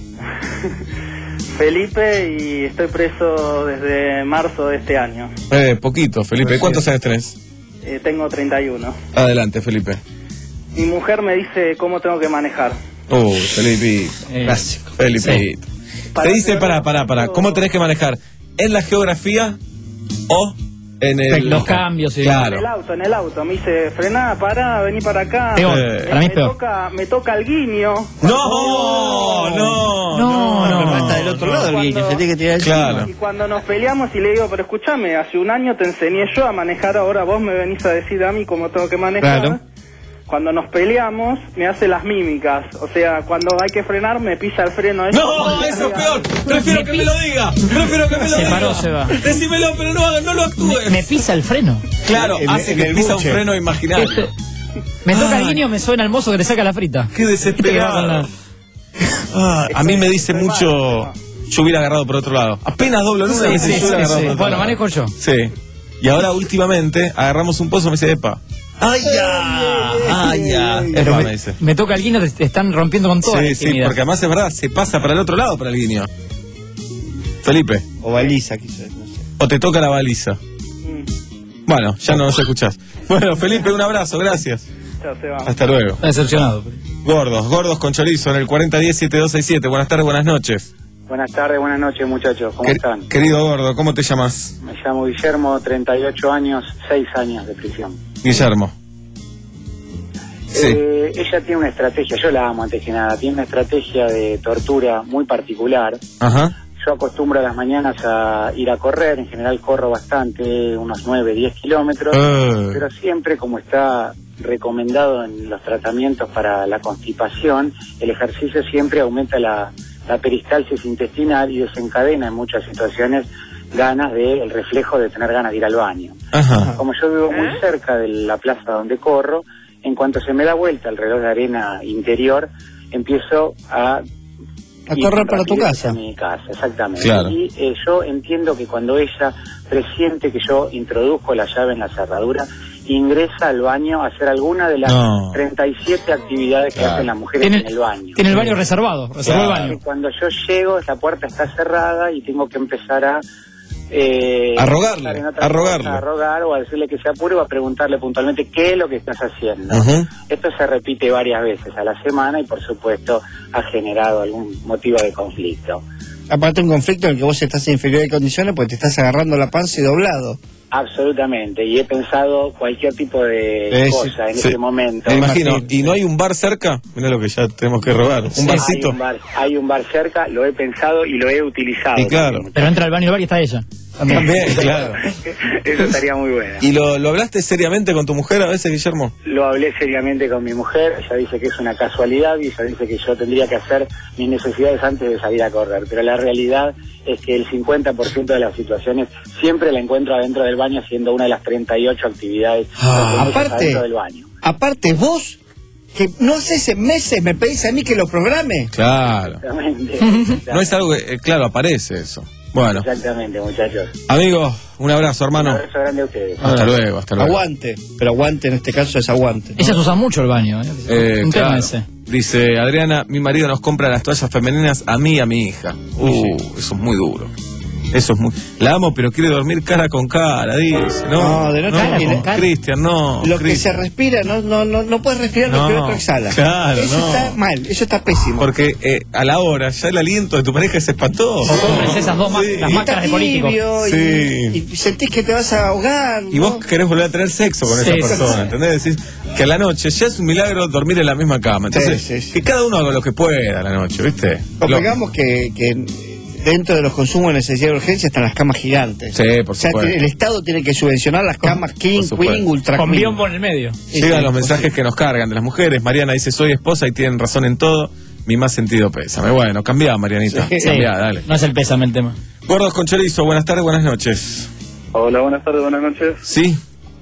Felipe y estoy preso desde marzo de este año. Eh, poquito, Felipe. ¿Cuántos años tenés? Eh, tengo treinta y uno. Adelante, Felipe. Mi mujer me dice cómo tengo que manejar. Oh, Felipe. Eh, Clásico. Felipe. Para Te dice, que- pará, pará, pará. ¿Cómo tenés que manejar? ¿En la geografía o En el... Los cambios, sí. Claro. En el auto, en el auto. Me dice, frená, pará, vení para acá. Peor, Eh, para mí es me, peor. toca, me toca el guiño. No, no, no, no. no, está del otro lado el guiño, se tiene que tirar el Claro. Y cuando nos peleamos y le digo, pero escúchame, hace un año te enseñé yo a manejar, ahora vos me venís a decir a mí cómo tengo que manejar. Claro. Cuando nos peleamos, me hace las mímicas. O sea, cuando hay que frenar, me pisa el freno. No, eso es peor. Prefiero que me lo diga. Prefiero que me lo Se diga. paró, se va. Decímelo, pero no, no lo actúes. Me pisa el freno. Claro, En- hace en que el pisa un buche. freno imaginario. Este- me toca Ay. el guiño, me suena el mozo que te saca la frita. Qué desesperado. Ah, a mí me dice mucho. Yo hubiera agarrado por otro lado. Apenas doblo en una Sí, vez sí, yo hubiera sí, agarrado sí. por otro Bueno, lado. manejo yo. Sí. Y ahora últimamente agarramos un pozo y me dice, epa. ¡Ay, ya! ¡Ay, ya! Pero Epa, me, me dice. me toca el guiño, te, te están rompiendo con toda la Sí, sí, intimidad. porque además es verdad, se pasa para el otro lado para el guiño. Felipe. O baliza, quizás, no sé. O te toca la baliza. Bueno, ya no nos escuchás. Bueno, Felipe, un abrazo, gracias. Chao, se va. Hasta luego. Está decepcionado. Gordos, gordos con chorizo en el cuarenta diez siete dos seis siete. Buenas tardes, buenas noches. Buenas tardes, buenas noches muchachos, ¿cómo Quer- están? Querido gordo, ¿cómo te llamas? Me llamo Guillermo, treinta y ocho años, seis años de prisión. Guillermo. Sí. Eh, ella tiene una estrategia, yo la amo antes que nada, tiene una estrategia de tortura muy particular. Ajá. Yo acostumbro a las mañanas a ir a correr, en general corro bastante, unos nueve, diez kilómetros, Eh. pero siempre como está recomendado en los tratamientos para la constipación, el ejercicio siempre aumenta la, la peristalsis intestinal y desencadena en muchas situaciones ganas de, el reflejo de tener ganas de ir al baño. Ajá. Como yo vivo muy cerca de la plaza donde corro, en cuanto se me da vuelta el reloj de arena interior, empiezo a... A ir correr con para tu rapidez casa. a mi casa, exactamente. Claro. Y eh, yo entiendo que cuando ella presiente que yo introduzco la llave en la cerradura, ingresa al baño a hacer alguna de las No. treinta y siete actividades que Claro. hacen las mujeres Tiene- en el baño. Tiene el baño reservado, reservó el baño. Y cuando yo llego, la puerta está cerrada y tengo que empezar a... Eh, A rogarle, estar en otra a rogarle. cosa, a rogar o a decirle que se apure o a preguntarle puntualmente qué es lo que estás haciendo. Ujú. Esto se repite varias veces a la semana y por supuesto ha generado algún motivo de conflicto. Aparte un conflicto en el que vos estás en inferioridad de condiciones porque te estás agarrando la panza y doblado. Absolutamente, y he pensado cualquier tipo de Eh, cosa en sí. ese momento. Me imagino. ¿Y no hay un bar cerca? Mira lo que ya tenemos que robar. Un Sí, barcito. Hay un, bar, hay un bar cerca, lo he pensado y lo he utilizado. Y claro. Pero entra al baño del bar y está ella. También, claro. Eso estaría muy bueno. ¿Y lo, lo hablaste seriamente con tu mujer a veces, Guillermo? Lo hablé seriamente con mi mujer, ella dice que es una casualidad y ella dice que yo tendría que hacer mis necesidades antes de salir a correr, pero la realidad es que el cincuenta por ciento de las situaciones siempre la encuentro adentro del baño haciendo una de las treinta y ocho actividades Ah, que aparte- adentro del baño. Aparte vos, que no hace meses me pedís a mí que lo programe. Claro. Exactamente. No es algo que, eh, claro, aparece eso. Bueno, Exactamente, muchachos. amigos, un abrazo, Un hermano. abrazo grande a ustedes. Hasta luego, hasta luego. Aguante. Pero aguante en este caso es aguante. Ellas usan mucho el baño. ¿eh? Eh, Un tema claro. ese. Dice Adriana, mi marido nos compra las toallas femeninas a mí y a mi hija. Uh, eso es muy duro. Eso es muy... La amo, pero quiere dormir cara con cara, dice. No, No, de noche no, quiere- Cristian, no. Lo que Cristian. se respira, no, no, no, no puedes respirar lo No, que el otro exhala. claro, eso no. está mal, eso está pésimo. Porque eh, a la hora ya el aliento de tu pareja es espantoso. O compres esas dos ma- las Y máscaras está de político. tibio y, Sí. y sentís que te vas a ahogar. Y vos querés volver a tener sexo con Sí, esa sí, persona, sí. ¿entendés? Decís que a la noche ya es un milagro dormir en la misma cama. Entonces, Sí, sí, sí. que cada uno haga lo que pueda a la noche, ¿viste? Lo- Convengamos que, que dentro de los consumos de necesidad de urgencia están las camas gigantes. Sí, por O sea, supuesto. el Estado tiene que subvencionar las camas King, por supuesto. Queen, Ultra Con Queen. biombo en el medio. Llegan Sí, los sí, mensajes que nos cargan de las mujeres. Mariana dice, soy esposa y tienen razón en todo. Mi más sentido pésame. Bueno, cambiá, Marianita. Sí. Cambiá, dale. No es el pésame el tema. Gordos con chorizo, buenas tardes, buenas noches. Hola, buenas tardes, buenas noches. ¿Sí?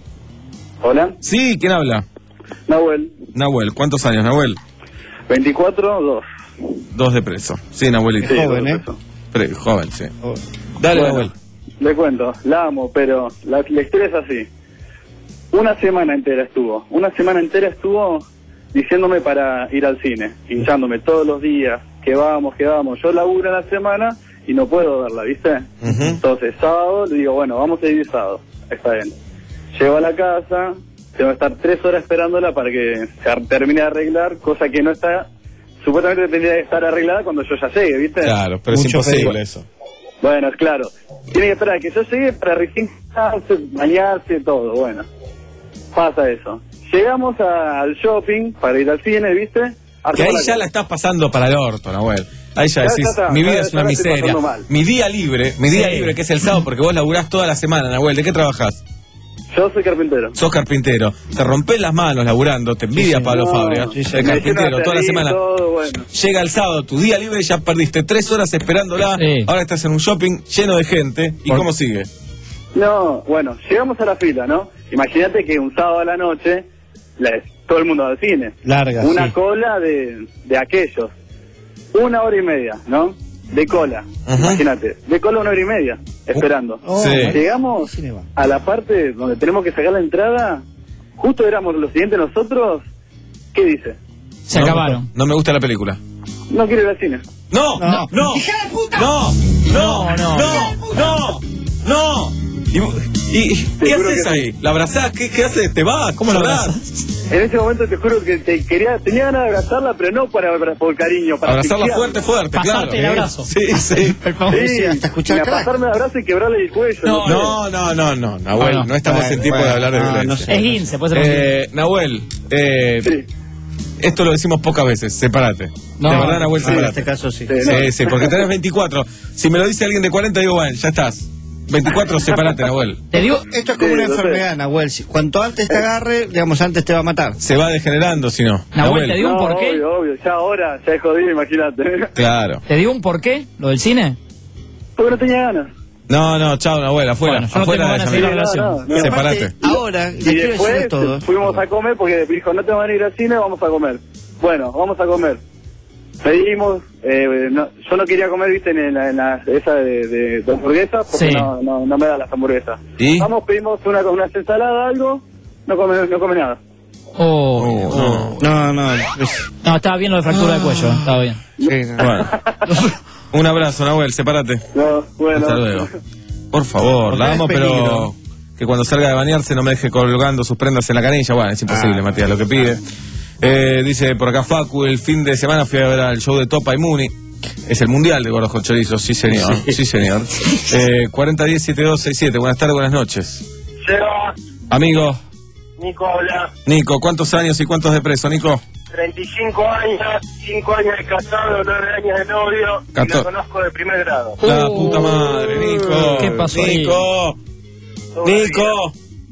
Hola, ¿Sí? ¿Quién habla? Nahuel, Nahuel. ¿Cuántos años, Nahuel? veinticuatro, dos. Dos de preso. Sí, Nahuelito. Sí, Joven, dos ¿eh? eso. Pre- joven, sí. Dale, Bueno, Nahuel. Le cuento, la amo, pero la, la historia es así. Una semana entera estuvo, una semana entera estuvo diciéndome para ir al cine, hinchándome todos los días, que vamos, que vamos. Yo laburo en la semana y no puedo verla, ¿viste? Ujú. Entonces, sábado, le digo, bueno, vamos a ir sábado. Está bien. Llego a la casa, tengo que estar tres horas esperándola para que se ar- termine de arreglar, cosa que no está... Supuestamente tendría que estar arreglada cuando yo ya llegue, ¿viste? Claro, pero es Mucho imposible peligro. eso. Bueno, es claro. Tiene que esperar a que yo llegue para recién ducharse, bañarse, todo, bueno. Pasa eso. Llegamos a- al shopping para ir al cine, ¿viste? Que ahí Hacemos ya la- la estás pasando para el orto, Nahuel. Ahí ya Ya, decís, ya está, mi vida ya- es ya una la estoy miseria. pasando mal. Mi día libre, mi día Sí. libre, que es el sábado, porque vos laburás toda la semana, Nahuel. ¿De qué trabajás? Yo soy carpintero. Sos carpintero. Te rompés las manos laburando, te envidia Sí, Pablo no, Fábrega, sí, sí. el Me carpintero, hicieron toda la salir, semana. todo, bueno. Llega el sábado, tu día libre y ya perdiste tres horas esperándola. Ahora estás en un shopping lleno de gente. ¿Y cómo sigue? No, bueno, llegamos a la fila, ¿no? Imagínate que un sábado a la noche, la- todo el mundo va al cine. Larga, Una sí. cola de, de aquellos. Una hora y media, ¿no? De cola. Imagínate. De cola una hora y media, esperando. Oh, Sí. sí. Llegamos a la parte donde tenemos que sacar la entrada. Justo éramos los siguientes nosotros. ¿Qué dice? Se No, acabaron. No me gusta la película. No quiero ir al cine. No, no, no, no, no, no, no, no, no. ¿Y, y- qué juro haces que ahí? ¿La abrazás? ¿Qué, qué haces? ¿Te vas? ¿Cómo la abrazás? En ese momento te juro que te quería, tenía ganas de abrazarla, pero no para, para- por cariño, para Abrazarla asfixiarla. fuerte, fuerte, claro. Pasarte el abrazo. Sí, sí. Sí, hasta escuchar y a crack. pasarme el abrazo y quebrarle el cuello. No, sé. no, no, no, no, Nahuel, Ah, no. no estamos Bueno, en tiempo bueno, de hablar de no, violencia. no Es quince, puede ser. Eh, Nahuel, eh, esto lo decimos pocas veces, sepárate. No, de verdad, Nahuel, sí, en sepárate. este caso sí. Sí, sí, porque tenés veinticuatro. Si me lo dice alguien de cuarenta, digo, bueno, ya estás. veinticuatro, sepárate, Nahuel. Te digo, Esto es como Sí, una lo sé. enfermedad, Nahuel. Si- Cuanto antes te agarre, digamos, antes te va a matar. Se va degenerando, si no. Nahuel, te digo un No, porqué. obvio, obvio, ya ahora, ya es jodido, imagínate. Claro. Te digo un porqué, lo del cine. Porque no tenía ganas. No, no, chao, Nahuel, afuera. Bueno, yo no afuera tengo de ganas esa de ir a mierda. la relación. No, no, no. Sepárate. Ahora, Y les quiero decir después de todo. fuimos a comer porque dijo, no te van a ir al cine, vamos a comer. Bueno, vamos a comer. Pedimos, eh, no- yo no quería comer, viste, en la, en la- esa de, de, de hamburguesas, porque Sí. no, no, no me dan las hamburguesas. ¿Y? Vamos, pedimos una, una ensalada, algo, no come, no come nada. Oh, No, No, no. es- no, estaba bien lo de fractura de cuello, eh, estaba bien. sí, no. Bueno. Un abrazo, Nahuel, sepárate. No, bueno. Hasta luego. Por favor, Porque la es amo, pero peligro. que cuando salga de bañarse no me deje colgando sus prendas en la canilla. Bueno, es imposible, Ah. Matías, lo que pide. Eh, dice por acá Facu, el fin de semana fui a ver al show de Topa y Muni. Es el mundial de gordos con chorizo, sí señor, sí señor. Eh, cuarenta diez setenta y dos sesenta y siete, buenas tardes, buenas noches. Seba, Amigo, Nico habla, Nico, ¿cuántos años y cuántos de preso, Nico? treinta y cinco años, cinco años de casado, nueve años de novio, y Cator- lo conozco de primer grado. La puta madre, Nico. ¿Qué pasó ahí? Nico, Todo Nico.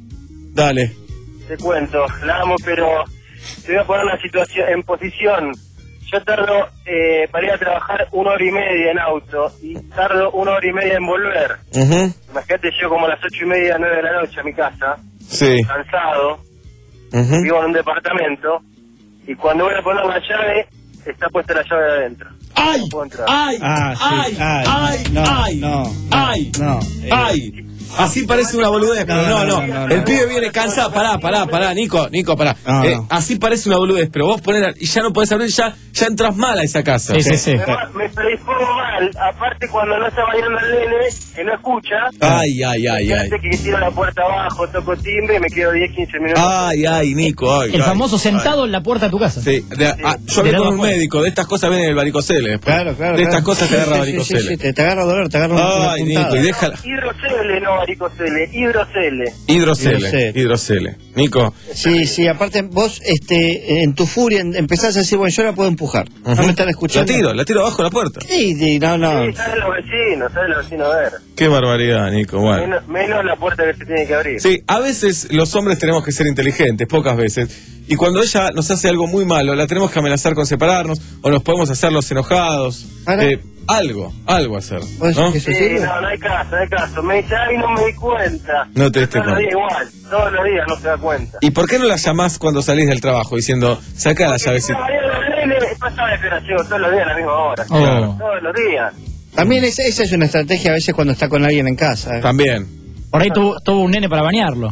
Dale. bien, te cuento, la amo, pero te voy a poner una situación en posición. Yo tardo eh, para ir a trabajar una hora y media en auto y tardo una hora y media en volver. Ujú. Imagínate, yo como a las ocho y media, nueve de la noche a mi casa, Sí. cansado, Ujú. vivo en un departamento, y cuando voy a poner la llave, está puesta la llave de adentro. ¡Ay! No puedo entrar. ¡Ay! Ah, sí, ¡Ay! ay, ¡Ay! no, ¡Ay! no, no, ¡Ay! no, eh. ¡Ay! Así parece una boludez, pero no, no. El pibe viene cansado. Pará, pará, pará, Nico, Nico, pará. No, Eh, no. así parece una boludez, pero vos poner y ya no podés abrir, ya, ya entras mal a esa casa. Sí, sí, sí. Me, me predispongo mal, aparte cuando no está bailando el nene, que no escucha, Ay, ay, ay, ay. fíjate que tiro la puerta abajo, toco timbre y me quedo diez, quince minutos. Ay, ay, Nico, ay. El ay, famoso ay. sentado en la puerta de tu casa. Sí, de- ah, yo hablé De con lado un afuera. médico, de estas cosas viene el varicocele después. Claro, claro. De estas claro. cosas te Sí, agarra sí, sí, sí, varicocele. sí, te, te agarra dolor, te agarra una Ay, puntada. Nico, y déjala. Hidrocele, no varicocele, hidrocele. Hidrocele, Hidrocele. hidrocele. Nico, Sí, sí, aparte vos este, en tu furia en- empezás a decir, bueno, yo la puedo empujar. No ujú. me están la escuchando. tiro, la tiro abajo de la puerta. Sí, sí, no, no. Sí, saben los vecinos, saben los vecinos a ver. Qué barbaridad, Nico, bueno. Menos, menos la puerta que se tiene que abrir. Sí, a veces los hombres tenemos que ser inteligentes, pocas veces. Y cuando ella nos hace algo muy malo, la tenemos que amenazar con separarnos, o nos podemos hacerlos enojados. Para. Eh, algo, algo hacer. ¿Vos ¿no? decís que Sí, eso sirve? no, no hay caso, no hay caso. Me dice, ay, no me di cuenta. No te diste Todos los cuenta. días igual, todos los días no se da cuenta. ¿Y por qué no la llamás cuando salís del trabajo diciendo, saca la llavecita? Pasaba desesperación todos los días a la misma hora. Oh. Todos los días. También es- esa es una estrategia a veces cuando está con alguien en casa. ¿eh? También. Por ahí tuvo, tuvo un nene para bañarlo.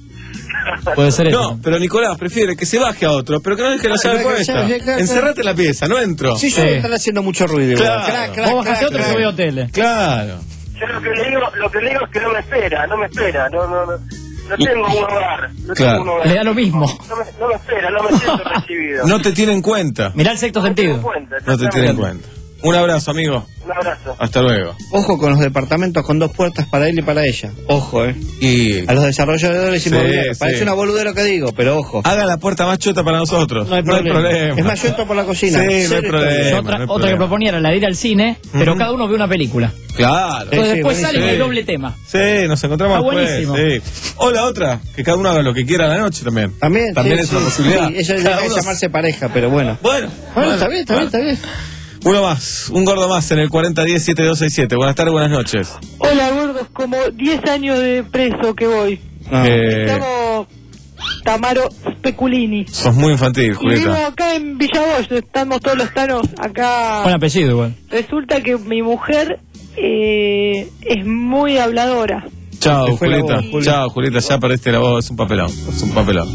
Puede ser eso. No, pero Nicolás prefiere que se baje a otro, pero que no deje la llave Claro, puesta. claro, claro. Encerrate en la pieza, no entro. Sí, yo Sí. están haciendo mucho ruido. igual. Claro. Crac, crac, Vos bajate crac, otro que crac. yo veo tele. Claro. Yo lo que le digo, lo que le digo es que no me espera, no me espera, no, no, no. No tengo un hogar, no Claro. tengo un hogar. Le da lo mismo. No me, no me espera, no me siento recibido. No te tiene en cuenta. Mirá el sexto No tengo sentido. cuenta, No te tiene en exactamente. cuenta. Un abrazo, amigo. Un abrazo. Hasta luego. Ojo con los departamentos con dos puertas para él y para ella. Ojo, eh. Y... A los desarrolladores Sí, inmobiliarios. sí. Parece una boludez lo que digo, pero ojo. Haga la puerta más chota para nosotros. No hay problema. Es más, yo entro por la cocina. Sí, no hay Cero problema. historia. Otra, no hay otra que problema. proponía era la de ir al cine, pero Ujú. cada uno ve una película. Claro. Entonces Sí, después sí, sale y buenísimo. hay doble tema. Sí, nos encontramos Está después. buenísimo. Sí. O la otra, que cada uno haga lo que quiera a la noche también. También, También sí, es una sí, posibilidad. Sí, eso Cada deja de uno- llamarse pareja, pero bueno. Bueno, Bueno, está bien, está bien, está bien. Uno más, un gordo más en el cuarenta diez siete dos seis siete. Buenas tardes, buenas noches. Hola, gordos, como diez años de preso que voy. Eh, Estamos Tamaro Speculini. sos muy infantil, Y vivo Julieta. acá en Villavoz, estamos todos los tanos acá. Buen apellido igual. Resulta que mi mujer eh, es muy habladora. Chao, Te fue la Julieta. voz, Juli. Chao, Julieta, ya perdiste la voz. Es un papelón. Es un papelón.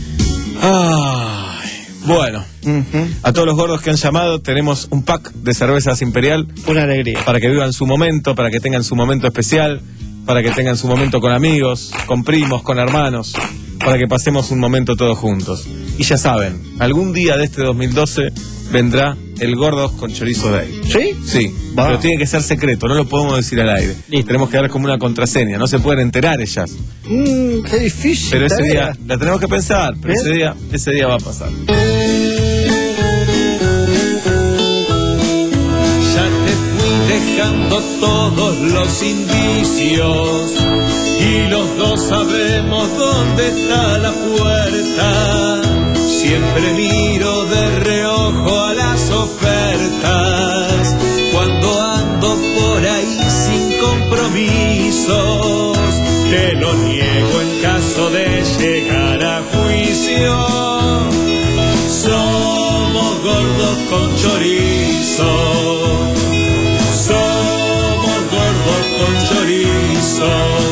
Ay, bueno. A todos los gordos que han llamado, tenemos un pack de cervezas Imperial. Una alegría. Para que vivan su momento, para que tengan su momento especial, para que tengan su momento con amigos, con primos, con hermanos, para que pasemos un momento todos juntos. Y ya saben, algún día de este dos mil doce vendrá el Gordos con Chorizo Day. ¿Sí? Sí, Va. pero tiene que ser secreto, no lo podemos decir al aire. Tenemos que dar como una contraseña, no se pueden enterar ellas. Mmm, qué difícil. Pero ese tarea. día, la tenemos que pensar, pero ¿Bien? ese día, ese día va a pasar. Ya te fui dejando todos los indicios y los dos sabemos dónde está la puerta. Siempre miro de reojo a las ofertas cuando ando por ahí sin compromisos. Te lo niego en caso de llegar a juicio. Somos gordos con chorizo. Somos gordos con chorizo.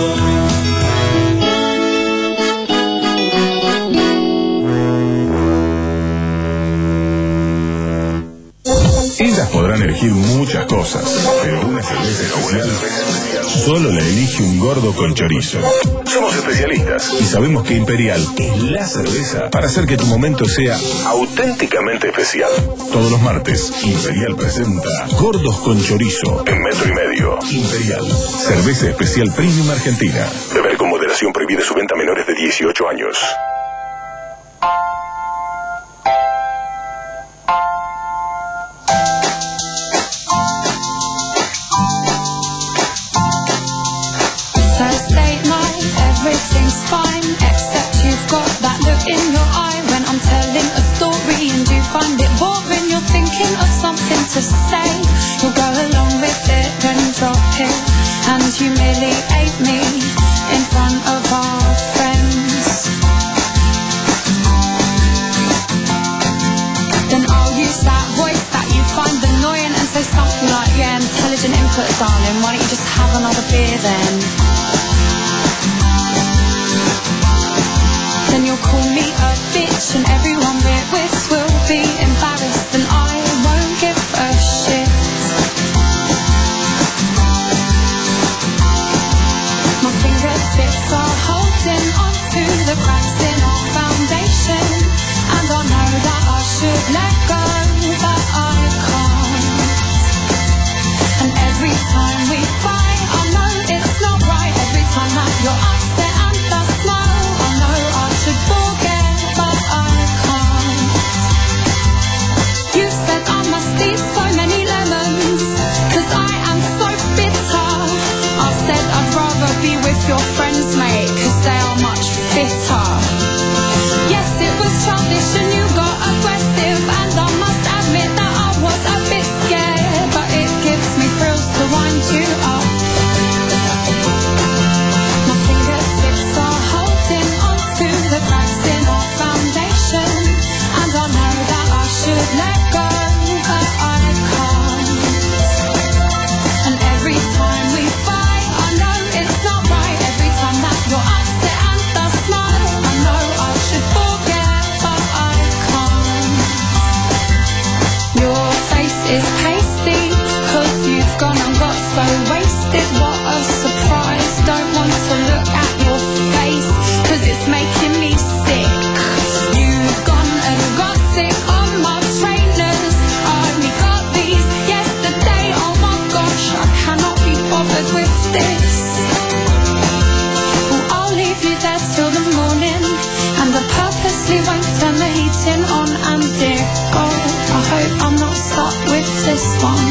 Ellas podrán elegir muchas cosas, pero una cerveza especial solo la elige un gordo con chorizo. Somos especialistas y sabemos que Imperial es la cerveza para hacer que tu momento sea auténticamente especial. Todos los martes, Imperial presenta Gordos con Chorizo en metro y medio. Imperial, cerveza especial premium argentina. Beber con moderación, prohibida su venta a menores de dieciocho años. Thursday night, everything's fine, except you've got that look in your eye when I'm telling a story and you find it boring. You're thinking of something to say, you'll go along with it, then drop it and humiliate me in front of our friends. Then I'll use that voice that you find annoying and say something like, yeah, intelligent input, darling, why don't you just have another beer then? Then you'll call me a bitch and everyone we're with will be embarrassed and I won't give a shit. My fingertips are holding onto the cracks in our foundation, and I know that I should let go, but I can't. And every time we fight, I know it's not right. Every time that you're upset and I smile, I know I should forget, but I can't. You said I must eat so many lemons, 'cause I am so bitter. I said I'd rather be with your friends, mate, 'cause they are much fitter. Yes, it was childish and you got aggressive, and I must admit that I was a bit scared, but it gives me thrills to wind you up. My fingertips are holding onto the cracks in our foundation, and I know that I should let go, but I can't. And every time we fight, I know it's not right. Every time that you're upset and I smile, I know I should forget, but I can't. Your face is pasty, 'cause you've gone and got so wasted. What a surprise, don't want to look at your face, 'cause it's making me sick. You've gone and got sick on my trainers, I only got these yesterday. turn the heating on and dear God, I hope I'm not stuck with this one.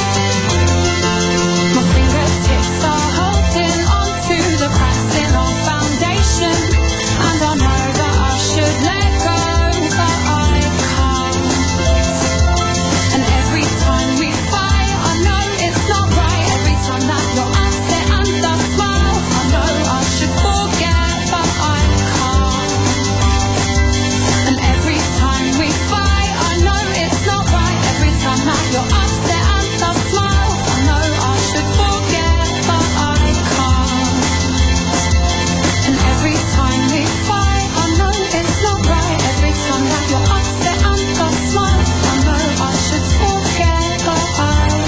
My fingertips are holding on to the cracks in our foundation, and I know that I should let go, but I can't. And every time we fight, I know it's not right. Every time that you're upset and I smile, I know I should forget, but I can't. And every time we fight, I know it's not right. Every time that you're upset and I smile, I know I should forget, but I can't. And every time we fight, I know it's not right. Every time that you're upset and I smile, I know I should forget, but I can't.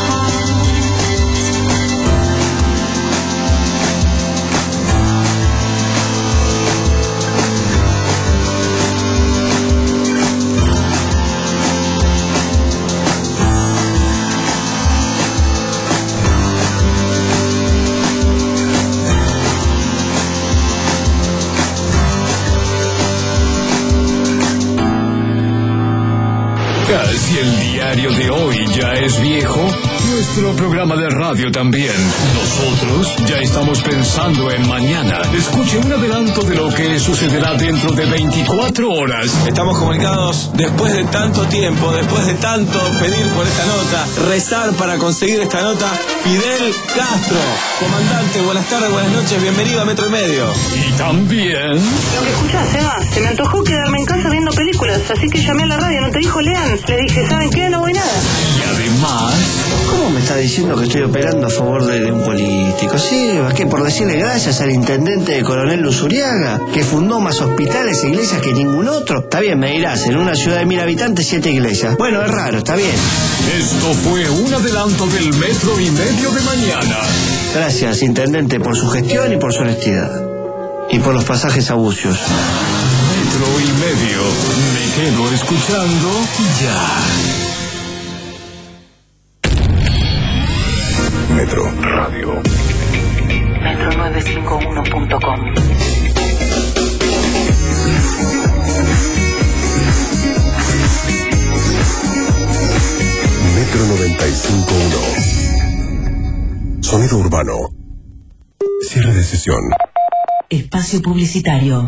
Si el diario de hoy ya es viejo, nuestro programa de radio también. Nosotros ya estamos pensando en mañana. Escuche un adelanto de lo que sucederá dentro de veinticuatro horas. Estamos comunicados después de tanto tiempo, después de tanto pedir por esta nota, rezar para conseguir esta nota. Fidel Castro, comandante, buenas tardes, buenas noches, bienvenido a Metro y Medio. Y también... Lo que escuchás, Seba, se me antojó quedarme en casa viendo películas, así que llamé a la radio, no te dijo Lean. Le dije, ¿saben qué? No voy nada. Y además... ¿Cómo me está diciendo que estoy operando a favor de, de un político? Sí, es que por decirle gracias al intendente de Coronel Luzuriaga, que fundó más hospitales e iglesias que ningún otro. Está bien, me dirás, en una ciudad de mil habitantes, siete iglesias. Bueno, es raro, está bien. Esto fue un adelanto del Metro y Medio de mañana. Gracias, intendente, por su gestión y por su honestidad. Y por los pasajes abusios. Metro y Medio. Me quedo escuchando ya. Metro Radio. metro novecientos cincuenta y uno punto com. Metro noventa y cinco punto uno. Sonido urbano. Cierre de sesión. Espacio publicitario.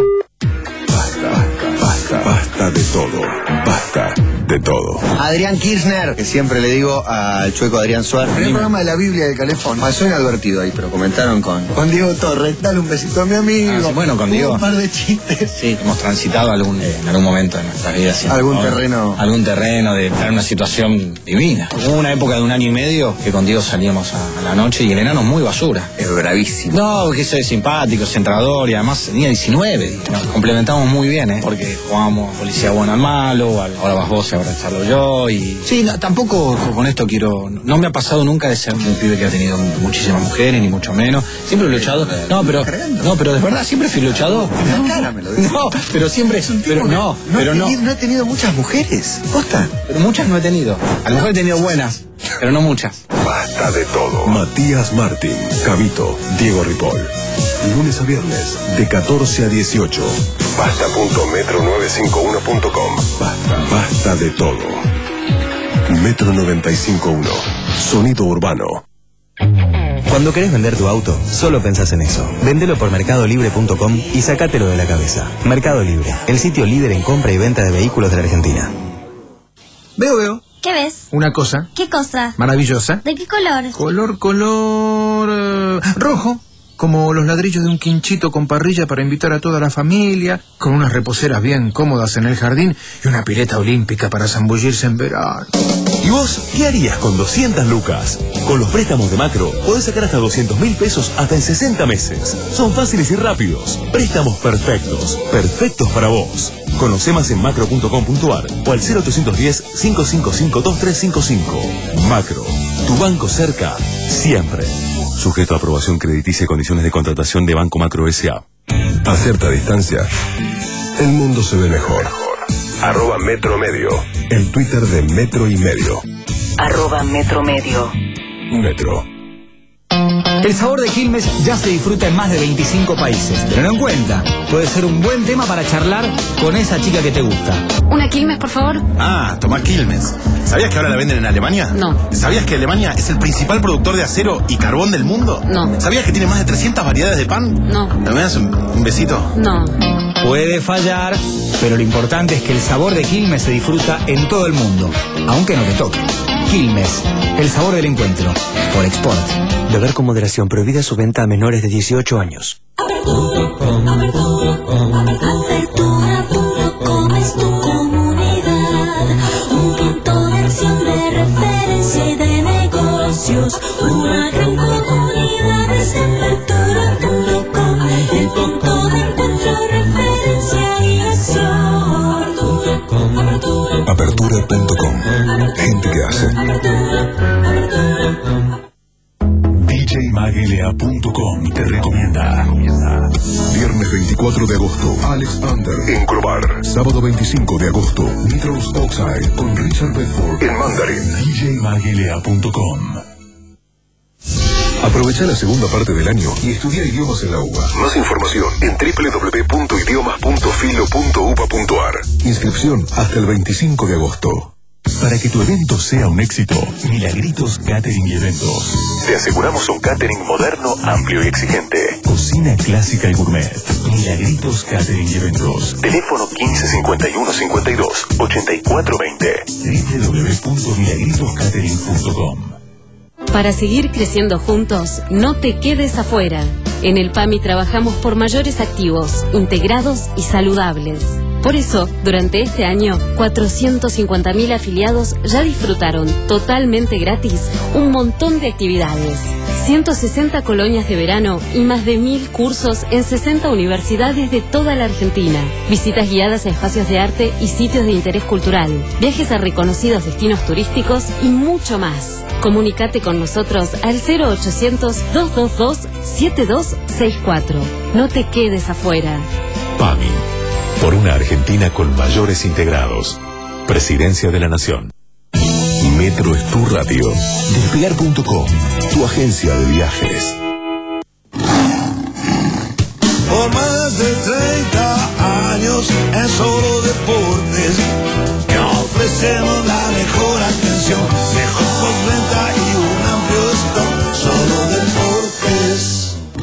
Basta, basta, basta de todo. Basta de todo. Adrián Kirchner, que siempre le digo al chueco Adrián Suárez. En el programa de la Biblia de Calefón. Pasó inadvertido ahí, pero comentaron con... Con Diego Torres. Dale un besito a mi amigo. Ah, sí, bueno, con Diego. Un par de chistes. Sí, hemos transitado algún, eh, en algún momento de nuestras vidas. ¿Sí? Algún terreno. Algún terreno de estar en una situación divina. Hubo una época de un año y medio que con Diego salíamos a, a la noche y el enano es muy basura. Es bravísimo. No, que soy simpático, centrador y además tenía diecinueve. Nos complementamos muy bien, ¿eh? Porque jugábamos policía bueno al malo, ahora vas vos y ahora estarlo yo. Y sí, no, tampoco con esto quiero, no me ha pasado nunca de ser un pibe que ha tenido muchísimas mujeres, ni mucho menos. Siempre he luchado. No, pero no, pero de verdad siempre fui luchador. En la cara me lo dices. No, pero siempre es un tipo pero no, no pero he no. Tenido, no he tenido muchas mujeres. ¿Posta? Pero muchas no he tenido. A lo mejor he tenido buenas, pero no muchas. Basta de todo. Matías Martín, Cabito, Diego Ripoll. Lunes a viernes, de catorce a dieciocho. Basta punto metro novecientos cincuenta y uno punto com. Basta, basta de todo. Metro noventa y cinco punto uno. Sonido urbano. Cuando querés vender tu auto, solo pensás en eso. Vendelo por mercado libre punto com y sacátelo de la cabeza. Mercado Libre, el sitio líder en compra y venta de vehículos de la Argentina. Veo, veo. ¿Qué ves? Una cosa. ¿Qué cosa? Maravillosa. ¿De qué color? Color, color... eh, rojo. Como los ladrillos de un quinchito con parrilla para invitar a toda la familia, con unas reposeras bien cómodas en el jardín y una pileta olímpica para zambullirse en verano. ¿Y vos qué harías con doscientas lucas? Con los préstamos de Macro podés sacar hasta doscientos mil pesos hasta en sesenta meses. Son fáciles y rápidos. Préstamos perfectos. Perfectos para vos. Conoce más en macro punto com punto ar o al cero ochocientos diez, cinco cinco cinco, dos tres cinco cinco. Macro, tu banco cerca, siempre. Sujeto a aprobación crediticia y condiciones de contratación de Banco Macro S A. A cierta distancia, el mundo se ve mejor. Arroba Metro Medio. El Twitter de Metro y Medio. Arroba Metro Medio. Metro. El sabor de Quilmes ya se disfruta en más de veinticinco países. Tenlo en cuenta, puede ser un buen tema para charlar con esa chica que te gusta. Una Quilmes, por favor. Ah, tomá Quilmes. ¿Sabías que ahora la venden en Alemania? No. ¿Sabías que Alemania es el principal productor de acero y carbón del mundo? No. ¿Sabías que tiene más de trescientas variedades de pan? No. ¿Me das un, un besito? No. Puede fallar, pero lo importante es que el sabor de Quilmes se disfruta en todo el mundo, aunque no te toque. Quilmes, el sabor del encuentro. Por Export. Beber con moderación. Prohibida su venta a menores de dieciocho años. Apertura punto com es tu comunidad. Un punto de acción, de referencia y de negocios. Una gran comunidad es apertura punto com. El punto de encuentro, referencia y acción. Apertura punto com. Gente que hace. D J Magelea punto com te recomienda. Viernes veinticuatro de agosto, Alex Under en Crobar. Sábado veinticinco de agosto, Nitrous Oxide con Richard Bedford en Mandarin. D J Magelea punto com. Aprovecha la segunda parte del año y estudia idiomas en la U B A. Más información en doble u doble u doble u punto idiomas punto filo punto u b a punto a r. Inscripción hasta el veinticinco de agosto. Para que tu evento sea un éxito, Milagritos Catering y Eventos. Te aseguramos un catering moderno, amplio y exigente. Cocina clásica y gourmet. Milagritos Catering y Eventos. Teléfono quince cincuenta y uno cincuenta y dos ochenta y cuatro veinte. doble u doble u doble u punto milagritos catering punto com. Para seguir creciendo juntos, no te quedes afuera. En el PAMI trabajamos por mayores activos, integrados y saludables. Por eso, durante este año, cuatrocientos cincuenta mil afiliados ya disfrutaron totalmente gratis un montón de actividades. ciento sesenta colonias de verano y más de mil cursos en sesenta universidades de toda la Argentina. Visitas guiadas a espacios de arte y sitios de interés cultural. Viajes a reconocidos destinos turísticos y mucho más. Comunicate con nosotros al cero ochocientos, dos dos dos, siete dos seis cuatro. No te quedes afuera. PAMI. Por una Argentina con mayores integrados. Presidencia de la Nación. Metro es tu radio. Despegar punto com, tu agencia de viajes. Por más de treinta años en Solo Deportes, que ofrecemos la mejor atención, mejor postventa y un amplio stock. Solo Deportes.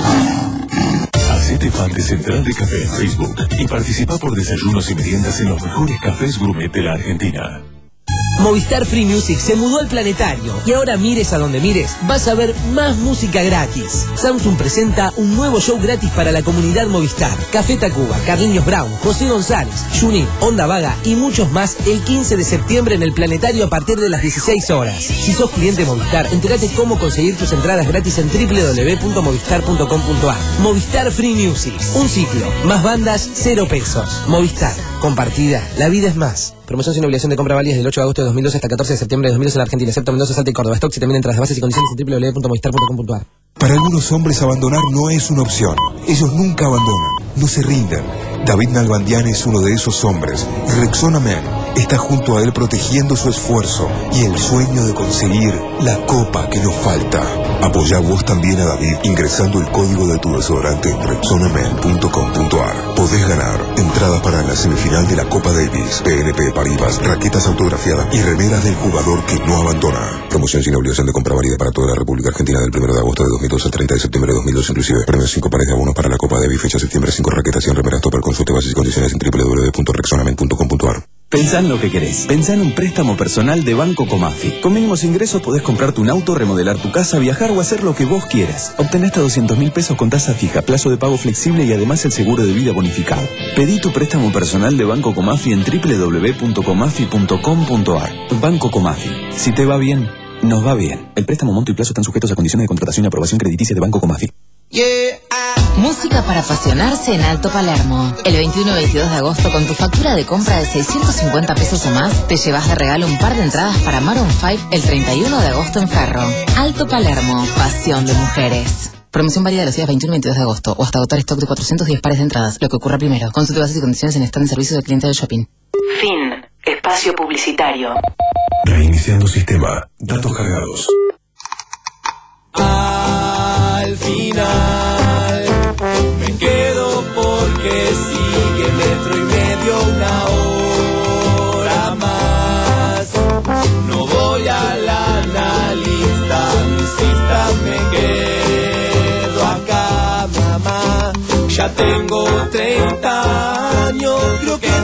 Hacete fan de Central de Café en Facebook y participa por desayunos y meriendas en los mejores cafés gourmet de la Argentina. Movistar Free Music se mudó al planetario y ahora mires a donde mires, vas a ver más música gratis. Samsung presenta un nuevo show gratis para la comunidad Movistar. Café Tacuba, Carliños Brown, José González, Juni, Onda Vaga y muchos más el quince de septiembre en el planetario a partir de las dieciséis horas. Si sos cliente Movistar, entérate cómo conseguir tus entradas gratis en doble u doble u doble u punto movistar punto com punto a r. Movistar Free Music, un ciclo, más bandas, cero pesos. Movistar, compartida, la vida es más. Promoción sin obligación de compra válida del ocho de agosto de dos mil doce hasta catorce de septiembre de dos mil doce en la Argentina, excepto Mendoza, Salta y Córdoba. Stock y también entradas, bases y condiciones en doble u doble u doble u punto movistar punto com punto a r. Para algunos hombres abandonar no es una opción. Ellos nunca abandonan, no se rinden. David Nalbandian es uno de esos hombres. Y Rexona Men está junto a él protegiendo su esfuerzo y el sueño de conseguir la copa que nos falta. Apoyá vos también a David ingresando el código de tu desodorante en rexona men punto com punto a r. Podés ganar entradas para la semifinal de la Copa Davis, P N P Paribas, raquetas autografiadas y remeras del jugador que no abandona. Promoción sin obligación de compra válida para toda la República Argentina del primero de agosto de dos mil doce al treinta de septiembre de dos mil doce inclusive. Premios cinco pares de abonos para la Copa Davis, fecha septiembre, cinco raquetas y remeras. Topper. Consulte bases y condiciones en doble u doble u doble u punto rexona men punto com punto a r. Pensá en lo que querés. Pensá en un préstamo personal de Banco Comafi. Con mínimos ingresos podés comprarte un auto, remodelar tu casa, viajar o hacer lo que vos quieras. Obtenés hasta doscientos mil pesos con tasa fija, plazo de pago flexible y además el seguro de vida bonificado. Pedí tu préstamo personal de Banco Comafi en doble u doble u doble u punto comafi punto com punto a r. Banco Comafi. Si te va bien, nos va bien. El préstamo, monto y plazo están sujetos a condiciones de contratación y aprobación crediticia de Banco Comafi. Yeah. Música para apasionarse en Alto Palermo. El veintiuno y veintidós de agosto, con tu factura de compra de seiscientos cincuenta pesos o más, te llevas de regalo un par de entradas para Maroon cinco el treinta y uno de agosto en Ferro. Alto Palermo, pasión de mujeres. Promoción válida de los días veintiuno y veintidós de agosto o hasta agotar stock de cuatrocientos diez pares de entradas, lo que ocurra primero. Consulte bases y condiciones en stand de servicio del cliente del shopping. Fin. Espacio publicitario. Reiniciando sistema. Datos cargados. Al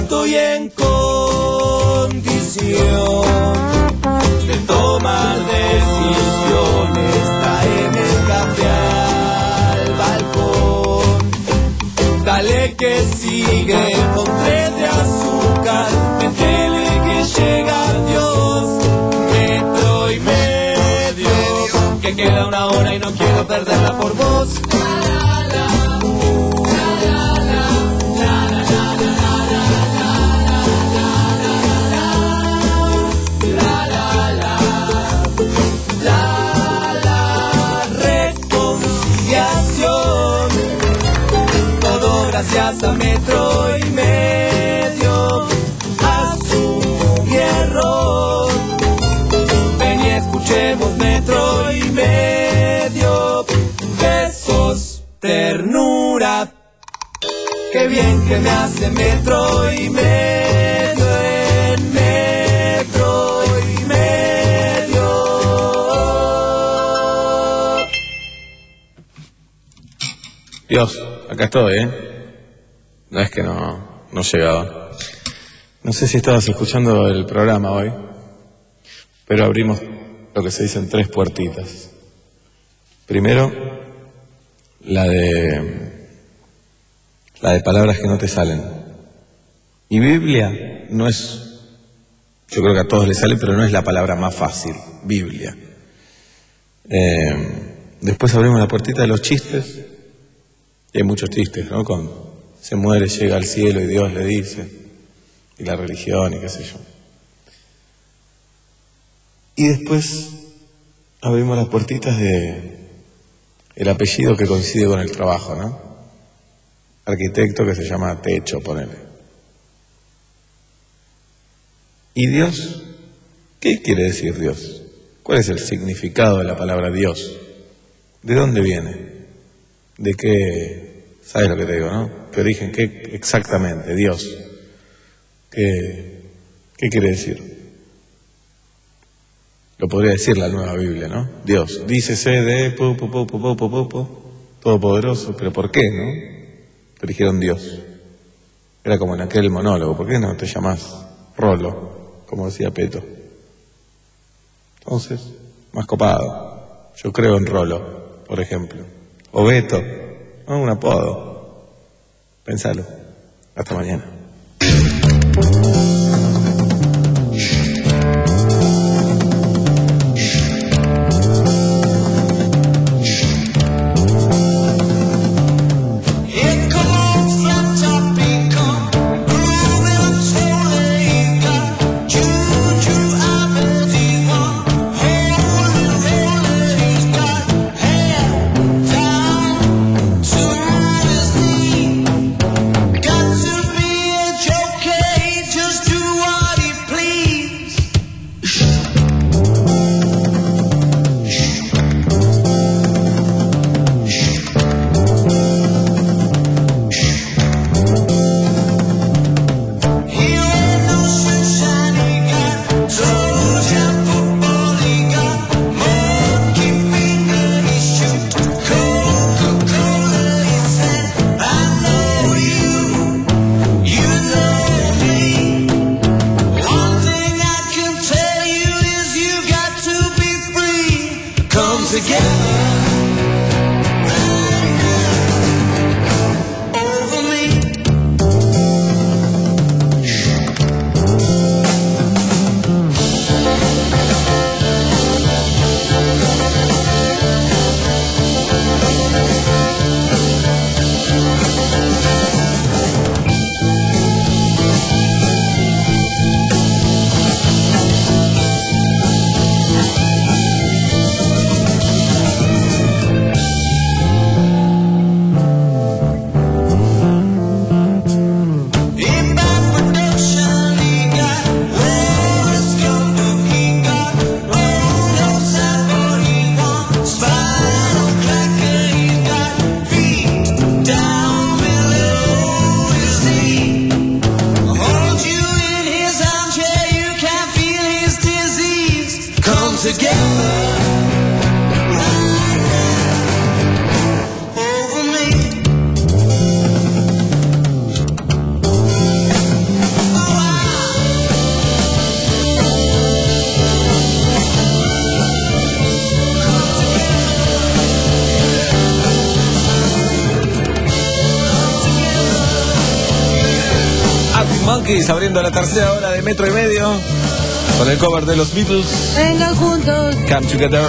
estoy en condición de tomar decisiones. Tráeme café al balcón. Dale que sigue con tres de azúcar. Métele que llega Dios. Metro y medio, que queda una hora y no quiero perderla por vos. Gracias a metro y medio, asumo mi error. Ven y escuchemos metro y medio. Besos, ternura. Qué bien que me hace metro y medio en metro y medio. Dios, acá estoy, ¿eh? No es que no, no llegaba. No sé si estabas escuchando el programa hoy, pero abrimos lo que se dicen tres puertitas. Primero, la de la de palabras que no te salen. Y Biblia no es, yo creo que a todos les sale, pero no es la palabra más fácil, Biblia. Eh, después abrimos la puertita de los chistes, y hay muchos chistes, ¿no? Con se muere, llega al cielo y Dios le dice, y la religión y qué sé yo. Y después abrimos las puertitas de el apellido que coincide con el trabajo, ¿no? Arquitecto que se llama Techo, ponele. ¿Y Dios? ¿Qué quiere decir Dios? ¿Cuál es el significado de la palabra Dios? ¿De dónde viene? ¿De qué? ¿Sabes lo que te digo, no? ¿Qué origen? ¿Qué exactamente? Dios. ¿Qué, qué quiere decir? Lo podría decir la nueva Biblia, ¿no? Dios. Dícese de po, po, po, po, po, po, po, todopoderoso. ¿Pero por qué, no? Te dijeron Dios. Era como en aquel monólogo. ¿Por qué no te llamás Rolo? Como decía Peto. Entonces, más copado. Yo creo en Rolo, por ejemplo. O Beto. No, un apodo. Pensalo. Hasta mañana. Monkeys abriendo la tercera hora de Metro y Medio con el cover de los Beatles. Vengan juntos. Come Together.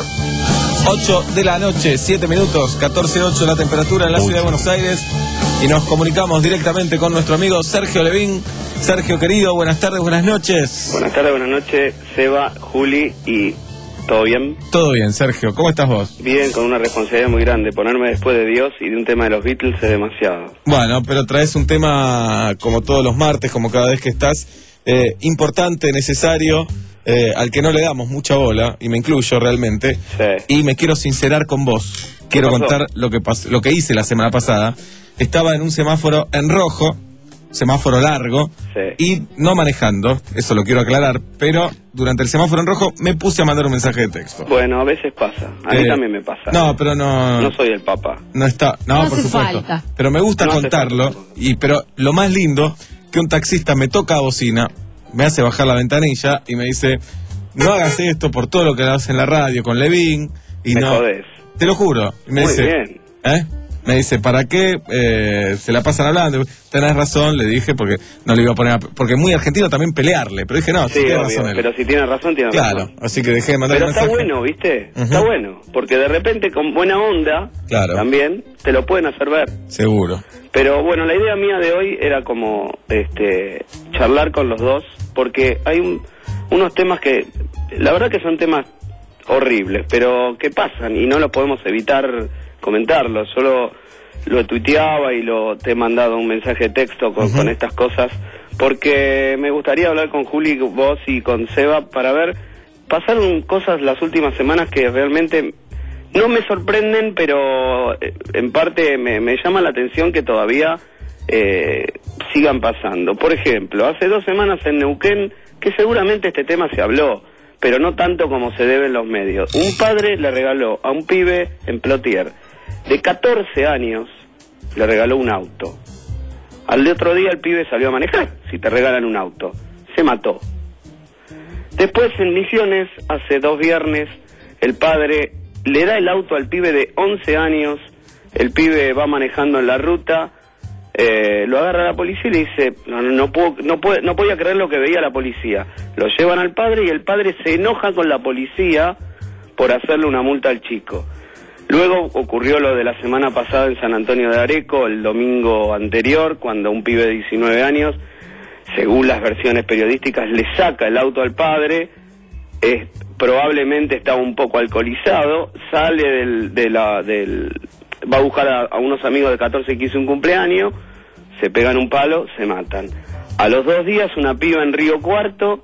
ocho de la noche, siete minutos, catorce ocho la temperatura en la ciudad de Buenos Aires. Y nos comunicamos directamente con nuestro amigo Sergio Levín. Sergio, querido, buenas tardes, buenas noches. Buenas tardes, buenas noches, Seba, Juli y... ¿Todo bien? Todo bien, Sergio. ¿Cómo estás vos? Bien, con una responsabilidad muy grande. Ponerme después de Dios y de un tema de los Beatles es demasiado. Bueno, pero traes un tema, como todos los martes, como cada vez que estás, eh, importante, necesario, eh, al que no le damos mucha bola, y me incluyo realmente. Sí. Y me quiero sincerar con vos. Quiero contar lo que, pas- lo que hice la semana pasada. Estaba en un semáforo en rojo, semáforo largo, sí. y no manejando, eso lo quiero aclarar, pero durante el semáforo en rojo me puse a mandar un mensaje de texto. Bueno, a veces pasa, a mí Eh, también me pasa. No, pero no... No soy el papa. No está, no, No por hace supuesto. falta. Pero me gusta No hace contarlo, y pero lo más lindo, que un taxista me toca a bocina, me hace bajar la ventanilla y me dice, no hagas esto por todo lo que haces en la radio con Levín, y Me no... jodés. Te lo juro. Y me Muy dice, bien. ¿eh? Me dice, ¿para qué eh, se la pasan hablando? Tenés razón, le dije, porque no le iba a poner... A, porque es muy argentino también pelearle, pero dije, no, Sí, sí, tiene obvio, razón él. pero si tiene razón, tiene Claro, razón. así que dejé de mandar Pero el está mensaje. bueno, ¿viste? Ujú. Está bueno, porque de repente con buena onda, Claro. también, te lo pueden hacer ver. Seguro. Pero bueno, la idea mía de hoy era como este charlar con los dos, porque hay un, unos temas que, la verdad que son temas horribles, pero que pasan y no lo podemos evitar comentarlos. Solo lo tuiteaba y lo te he mandado un mensaje de texto con, con estas cosas, porque me gustaría hablar con Juli, vos y con Seba para ver, pasaron cosas las últimas semanas que realmente no me sorprenden, pero eh, en parte me, me llama la atención que todavía eh, sigan pasando. Por ejemplo, hace dos semanas en Neuquén, que seguramente este tema se habló, pero no tanto como se debe en los medios. Un padre le regaló a un pibe en Plotier de catorce años, le regaló un auto. Al de otro día el pibe salió a manejar, si te regalan un auto. Se mató. Después en Misiones, hace dos viernes, el padre le da el auto al pibe de once años, el pibe va manejando en la ruta, eh, lo agarra la policía y le dice, no, no, no, puedo, no, puedo, no podía creer lo que veía la policía. Lo llevan al padre y el padre se enoja con la policía por hacerle una multa al chico. Luego ocurrió lo de la semana pasada en San Antonio de Areco, el domingo anterior, cuando un pibe de diecinueve años, según las versiones periodísticas, le saca el auto al padre, es, probablemente estaba un poco alcoholizado, sale del, de la, del, va a buscar a, a unos amigos de catorce que hizo un cumpleaños, se pegan un palo, se matan. A los dos días una piba en Río Cuarto,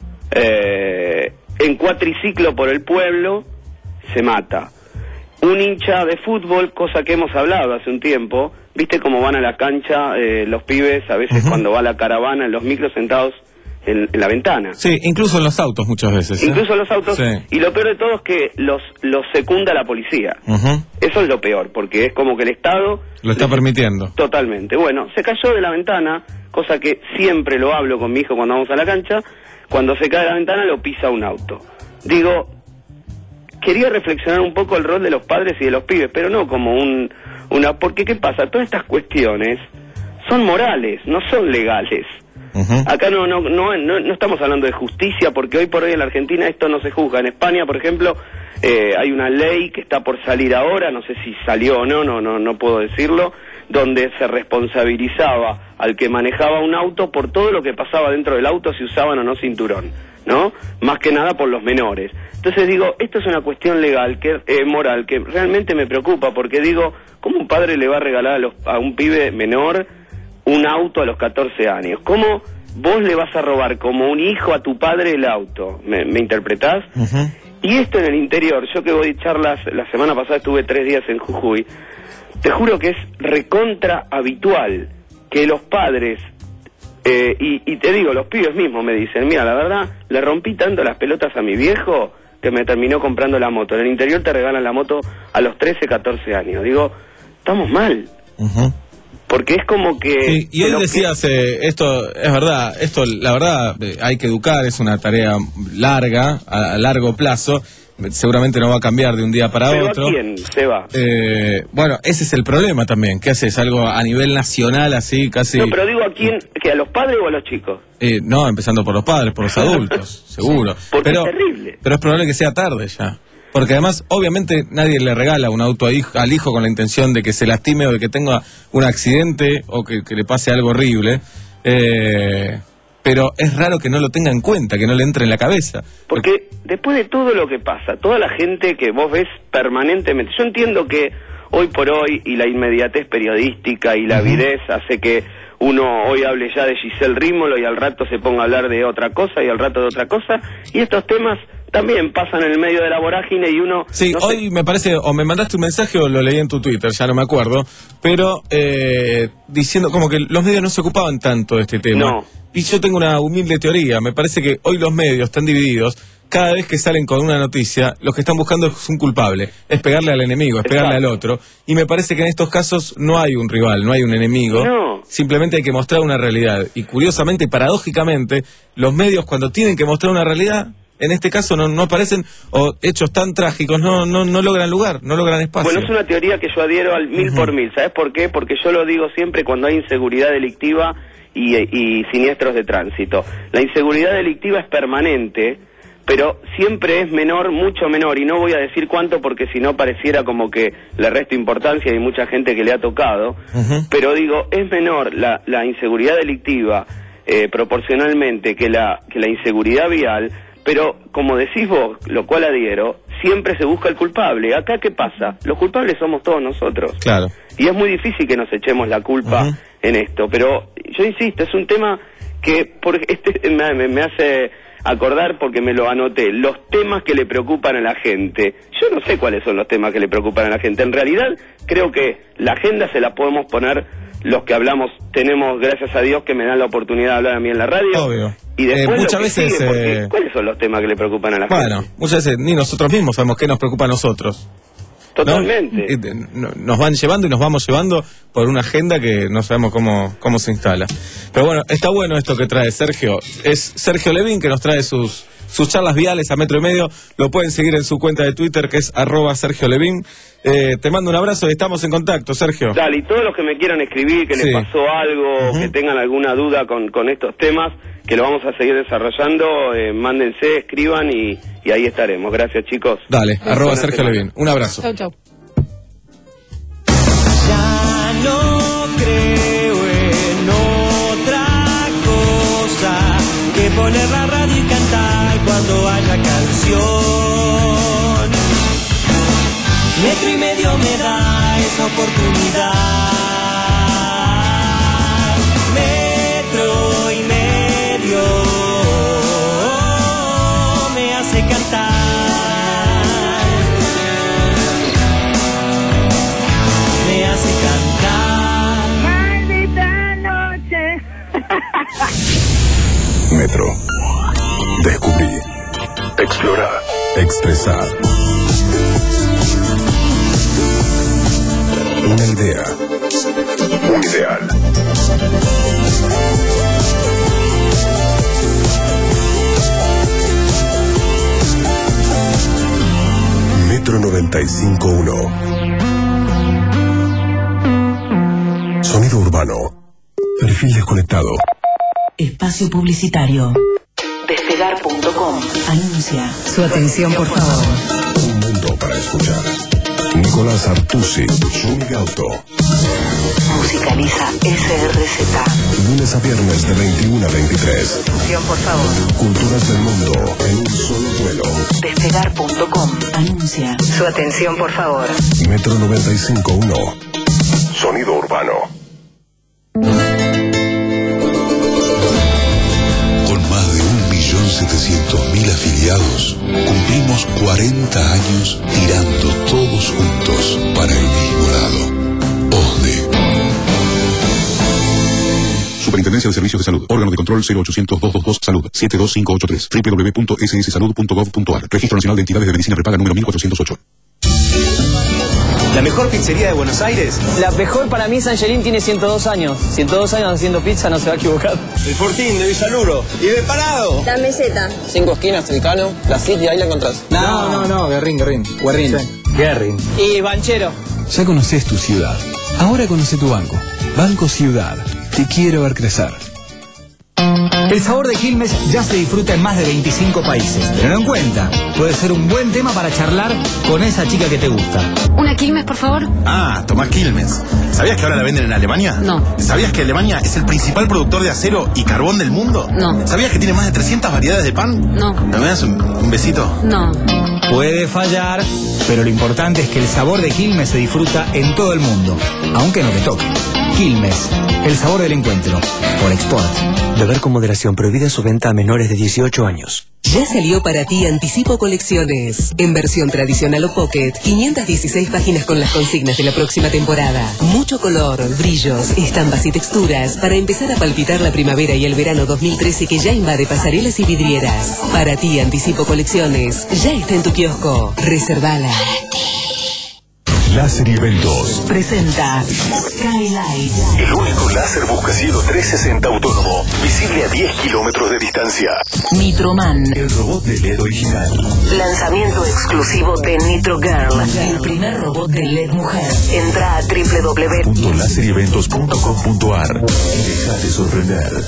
eh, en cuatriciclo por el pueblo, se mata. Un hincha de fútbol, cosa que hemos hablado hace un tiempo, viste cómo van a la cancha eh, los pibes, a veces uh-huh. cuando va la caravana, en los micros sentados en, en la ventana. Sí, incluso en los autos muchas veces. ¿eh? Incluso en los autos, sí. Y lo peor de todo es que los, los secunda la policía. Uh-huh. Eso es lo peor, porque es como que el Estado... Lo está permitiendo. Totalmente. Bueno, se cayó de la ventana, cosa que siempre lo hablo con mi hijo cuando vamos a la cancha, cuando se cae de la ventana lo pisa un auto. Digo... Quería reflexionar un poco el rol de los padres y de los pibes, pero no como un una... Porque, ¿qué pasa? Todas estas cuestiones son morales, no son legales. Uh-huh. Acá no, no, no, no, no estamos hablando de justicia, porque hoy por hoy en la Argentina esto no se juzga. En España, por ejemplo, eh, hay una ley que está por salir ahora, no sé si salió o no, no, no, no puedo decirlo, donde se responsabilizaba al que manejaba un auto por todo lo que pasaba dentro del auto, si usaban o no cinturón, ¿no? Más que nada por los menores. Entonces digo, esto es una cuestión legal, que eh, moral, que realmente me preocupa, porque digo, ¿cómo un padre le va a regalar a, los, a un pibe menor un auto a los catorce años? ¿Cómo vos le vas a robar como un hijo a tu padre el auto? ¿Me, me interpretás? Uh-huh. Y esto en el interior, yo que voy a charlas, la semana pasada estuve tres días en Jujuy, te juro que es recontra habitual que los padres, eh, y, y te digo, los pibes mismos me dicen, mira, la verdad, le rompí tanto las pelotas a mi viejo que me terminó comprando la moto. En el interior te regalan la moto a los trece, catorce años. Digo, estamos mal. Uh-huh. Porque es como que... Sí, y hoy decías, que... eh, esto es verdad, esto la verdad eh, hay que educar, es una tarea larga, a, a largo plazo, seguramente no va a cambiar de un día para ¿Pero otro. a quién se va? Eh, bueno, ese es el problema también. ¿Qué haces? Algo a nivel nacional así, casi... No, pero digo a quién, que a los padres o a los chicos. Eh, no, empezando por los padres, por los adultos, seguro. Porque pero, es terrible. Pero es probable que sea tarde ya. Porque además, obviamente, nadie le regala un auto a hij- al hijo con la intención de que se lastime o de que tenga un accidente o que, que le pase algo horrible. Eh, pero es raro que no lo tenga en cuenta, que no le entre en la cabeza. Porque después de todo lo que pasa, toda la gente que vos ves permanentemente, yo entiendo que hoy por hoy y la inmediatez periodística y la avidez hace que uno hoy hable ya de Giselle Rímolo y al rato se ponga a hablar de otra cosa y al rato de otra cosa, y estos temas también pasan en el medio de la vorágine y uno... Sí, no sé, hoy me parece, o me mandaste un mensaje o lo leí en tu Twitter, ya no me acuerdo, pero eh, diciendo como que los medios no se ocupaban tanto de este tema. No. Y yo tengo una humilde teoría, me parece que hoy los medios están divididos. Cada vez que salen con una noticia, lo que están buscando es un culpable, es pegarle al enemigo, es pegarle al otro. Y me parece que en estos casos no hay un rival, no hay un enemigo. No. Simplemente hay que mostrar una realidad. Y curiosamente, paradójicamente, los medios cuando tienen que mostrar una realidad, en este caso no, no aparecen, o hechos tan trágicos no, no, no logran lugar, no logran espacio. Bueno, es una teoría que yo adhiero al mil por mil. ¿Sabes por qué? Porque yo lo digo siempre cuando hay inseguridad delictiva y, y siniestros de tránsito. La inseguridad delictiva es permanente, pero siempre es menor, mucho menor, y no voy a decir cuánto porque si no pareciera como que le resto importancia y hay mucha gente que le ha tocado, Uh-huh. pero digo, es menor la, la inseguridad delictiva eh, proporcionalmente que la, que la inseguridad vial, pero como decís vos, lo cual adhiero, siempre se busca el culpable. Acá, ¿qué pasa? Los culpables somos todos nosotros. Claro. Y es muy difícil que nos echemos la culpa Uh-huh. en esto, pero yo insisto, es un tema que por este me, me- me hace acordar porque me lo anoté, los temas que le preocupan a la gente. Yo no sé cuáles son los temas que le preocupan a la gente. En realidad, creo que la agenda se la podemos poner los que hablamos, tenemos, gracias a Dios, que me dan la oportunidad de hablar a mí en la radio. Obvio. Y después Eh, lo muchas que veces, sigue, porque eh, ¿cuáles son los temas que le preocupan a la gente? Bueno, muchas veces ni nosotros mismos sabemos qué nos preocupa a nosotros. ¿no? Totalmente. Eh, eh, no- Nos van llevando y nos vamos llevando por una agenda que no sabemos cómo, cómo se instala. Pero bueno, está bueno esto que trae Sergio. Es Sergio Levín que nos trae sus, sus charlas viales a metro y medio. Lo pueden seguir en su cuenta de Twitter que es arroba Sergio Levín. Eh, te mando un abrazo y estamos en contacto, Sergio. Dale, y todos los que me quieran escribir, que Sí. les pasó algo, que tengan alguna duda con, con estos temas, que lo vamos a seguir desarrollando, eh, mándense, escriban y, y ahí estaremos. Gracias, chicos. Dale, arroba Buena Sergio semana. Levín. Un abrazo. Chau, chau. Ya no creo en otra cosa que poner la radio y cantar cuando haya canción. Metro y medio me da esa oportunidad. Metro y medio me hace cantar. Me hace cantar. Maldita noche. Metro. Descubrí. Explorar. Expresar. Una idea. Un ideal. Metro noventa y cinco punto uno. Sonido urbano. Perfil desconectado. Espacio publicitario. Despegar punto com. Anuncia. Su atención, por favor. Un mundo para escuchar. Nicolás Artusi, Zúñiga Auto. Musicaliza S R Z. Lunes a viernes de veintiuno a veintitrés. Atención, por favor. Culturas del mundo en un solo vuelo. Despegar punto com. Anuncia. Su atención, por favor. Metro noventa y cinco punto uno. Sonido urbano. Con más de un millón setecientos mil afiliados, cumplimos cuarenta años tirando todos juntos para el mismo lado. OSDE. Superintendencia de Servicios de Salud. Órgano de control cero ochocientos, doscientos veintidós, Salud. siete dos cinco ocho tres. doble u doble u doble u punto s s salud punto gov punto a r. Registro Nacional de Entidades de Medicina Prepaga número mil cuatrocientos ocho. ¿La mejor pizzería de Buenos Aires? La mejor para mí, Sangelín tiene ciento dos años. ciento dos años haciendo pizza, no se va a equivocar. El Fortín de Villaluro. Y de Parado. La Meseta. Cinco esquinas, Tricano, la City, ahí la encontrás. No, no, no, Guerrín, Guerrín. Guerrín. Guerrín. Y Banchero. Ya conoces tu ciudad. Ahora conoce tu banco. Banco Ciudad. Te quiero ver crecer. El sabor de Quilmes ya se disfruta en más de veinticinco países. Tenlo en cuenta, puede ser un buen tema para charlar con esa chica que te gusta. ¿Una Quilmes, por favor? Ah, tomá Quilmes. ¿Sabías que ahora la venden en Alemania? No. ¿Sabías que Alemania es el principal productor de acero y carbón del mundo? No. ¿Sabías que tiene más de trescientas variedades de pan? No. ¿Me das un, un besito? No. Puede fallar, pero lo importante es que el sabor de Quilmes se disfruta en todo el mundo, aunque no te toque. Quilmes, el sabor del encuentro. Por Export. Beber con moderación, prohibida su venta a menores de dieciocho años. Ya salió para ti Anticipo Colecciones. En versión tradicional o pocket, quinientas dieciséis páginas con las consignas de la próxima temporada. Mucho color, brillos, estampas y texturas para empezar a palpitar la primavera y el verano dos mil trece que ya invade pasarelas y vidrieras. Para ti Anticipo Colecciones, ya está en tu kiosco. Reservala. Láser y Eventos Presenta Skylight. El único láser buscacielos trescientos sesenta autónomo, visible a diez kilómetros de distancia. Nitroman. El robot de L E D original. Lanzamiento exclusivo de Nitro Girl. El primer robot de L E D mujer. Entra a doble u doble u doble u punto láser y eventos punto com punto a r y déjate sorprender.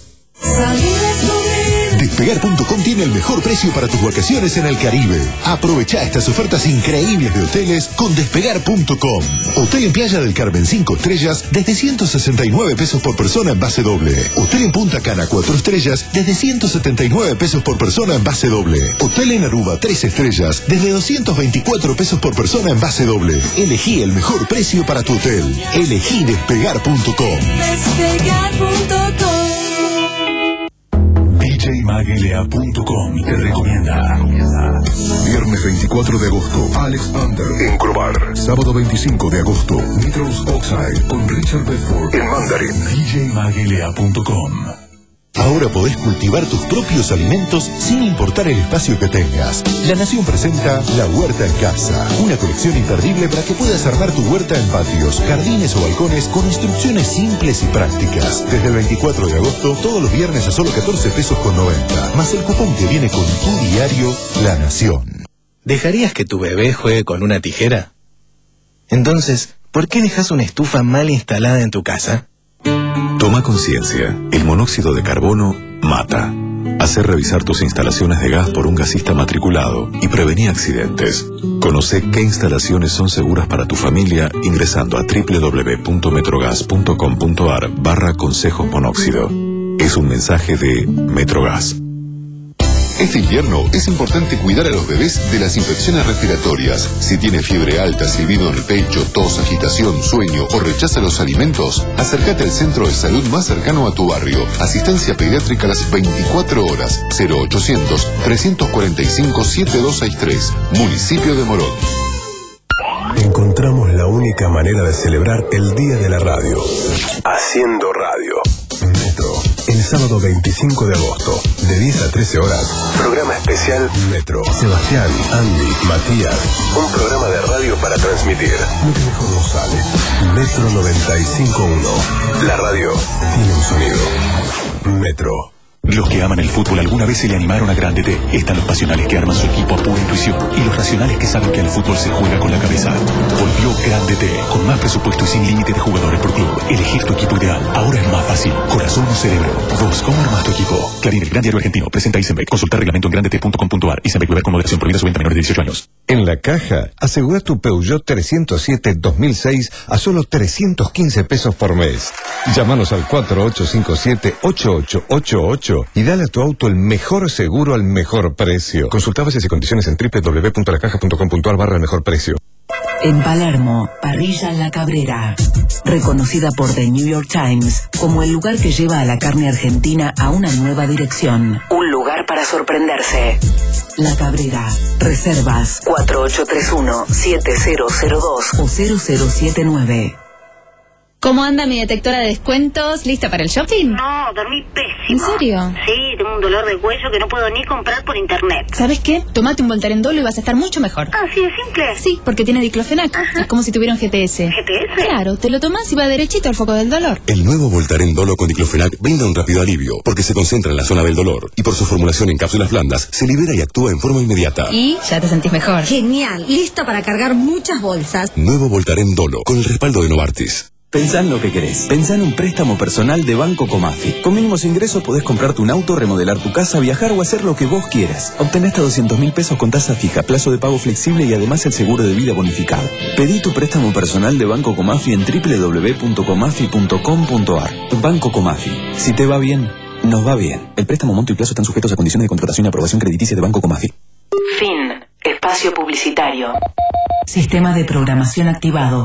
Despegar punto com tiene el mejor precio para tus vacaciones en el Caribe. Aprovecha estas ofertas increíbles de hoteles con Despegar punto com. Hotel en Playa del Carmen cinco estrellas desde ciento sesenta y nueve pesos por persona en base doble. Hotel en Punta Cana cuatro estrellas desde ciento setenta y nueve pesos por persona en base doble. Hotel en Aruba tres estrellas desde doscientos veinticuatro pesos por persona en base doble. Elegí el mejor precio para tu hotel. Elegí Despegar punto com. Despegar punto com. D J Mag L A punto com te recomienda. Viernes veinticuatro de agosto, Alex Under en Crobar. Sábado veinticinco de agosto, Nitrous Oxide con Richard Bedford en Mandarin. D J Mag L A punto com. Ahora podés cultivar tus propios alimentos sin importar el espacio que tengas. La Nación presenta La Huerta en Casa, una colección imperdible para que puedas armar tu huerta en patios, jardines o balcones con instrucciones simples y prácticas. Desde el veinticuatro de agosto, todos los viernes a solo catorce pesos con noventa, más el cupón que viene con tu diario La Nación. ¿Dejarías que tu bebé juegue con una tijera? Entonces, ¿por qué dejas una estufa mal instalada en tu casa? Toma conciencia. El monóxido de carbono mata. Hacer revisar tus instalaciones de gas por un gasista matriculado y prevenir accidentes. Conoce qué instalaciones son seguras para tu familia ingresando a doble u doble u doble u punto metrogas punto com punto a r barra consejos monóxido. Es un mensaje de Metrogas. Este invierno es importante cuidar a los bebés de las infecciones respiratorias. Si tiene fiebre alta, silbido en el pecho, tos, agitación, sueño o rechaza los alimentos, acércate al centro de salud más cercano a tu barrio. Asistencia pediátrica a las veinticuatro horas. cero ochocientos, trescientos cuarenta y cinco, setenta y dos sesenta y tres. Municipio de Morón. Encontramos la única manera de celebrar el Día de la Radio. Haciendo radio. Metro. El sábado veinticinco de agosto, de diez a trece horas, programa especial Metro. Sebastián, Andy, Matías. Un programa de radio para transmitir lo que mejor nos sale. Metro noventa y cinco punto uno. La radio tiene un sonido. Metro. Los que aman el fútbol alguna vez se le animaron a Grande T. Están los pasionales que arman su equipo a pura intuición y los racionales que saben que el fútbol se juega con la cabeza. Volvió Grande T, con más presupuesto y sin límite de jugadores por club. Elegir tu equipo ideal ahora es más fácil. Corazón o cerebro. Vos, ¿cómo armas tu equipo? Clarín, el gran diario argentino. Presenta Isenbeck. Consultar reglamento en grande t punto com punto a r. Isenbeck, beber con moderación. Prohibida su venta a menores de dieciocho años. En La Caja, asegura tu Peugeot trescientos siete dos mil seis a solo trescientos quince pesos por mes. Llámanos al cuatro ocho cinco siete, ocho ocho ocho ocho y dale a tu auto el mejor seguro al mejor precio. Consulta bases y condiciones en doble u doble u doble u punto la caja punto com punto a r barra el mejor precio. En Palermo, Parrilla La Cabrera, reconocida por The New York Times como el lugar que lleva a la carne argentina a una nueva dirección. Un lugar para sorprenderse. La Cabrera. Reservas cuatro ocho tres uno, siete cero cero dos o cero cero siete nueve. ¿Cómo anda mi detectora de descuentos? ¿Lista para el shopping? No, dormí pésimo. ¿En serio? Sí, tengo un dolor de cuello que no puedo ni comprar por internet. ¿Sabes qué? Tómate un Voltaren Dolo y vas a estar mucho mejor. Ah, ¿sí es simple? Sí, porque tiene diclofenac. Ajá. Es como si tuviera un G T S. ¿G T S? Claro, te lo tomas y va derechito al foco del dolor. El nuevo Voltaren Dolo con diclofenac brinda un rápido alivio porque se concentra en la zona del dolor y por su formulación en cápsulas blandas se libera y actúa en forma inmediata. Y ya te sentís mejor. Genial, listo para cargar muchas bolsas. Nuevo Voltaren Dolo con el respaldo de Novartis. Pensá en lo que querés. Pensá en un préstamo personal de Banco Comafi. Con mínimos ingresos podés comprarte un auto, remodelar tu casa, viajar o hacer lo que vos quieras. Obtenés hasta doscientos mil pesos con tasa fija, plazo de pago flexible y además el seguro de vida bonificado. Pedí tu préstamo personal de Banco Comafi en doble u doble u doble u punto comafi punto com punto a r. Banco Comafi. Si te va bien, nos va bien. El préstamo, monto y plazo están sujetos a condiciones de contratación y aprobación crediticia de Banco Comafi. Fin. Espacio publicitario. Sistema de programación activado.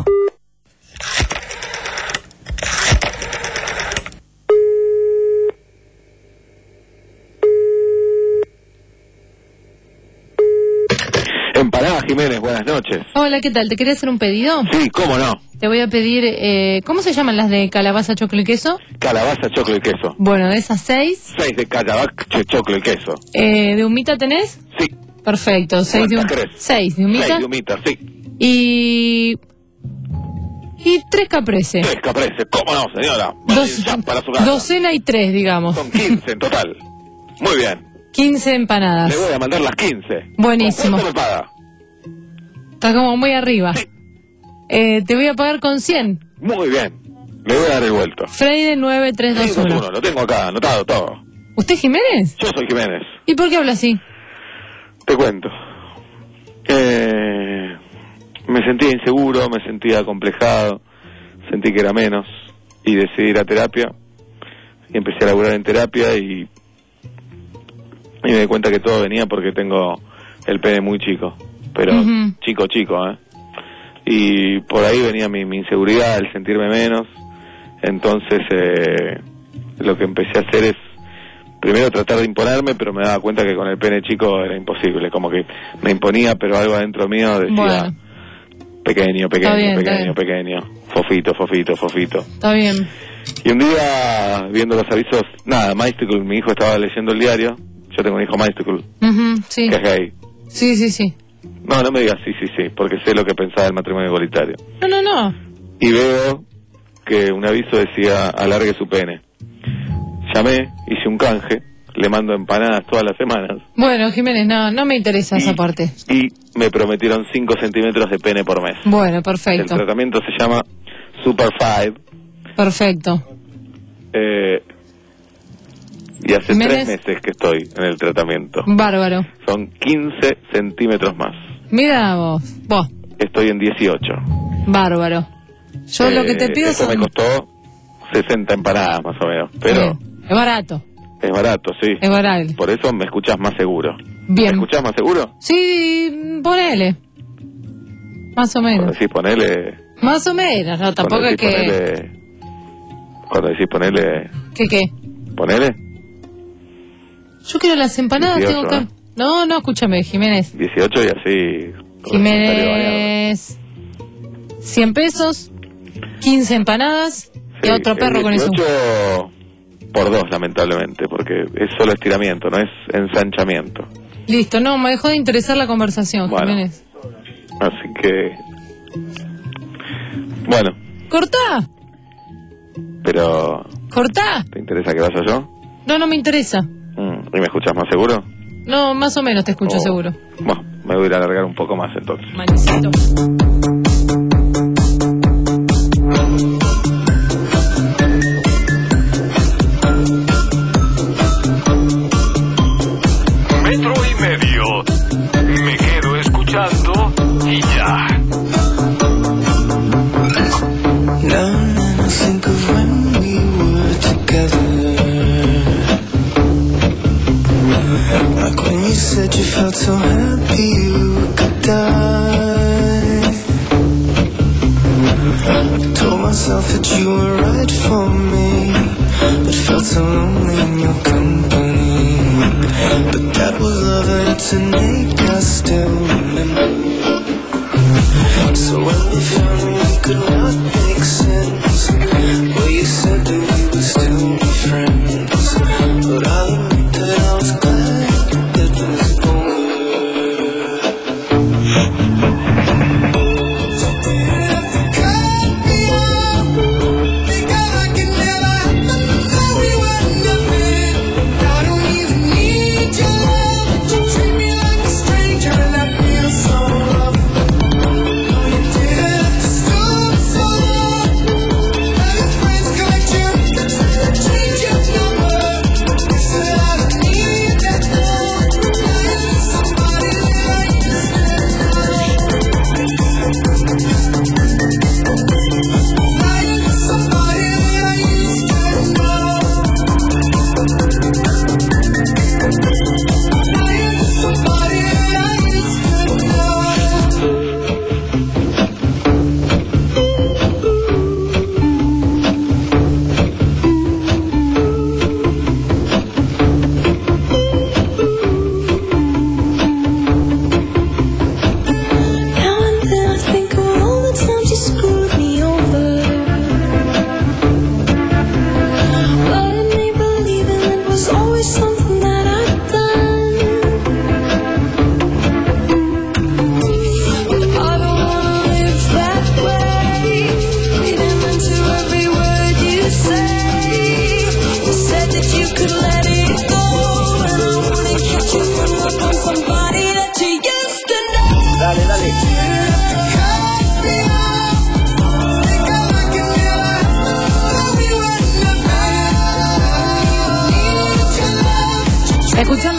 Empanada Jiménez, buenas noches. Hola, ¿qué tal? ¿Te quería hacer un pedido? Sí, cómo no. Te voy a pedir, eh, ¿cómo se llaman las de calabaza, choclo y queso? Calabaza, choclo y queso. Bueno, de esas seis. Seis de calabaza, choclo y queso. Eh, ¿De humita tenés? Sí. Perfecto, seis de, hum- seis de humita. Seis de humita, sí. Y... Y tres caprese. Tres caprese, cómo no, señora. Dos, Ya para su casa. docena y tres, digamos. Son quince en total. Muy bien. quince empanadas. Le voy a mandar las quince. Buenísimo. ¿Cuánto me paga? Está como muy arriba. Sí. Eh, te voy a pagar con cien. Muy bien. Le voy a dar el vuelto. Freire nueve tres dos uno. Lo tengo acá, anotado todo. ¿Usted es Jiménez? Yo soy Jiménez. ¿Y por qué habla así? Te cuento. Eh, me sentía inseguro, me sentía acomplejado, sentí que era menos y decidí ir a terapia y empecé a laburar en terapia y, y me di cuenta que todo venía porque tengo el pene muy chico, pero uh-huh. chico, chico, ¿eh? Y por ahí venía mi, mi inseguridad, el sentirme menos, entonces eh, lo que empecé a hacer es primero tratar de imponerme, pero me daba cuenta que con el pene chico era imposible, como que me imponía, pero algo adentro mío decía, bueno, pequeño, pequeño, bien, pequeño, pequeño, fofito, fofito, fofito. Está bien. Y un día, viendo los avisos, nada, Mystical, mi hijo estaba leyendo el diario, yo tengo un hijo Mystical, uh-huh, sí. que es gay. Sí, sí, sí. No, no me digas sí, sí, sí, porque sé lo que pensaba del matrimonio igualitario. No, no, no. Y veo que un aviso decía, alargue su pene. Llamé, hice un canje, le mando empanadas todas las semanas. Bueno, Jiménez, no, no me interesa y, esa parte. Y me prometieron cinco centímetros de pene por mes. Bueno, perfecto. El tratamiento se llama Super Five. Perfecto. Eh, y hace Jiménez, tres meses que estoy en el tratamiento. Bárbaro. Son quince centímetros más. Mira vos, vos. Estoy en dieciocho. Bárbaro. Yo eh, lo que te pido eso son... me costó sesenta empanadas más o menos, pero... Bien. Es barato. Es barato, sí. Es barato. Por eso me escuchás más seguro. Bien. ¿Me escuchás más seguro? Sí, ponele. Más o menos. Cuando decís ponele... Más o menos, no, tampoco es que... Ponele, cuando decís ponele... ¿Qué qué? ¿Ponele? Yo quiero las empanadas, dieciocho, tengo que... ¿eh? No, no, escúchame, Jiménez. dieciocho y así... Jiménez... cien pesos, quince empanadas sí, y otro perro con eso. Por dos, lamentablemente, porque es solo estiramiento, no es ensanchamiento. Listo, no, me dejó de interesar la conversación, bueno, Jiménez. Así que... Bueno. ¡Cortá! Pero... ¡Cortá! ¿Te interesa que vaya yo? No, no me interesa. Mm, ¿Y me escuchas más seguro? No, más o menos te escucho oh. seguro. Bueno, me voy a ir a alargar un poco más entonces. Manicito. Metro y medio. Me quedo escuchando y ya. Now and then I think of when we were together. Like when you said you felt so happy you could die. Told myself that you were right for me, but felt so lonely in your company. But that was love and it's innate, I still remember. So when we found we could not make sense,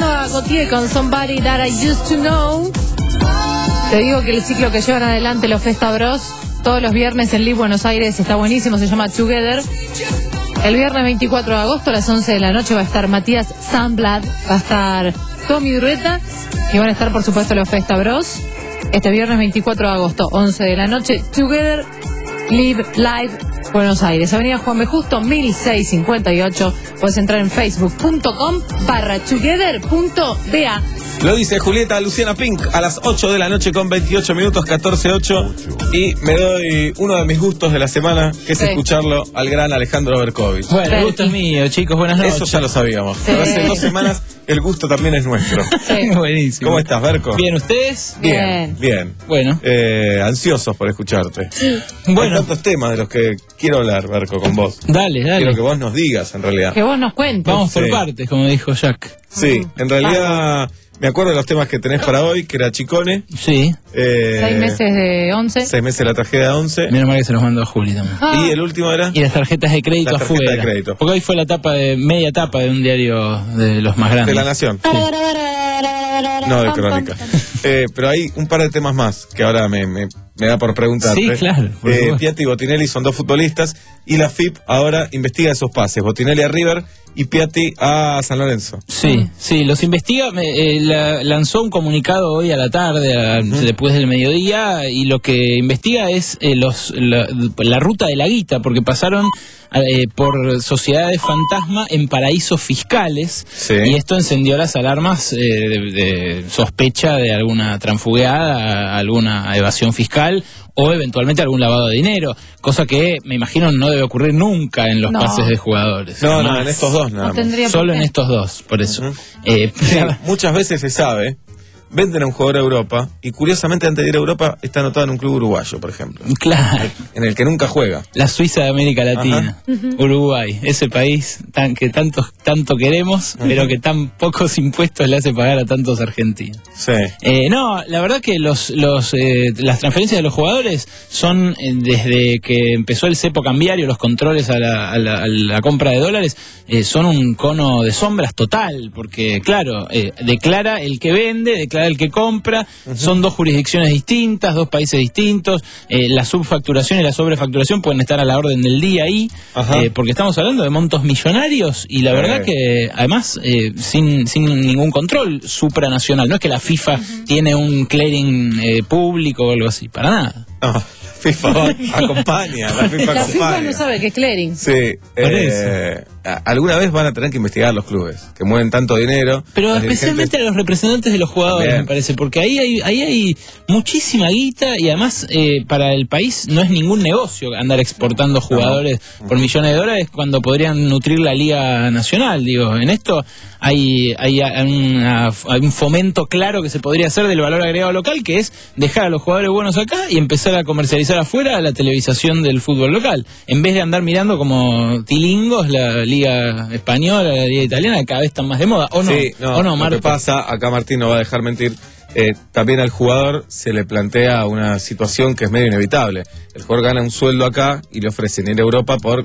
Sonaba Gautier con Somebody That I Used to Know. Te digo que el ciclo que llevan adelante los Festa Bros todos los viernes en Live Buenos Aires está buenísimo, se llama Together. El viernes veinticuatro de agosto a las once de la noche va a estar Matías Sandblad, va a estar Tommy Durreta y van a estar por supuesto los Festa Bros. Este viernes veinticuatro de agosto, once de la noche, Together, Live Live Buenos Aires, Avenida Juan B. Justo, mil seiscientos cincuenta y ocho. Puedes entrar en facebook.com barra together.ba. Lo dice Julieta Luciana Pink a las ocho de la noche con veintiocho minutos, catorce ocho. Y me doy uno de mis gustos de la semana, que es Sí. escucharlo al gran Alejandro Berkovich. Bueno, el gusto es mío, chicos, buenas noches. Eso ya lo sabíamos. Sí. Pero hace dos semanas el gusto también es nuestro. Sí. Buenísimo. ¿Cómo estás, Berco? Bien, ¿ustedes? Bien, bien. Bueno. Eh, ansiosos por escucharte. Bueno. Hay tantos temas de los que quiero hablar, Berco, con vos. Dale, dale. Quiero que vos nos digas, en realidad. Que vos nos cuentes. Vamos por Sí. partes, como dijo Jack. Sí, en realidad me acuerdo de los temas que tenés para hoy, que era Chicone. Sí. Eh, Seis meses de once. Seis meses de la tragedia de once. Menos mal que se los mandó a Juli también. Ah. Y el último era... Y las tarjetas de crédito La tarjeta afuera. de crédito. Porque hoy fue la tapa de, media tapa de un diario de los más grandes. De La Nación. No, de Crónica. Eh, pero hay un par de temas más que ahora me, me, me da por preguntarte. Sí, claro, por Eh, supuesto. Piatti y Botinelli son dos futbolistas y la F I P ahora investiga esos pases. Botinelli a River y Piatti a San Lorenzo. Sí, sí, los investiga, eh, la- lanzó un comunicado hoy a la tarde, a- después del mediodía, y lo que investiga es eh, los la, la ruta de la guita, porque pasaron eh, por sociedades fantasma en paraísos fiscales, Sí. y esto encendió las alarmas eh, de, de sospecha de alguna transfugiada, alguna evasión fiscal, o eventualmente algún lavado de dinero, cosa que me imagino no debe ocurrir nunca en los No. pases de jugadores. No, no, Jamás. en estos dos nada No más. tendría por Solo qué. en estos dos, por eso. Ujú. Eh, Sí, muchas veces se sabe, venden a un jugador a Europa y curiosamente antes de ir a Europa está anotado en un club uruguayo, por ejemplo, claro, en el que nunca juega. la Suiza de América Latina, Uruguay, ese país tan, que tanto, tanto queremos, pero que tan pocos impuestos le hace pagar a tantos argentinos. Sí. Eh, no, la verdad que los, los, eh, las transferencias de los jugadores son, eh, desde que empezó el cepo cambiario, los controles a la, a la, a la compra de dólares, eh, son un cono de sombras total, porque claro, eh, declara el que vende, declara el que compra, son dos jurisdicciones distintas, dos países distintos, eh, la subfacturación y la sobrefacturación pueden estar a la orden del día ahí, Ajá. eh, porque estamos hablando de montos millonarios y la Sí. verdad que además eh, sin, sin ningún control supranacional, no es que la FIFA tiene un clearing eh, público o algo así, para nada. No, FIFA va- acompaña, la FIFA La acompaña. FIFA no sabe qué es clearing. Sí, Por eh, a- alguna vez van a tener que investigar los clubes que mueven tanto dinero. Pero los especialmente a los representantes de los jugadores, También. me parece, porque ahí hay, ahí hay muchísima guita y además eh, para el país no es ningún negocio andar exportando jugadores por millones de dólares cuando podrían nutrir la Liga Nacional. Digo, en esto hay, hay, una- hay un fomento claro que se podría hacer del valor agregado local, que es dejar a los jugadores buenos acá y empezar a comercializar afuera la televisación del fútbol local, en vez de andar mirando como tilingos la Liga Española, la Liga Italiana, que cada vez están más de moda. ¿O no? Sí, no, ¿O no, lo que Marta? pasa, acá Martín no va a dejar mentir, eh, también al jugador se le plantea una situación que es medio inevitable. El jugador gana un sueldo acá y le ofrecen ir a Europa por,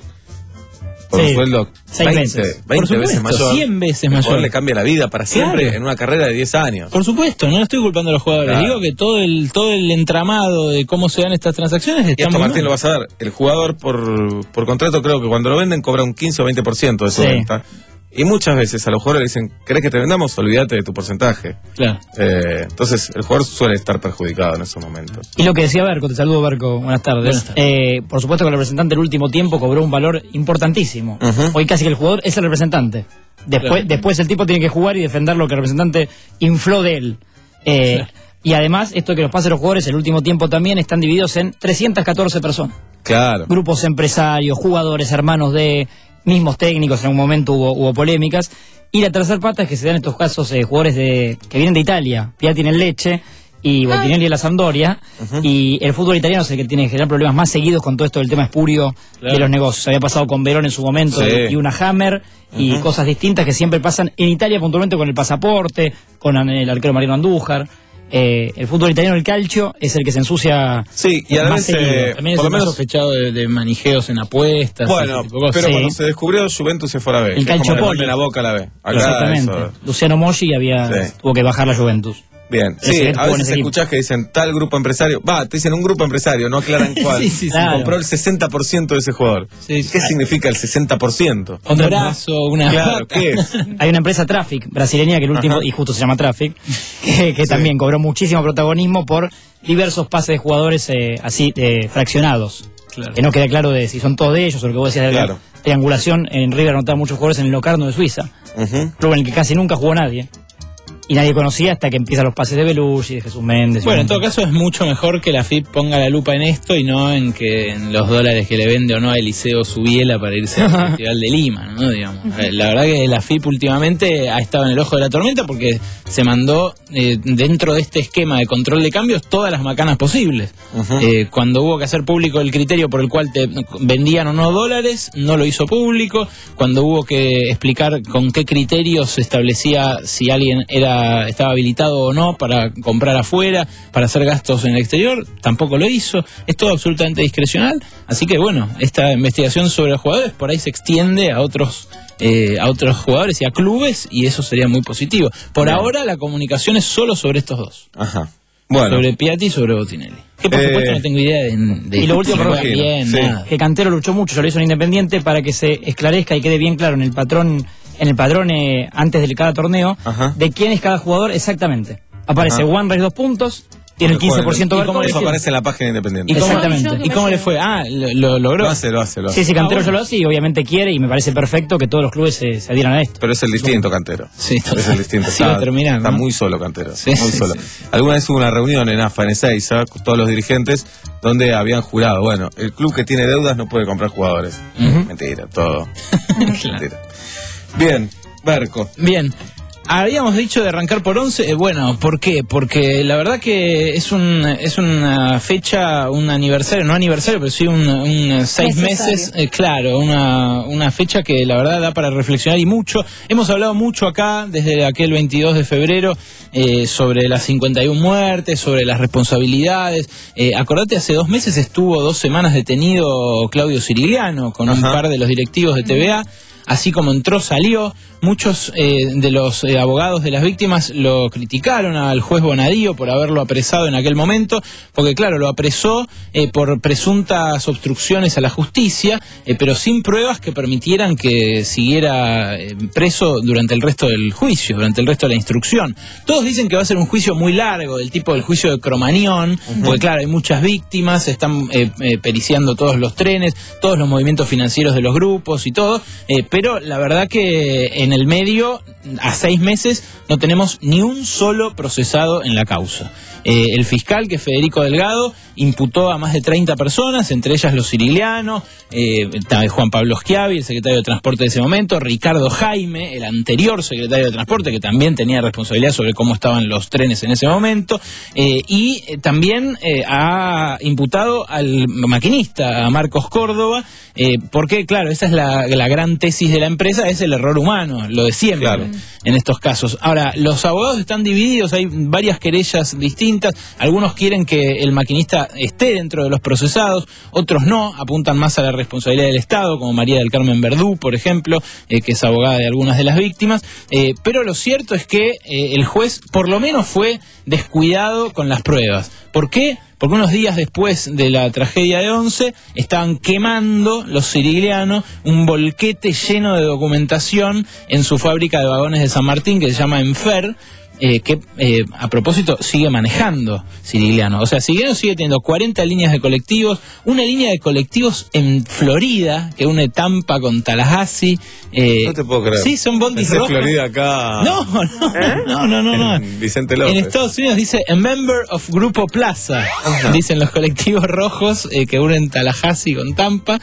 por Sí, un sueldo seis veinte, veces. veinte Por veces supuesto, mayor. cien veces El mayor. jugador le cambia la vida para siempre Claro. en una carrera de diez años. Por supuesto, no estoy culpando a los jugadores. Claro. Digo que todo el todo el entramado de cómo se dan estas transacciones Y está esto, muy Martín, mal. lo vas a ver. El jugador, por, por contrato, creo que cuando lo venden cobra un quince o veinte por ciento de su Sí. venta. Y muchas veces a los jugadores le dicen, ¿querés que te vendamos? Olvídate de tu porcentaje. Claro. Eh, entonces, el jugador suele estar perjudicado en esos momentos. Y lo que decía Berco, te saludo Berco, buenas tardes. Buenas tardes. Eh, por supuesto que el representante el último tiempo cobró un valor importantísimo. Ujú. Hoy casi que el jugador es el representante. Después, Claro. después el tipo tiene que jugar y defender lo que el representante infló de él. Eh, Claro. Y además, esto que los pases de los jugadores el último tiempo también están divididos en trescientas catorce personas. Claro. Grupos empresarios, jugadores, hermanos de mismos técnicos, en algún momento hubo, hubo polémicas. Y la tercera pata es que se dan estos casos eh, jugadores de que vienen de Italia, Piatti en el Leche y Botinelli en la Sampdoria, y el fútbol italiano es el que tiene que generar problemas más seguidos con todo esto del tema espurio Claro. de los negocios. Había pasado con Verón en su momento Sí. y una Hammer y Ujú. cosas distintas que siempre pasan en Italia puntualmente con el pasaporte, con el arquero Mariano Andújar. Eh, el fútbol italiano, el calcio, es el que se ensucia. Sí, y a más veces, seguido. eh, También por es lo más menos- sospechado de, de manijeos en apuestas. Bueno, ese tipo de cosas. pero Sí. cuando se descubrió, Juventus se fue a la B. El Es como Calciopoli. le ponen la boca a la B. Acá Exactamente. eso- Luciano Moggi había, Sí. tuvo que bajar la Juventus. Bien, Ese sí, que a jugó en veces ese equipo. escuchás que dicen tal grupo empresario, va, te dicen un grupo empresario, no aclaran cuál. Sí, sí, sí. Y Claro. compró el sesenta por ciento de ese jugador. Sí, ¿Qué significa el sesenta por ciento? Un brazo, una Claro, vaca. ¿qué es? Hay una empresa Traffic brasileña que el último, Ajá. y justo se llama Traffic, que, que Sí. también cobró muchísimo protagonismo por diversos pases de jugadores eh, así eh, fraccionados. Claro. Que no queda claro de si son todos de ellos o lo que vos decías de Claro. la triangulación. En River anotaban muchos jugadores en el Locarno de Suiza, Ujú. club en el que casi nunca jugó nadie. Y nadie conocía hasta que empiezan los pases de Belushi, de Jesús Méndez. y Bueno, un en todo montón. caso es mucho mejor que la F I P ponga la lupa en esto y no en que en los dólares que le vende o no a Eliseo Subiela para irse al Festival de Lima, ¿no? Digamos. Eh, La verdad que la F I P últimamente ha estado en el ojo de la tormenta porque se mandó eh, dentro de este esquema de control de cambios todas las macanas posibles. Ujú. Eh, cuando hubo que hacer público el criterio por el cual te vendían o no dólares, no lo hizo público. Cuando hubo que explicar con qué criterios se establecía si alguien era estaba habilitado o no para comprar afuera, para hacer gastos en el exterior, tampoco lo hizo. Es todo absolutamente discrecional. Así que bueno, esta investigación sobre los jugadores por ahí se extiende a otros eh, a otros jugadores y a clubes y eso sería muy positivo. Por Bien. ahora la comunicación es solo sobre estos dos. Ajá. Bueno, Sobre Piatti y sobre Botinelli. Que por Eh, supuesto no tengo idea de, de Y lo último, si perdón, juega bien, sí. nada. que Cantero luchó mucho, ya lo hizo en Independiente para que se esclarezca y quede bien claro en el patrón, en el padrón eh, antes de cada torneo, Ajá. de quién es cada jugador exactamente. Aparece Ajá. OneRace dos puntos, tiene el quince por ciento ¿Y de cómo Berkowitz. eso aparece en la página independiente? ¿Y cómo, Exactamente. ¿Y cómo le fue? Ah, lo, lo logró. Lo hace, lo hace, lo hace. Sí, sí, Cantero Ah, ya bueno. lo hace y obviamente quiere y me parece perfecto que todos los clubes se, se adhieran a esto. Pero es el distinto Cantero. Sí, Es el distinto. así va a terminar, está ¿no? muy solo Cantero. Sí, muy sí, solo. sí. Alguna vez hubo una reunión en AFA, en Ezeiza, con todos los dirigentes, donde habían jurado, bueno, el club que tiene deudas no puede comprar jugadores. Ujú. Mentira, todo. Claro. Mentira. Bien, Berco. Bien. Habíamos dicho de arrancar por once, eh, bueno, ¿por qué? Porque la verdad que es un es una fecha, un aniversario, no aniversario, pero sí un, un seis Necesario. meses, eh, claro, una, una fecha que la verdad da para reflexionar y mucho. Hemos hablado mucho acá desde aquel veintidós de febrero eh, sobre las cincuenta y una muertes, sobre las responsabilidades. Eh, acordate, hace dos meses estuvo dos semanas detenido Claudio Cirigliano con un Ajá. par de los directivos de T V A. Así como entró, salió. Muchos eh, de los eh, abogados de las víctimas lo criticaron al juez Bonadío por haberlo apresado en aquel momento, porque claro, lo apresó eh, por presuntas obstrucciones a la justicia, eh, pero sin pruebas que permitieran que siguiera eh, preso durante el resto del juicio, durante el resto de la instrucción. Todos dicen que va a ser un juicio muy largo, del tipo del juicio de Cromañón, porque claro, hay muchas víctimas, se están eh, eh, periciando todos los trenes, todos los movimientos financieros de los grupos y todo, eh, pero la verdad que en el medio, a seis meses, no tenemos ni un solo procesado en la causa. Eh, el fiscal, que es Federico Delgado, imputó a más de treinta personas, entre ellas los Cirigliano, eh, Juan Pablo Schiavi, el secretario de Transporte de ese momento, Ricardo Jaime, el anterior secretario de Transporte, que también tenía responsabilidad sobre cómo estaban los trenes en ese momento, eh, y eh, también eh, ha imputado al maquinista, a Marcos Córdoba, eh, porque, claro, esa es la, la gran tesis de la empresa, es el error humano, lo de siempre, Claro. en estos casos. Ahora, los abogados están divididos, hay varias querellas distintas, algunos quieren que el maquinista esté dentro de los procesados, otros no, apuntan más a la responsabilidad del Estado, como María del Carmen Verdú, por ejemplo, eh, que es abogada de algunas de las víctimas, eh, pero lo cierto es que eh, el juez por lo menos fue descuidado con las pruebas. ¿Por qué? Porque unos días después de la tragedia de Once estaban quemando los Cirigliano un volquete lleno de documentación en su fábrica de vagones de San Martín que se llama Enfer, eh, que eh, a propósito sigue manejando Cirigliano. O sea, Cirigliano sigue teniendo cuarenta líneas de colectivos, una línea de colectivos en Florida que une Tampa con Tallahassee. Eh, No te puedo creer. Sí, son bondis Pensé rojos. Florida acá. No, no, no, no, no, no. En Vicente López. En Estados Unidos dice a member of Grupo Plaza, dicen los colectivos rojos eh, que unen Tallahassee con Tampa,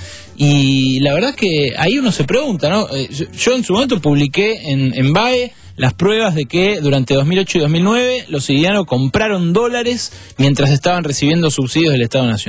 y la verdad que ahí uno se pregunta, ¿no? Eh, yo, yo en su momento publiqué en, en B A E las pruebas de que durante dos mil ocho y dos mil nueve los Cirigliano compraron dólares mientras estaban recibiendo subsidios del Estado Nacional.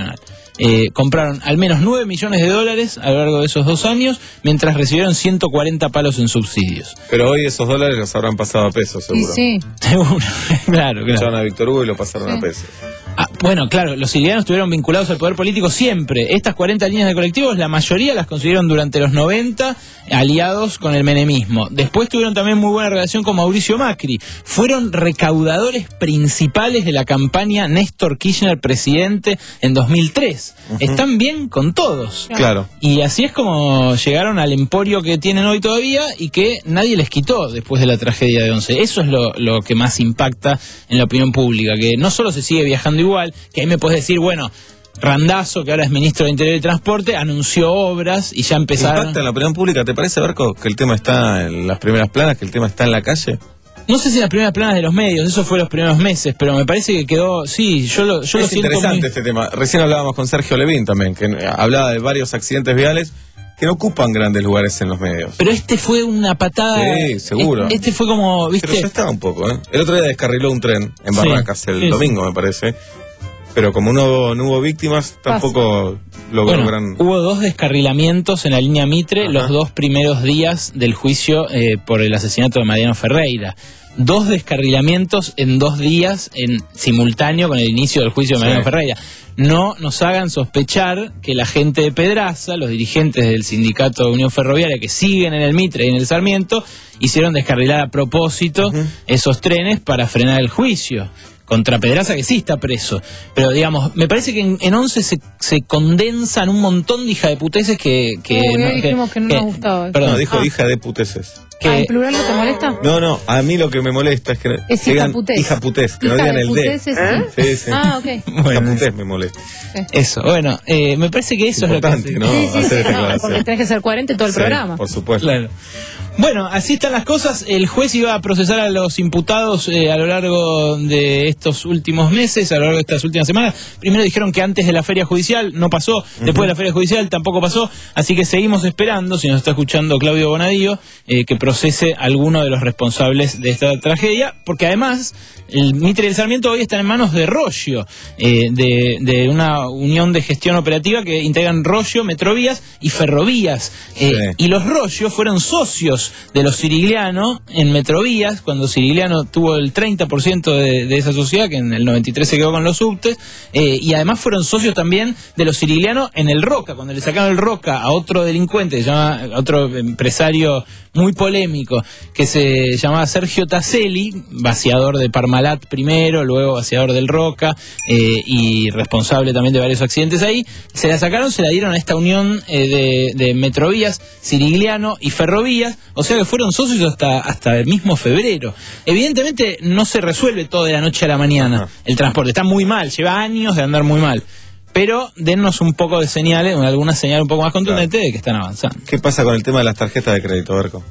Eh, compraron al menos nueve millones de dólares a lo largo de esos dos años, mientras recibieron ciento cuarenta palos en subsidios. Pero hoy esos dólares los habrán pasado a pesos, Y seguro. sí. Seguro, claro, claro. Echaron a Víctor Hugo y lo pasaron Sí. a pesos. Ah, bueno, claro, los sicilianos estuvieron vinculados al poder político siempre. Estas cuarenta líneas de colectivos, la mayoría las consiguieron durante los noventa, aliados con el menemismo. Después tuvieron también muy buena relación con Mauricio Macri. Fueron recaudadores principales de la campaña Néstor Kirchner presidente en dos mil tres. Uh-huh. Están bien con todos. Claro. Y así es como llegaron al emporio que tienen hoy todavía y que nadie les quitó después de la tragedia de Once. Eso es lo, lo que más impacta en la opinión pública, que no solo se sigue viajando igual, que ahí me puedes decir, bueno, Randazzo, que ahora es ministro de Interior y Transporte, anunció obras y ya empezaron... ¿Impacta en la opinión pública? ¿Te parece, Berco, que el tema está en las primeras planas, que el tema está en la calle? No sé si en las primeras planas de los medios, eso fue los primeros meses, pero me parece que quedó, sí, yo lo, yo lo es siento interesante muy... este tema. Recién hablábamos con Sergio Levín también, que hablaba de varios accidentes viales que no ocupan grandes lugares en los medios. Pero este fue una patada... Sí, seguro. Este fue como, ¿viste? Pero ya estaba un poco, ¿eh? El otro día descarriló un tren en Sí, Barracas, el sí, domingo, me parece. Pero como no hubo, no hubo víctimas, tampoco logró Bueno, gran... hubo dos descarrilamientos en la línea Mitre. Ajá. Los dos primeros días del juicio eh, por el asesinato de Mariano Ferreira. Dos descarrilamientos en dos días en simultáneo con el inicio del juicio de Mariano sí. Ferreira. No nos hagan sospechar que la gente de Pedraza, los dirigentes del sindicato de Unión Ferroviaria que siguen en el Mitre y en el Sarmiento, hicieron descarrilar a propósito uh-huh. esos trenes para frenar el juicio contra Pedraza, que sí está preso. Pero, digamos, me parece que en, en Once se, se condensan un montón de hija de puteces que... que Uy, no, dijimos que, que no que, nos gustaba. Perdón, no, dijo ah. hija de puteces. Que... ¿Ah, ¿en plural no te molesta? No, no, a mí lo que me molesta es que es digan hija putés. hija putés, que hija no digan de el puteces, D. ¿Eh? Sí, sí. Ah, ok. Bueno, hija putés me molesta. Sí. Eso, bueno, eh, me parece que eso importante, es lo que... ¿no? Sí, sí, hacer sí, no, porque tenés que ser coherente todo el sí, programa. Por supuesto. Claro. Bueno, así están las cosas. El juez iba a procesar a los imputados eh, a lo largo de estos últimos meses, a lo largo de estas últimas semanas. Primero dijeron que antes de la feria judicial no pasó, uh-huh. después de la feria judicial tampoco pasó, así que seguimos esperando, si nos está escuchando Claudio Bonadío, eh, que procese a alguno de los responsables de esta tragedia, porque además el Mitre y el Sarmiento hoy están en manos de Roggio, eh, de, de una unión de gestión operativa que integran Roggio, Metrovías y Ferrovías. Eh, sí. Y los Roggio fueron socios de los Sirigliano en Metrovías, cuando Sirigliano tuvo el treinta por ciento de, de esa sociedad, que en el noventa y tres se quedó con los subtes, eh, y además fueron socios también de los Sirigliano en el Roca, cuando le sacaron el Roca a otro delincuente, se llama, a otro empresario muy polémico, que se llamaba Sergio Taselli, vaciador de Parmalat primero, luego vaciador del Roca, eh, y responsable también de varios accidentes ahí, se la sacaron, se la dieron a esta unión eh, de, de Metrovías, Sirigliano y Ferrovías, o sea que fueron socios hasta, hasta el mismo febrero. Evidentemente no se resuelve todo de la noche a la mañana. Ajá. El transporte está muy mal, lleva años de andar muy mal. Pero dennos un poco de señales, alguna señal un poco más contundente claro. de que están avanzando. ¿Qué pasa con el tema de las tarjetas de crédito, Berco?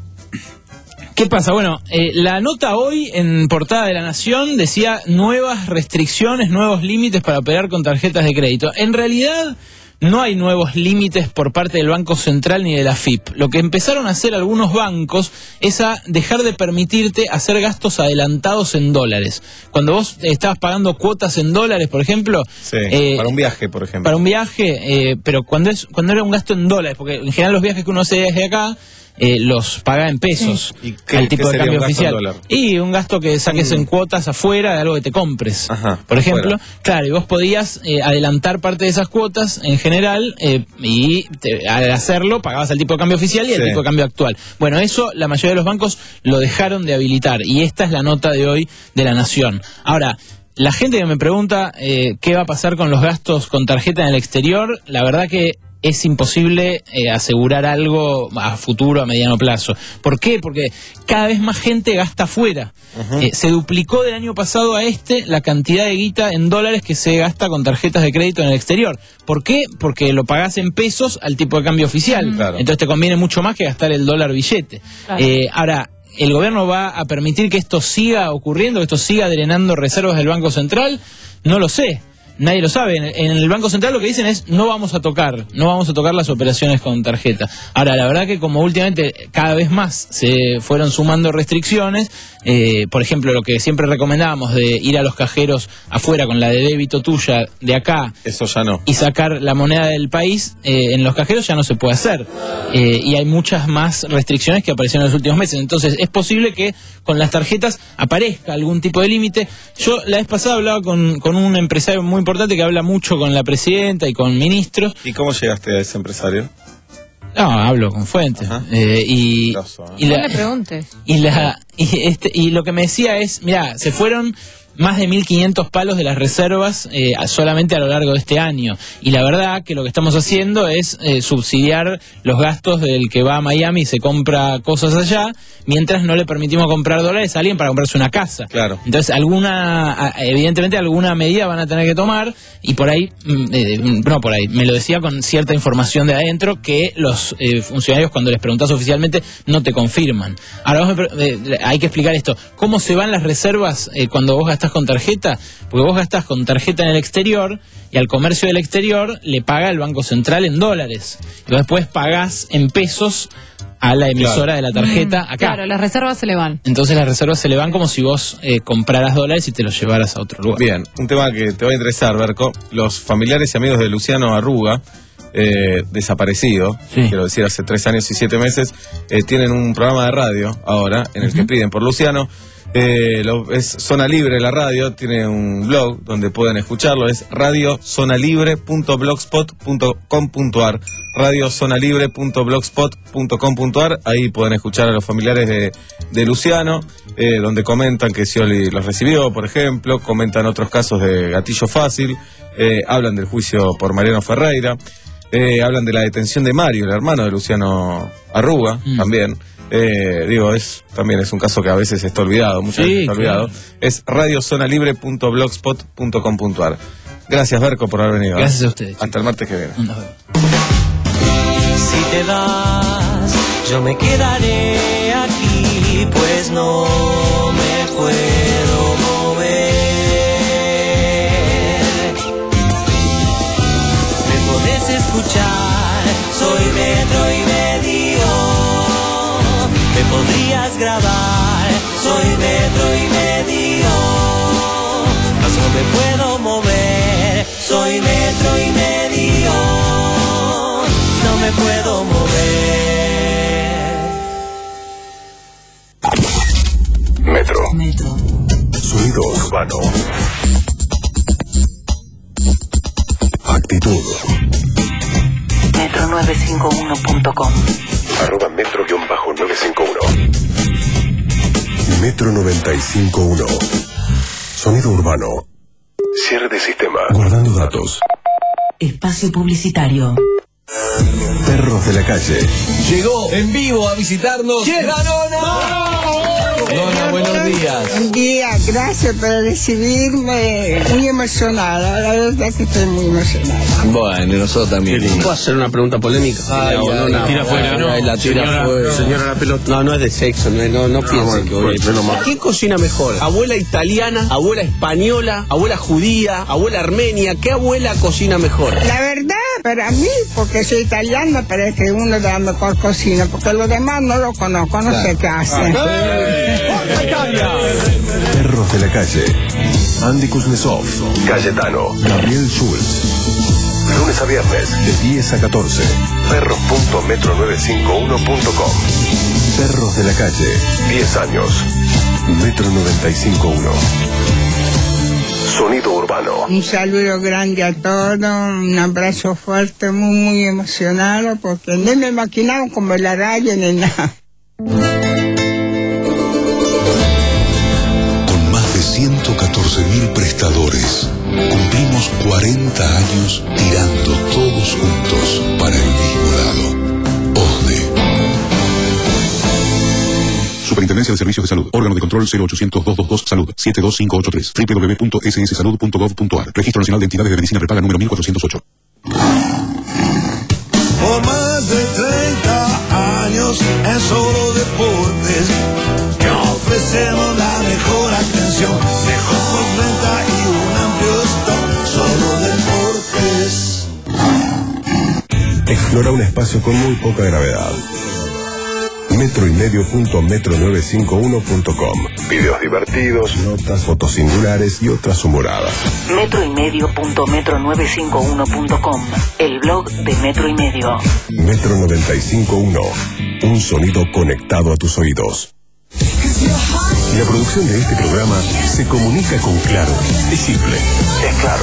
¿Qué pasa? Bueno, eh, la nota hoy en portada de La Nación decía nuevas restricciones, nuevos límites para operar con tarjetas de crédito. En realidad no hay nuevos límites por parte del Banco Central ni de la F I P. Lo que empezaron a hacer algunos bancos es a dejar de permitirte hacer gastos adelantados en dólares. Cuando vos estabas pagando cuotas en dólares, por ejemplo... Sí, eh, para un viaje, por ejemplo. Para un viaje, eh, pero cuando, es, cuando era un gasto en dólares, porque en general los viajes que uno hace desde acá... Eh, los paga en pesos sí. ¿Y qué, al tipo qué de cambio un oficial y un gasto que saques mm. en cuotas afuera de algo que te compres. Ajá, por ejemplo, afuera. Claro, y vos podías eh, adelantar parte de esas cuotas en general eh, y te, al hacerlo pagabas al tipo de cambio oficial y sí. al tipo de cambio actual. Bueno, eso la mayoría de los bancos lo dejaron de habilitar y esta es la nota de hoy de La Nación. Ahora, la gente que me pregunta eh, qué va a pasar con los gastos con tarjeta en el exterior, la verdad que es imposible eh, asegurar algo a futuro, a mediano plazo. ¿Por qué? Porque cada vez más gente gasta afuera. Uh-huh. Eh, se duplicó del año pasado a este la cantidad de guita en dólares que se gasta con tarjetas de crédito en el exterior. ¿Por qué? Porque lo pagás en pesos al tipo de cambio oficial. Uh-huh. Claro. Entonces te conviene mucho más que gastar el dólar billete. Claro. Eh, ahora, ¿el gobierno va a permitir que esto siga ocurriendo, que esto siga drenando reservas del Banco Central? No lo sé. nadie lo sabe. En, en el Banco Central lo que dicen es no vamos a tocar, no vamos a tocar las operaciones con tarjeta. Ahora, la verdad que como últimamente cada vez más se fueron sumando restricciones, eh, por ejemplo, lo que siempre recomendábamos de ir a los cajeros afuera con la de débito tuya de acá, eso ya no, y sacar la moneda del país, eh, en los cajeros ya no se puede hacer. Eh, y hay muchas más restricciones que aparecieron en los últimos meses. Entonces es posible que con las tarjetas aparezca algún tipo de límite. Yo la vez pasada hablaba con, con un empresario muy importante que habla mucho con la presidenta y con ministros. ¿Y cómo llegaste a ese empresario? No, hablo con fuentes. Eh, y, y, No la, le preguntes. y, la, y, este, y lo que me decía es, mira, se fueron más de mil quinientos palos de las reservas eh, solamente a lo largo de este año. Y la verdad que lo que estamos haciendo es eh, subsidiar los gastos del que va a Miami y se compra cosas allá, mientras no le permitimos comprar dólares a alguien para comprarse una casa. Claro. Entonces, alguna, evidentemente, alguna medida van a tener que tomar, y por ahí, eh, no por ahí, me lo decía con cierta información de adentro, que los eh, funcionarios, cuando les preguntás oficialmente, no te confirman. Ahora, vos me, eh, hay que explicar esto. ¿Cómo se van las reservas eh, cuando vos gastás con tarjeta? Porque vos gastás con tarjeta en el exterior y al comercio del exterior le paga el Banco Central en dólares. Y vos después pagás en pesos a la emisora, claro, de la tarjeta acá. Claro, las reservas se le van. Entonces las reservas se le van como si vos eh, compraras dólares y te los llevaras a otro lugar. Bien, un tema que te va a interesar, Berco. Los familiares y amigos de Luciano Arruga, eh, desaparecido, sí, quiero decir, hace tres años y siete meses, eh, tienen un programa de radio ahora en el uh-huh. que piden por Luciano. Eh, lo, es Zona Libre la radio, tiene un blog donde pueden escucharlo, es radio zona libre punto blogspot punto com punto ar, radio zona libre punto blogspot punto com punto ar. Ahí pueden escuchar a los familiares de, de Luciano, eh, donde comentan que Scioli los recibió, por ejemplo, comentan otros casos de gatillo fácil, eh, hablan del juicio por Mariano Ferreira, eh, hablan de la detención de Mario, el hermano de Luciano Arruga, mm. también. Eh, digo, es también es un caso que a veces está olvidado, muchas sí, veces está olvidado. Claro. Es radio zona libre punto blogspot punto com punto ar. Gracias, Berco, por haber venido. Gracias a ustedes. Hasta el martes que viene. No. Si te vas, yo me quedaré aquí, pues no me puedo mover. Me podés escuchar, soy metro y medio. Me podrías grabar, soy metro y medio. Mas no me puedo mover, soy metro y medio. No me puedo mover. Metro. Metro. Sonido urbano. Actitud. metro nueve cinco uno punto com. Arroba metro nueve cinco uno. Metro noventa y cinco punto uno. Sonido urbano. Cierre de sistema. Guardando datos. Espacio publicitario. Perros de la calle. Llegó en vivo a visitarnos. ¡Llega Nona! Nona, buenos días. Buen día, gracias por recibirme. Muy emocionada, la verdad que estoy muy emocionada. Bueno, nosotros también. ¿Puedo hacer una pregunta polémica? Ay, no, no, no, tira afuera, no. La tira Señora, afuera. señora, la pelota. No, no es de sexo, no, no, no piensen bueno, que voy bueno, a... ¿Quién cocina mejor? ¿Abuela italiana, abuela española, abuela judía, abuela armenia? ¿Qué abuela cocina mejor? La verdad, para mí, porque soy italiana, parece que uno de la mejor cocina, porque los demás no lo conozco, no sé qué hacen. Perros de la calle. Andy Kuznetsov, Cayetano, Gabriel Schulz. Lunes a viernes, de diez a catorce. Perros punto metro nueve cinco uno punto com. Perros de la calle. diez años. Metro noventa y cinco punto uno. Sonido urbano. Un saludo grande a todos, un abrazo fuerte, muy, muy emocionado, porque no me imaginaba como la radio ni nada. ciento catorce mil prestadores. Cumplimos cuarenta años tirando todos juntos para el mismo lado. O S D E. Superintendencia de Servicios de Salud. Órgano de control cero ochocientos, doscientos veintidós, Salud. siete dos cinco ocho tres. doble u doble u doble u punto ese ese salud punto gov punto ar. Registro Nacional de Entidades de Medicina Prepaga número mil cuatrocientos ocho. Por más de treinta años en Solo Deportes, que ofrecemos la mejor atención, mejor venta y un amplio stock. Solo Explora un espacio con muy poca gravedad. metro y medio punto metro novecientos cincuenta y uno punto com. Videos divertidos, notas, fotos singulares y otras humoradas. metro y medio punto metro novecientos cincuenta y uno punto com. El blog de Metro y Medio. Metro noventa y cinco punto uno. Un sonido conectado a tus oídos. La producción de este programa se comunica con Claro. Es simple, es claro.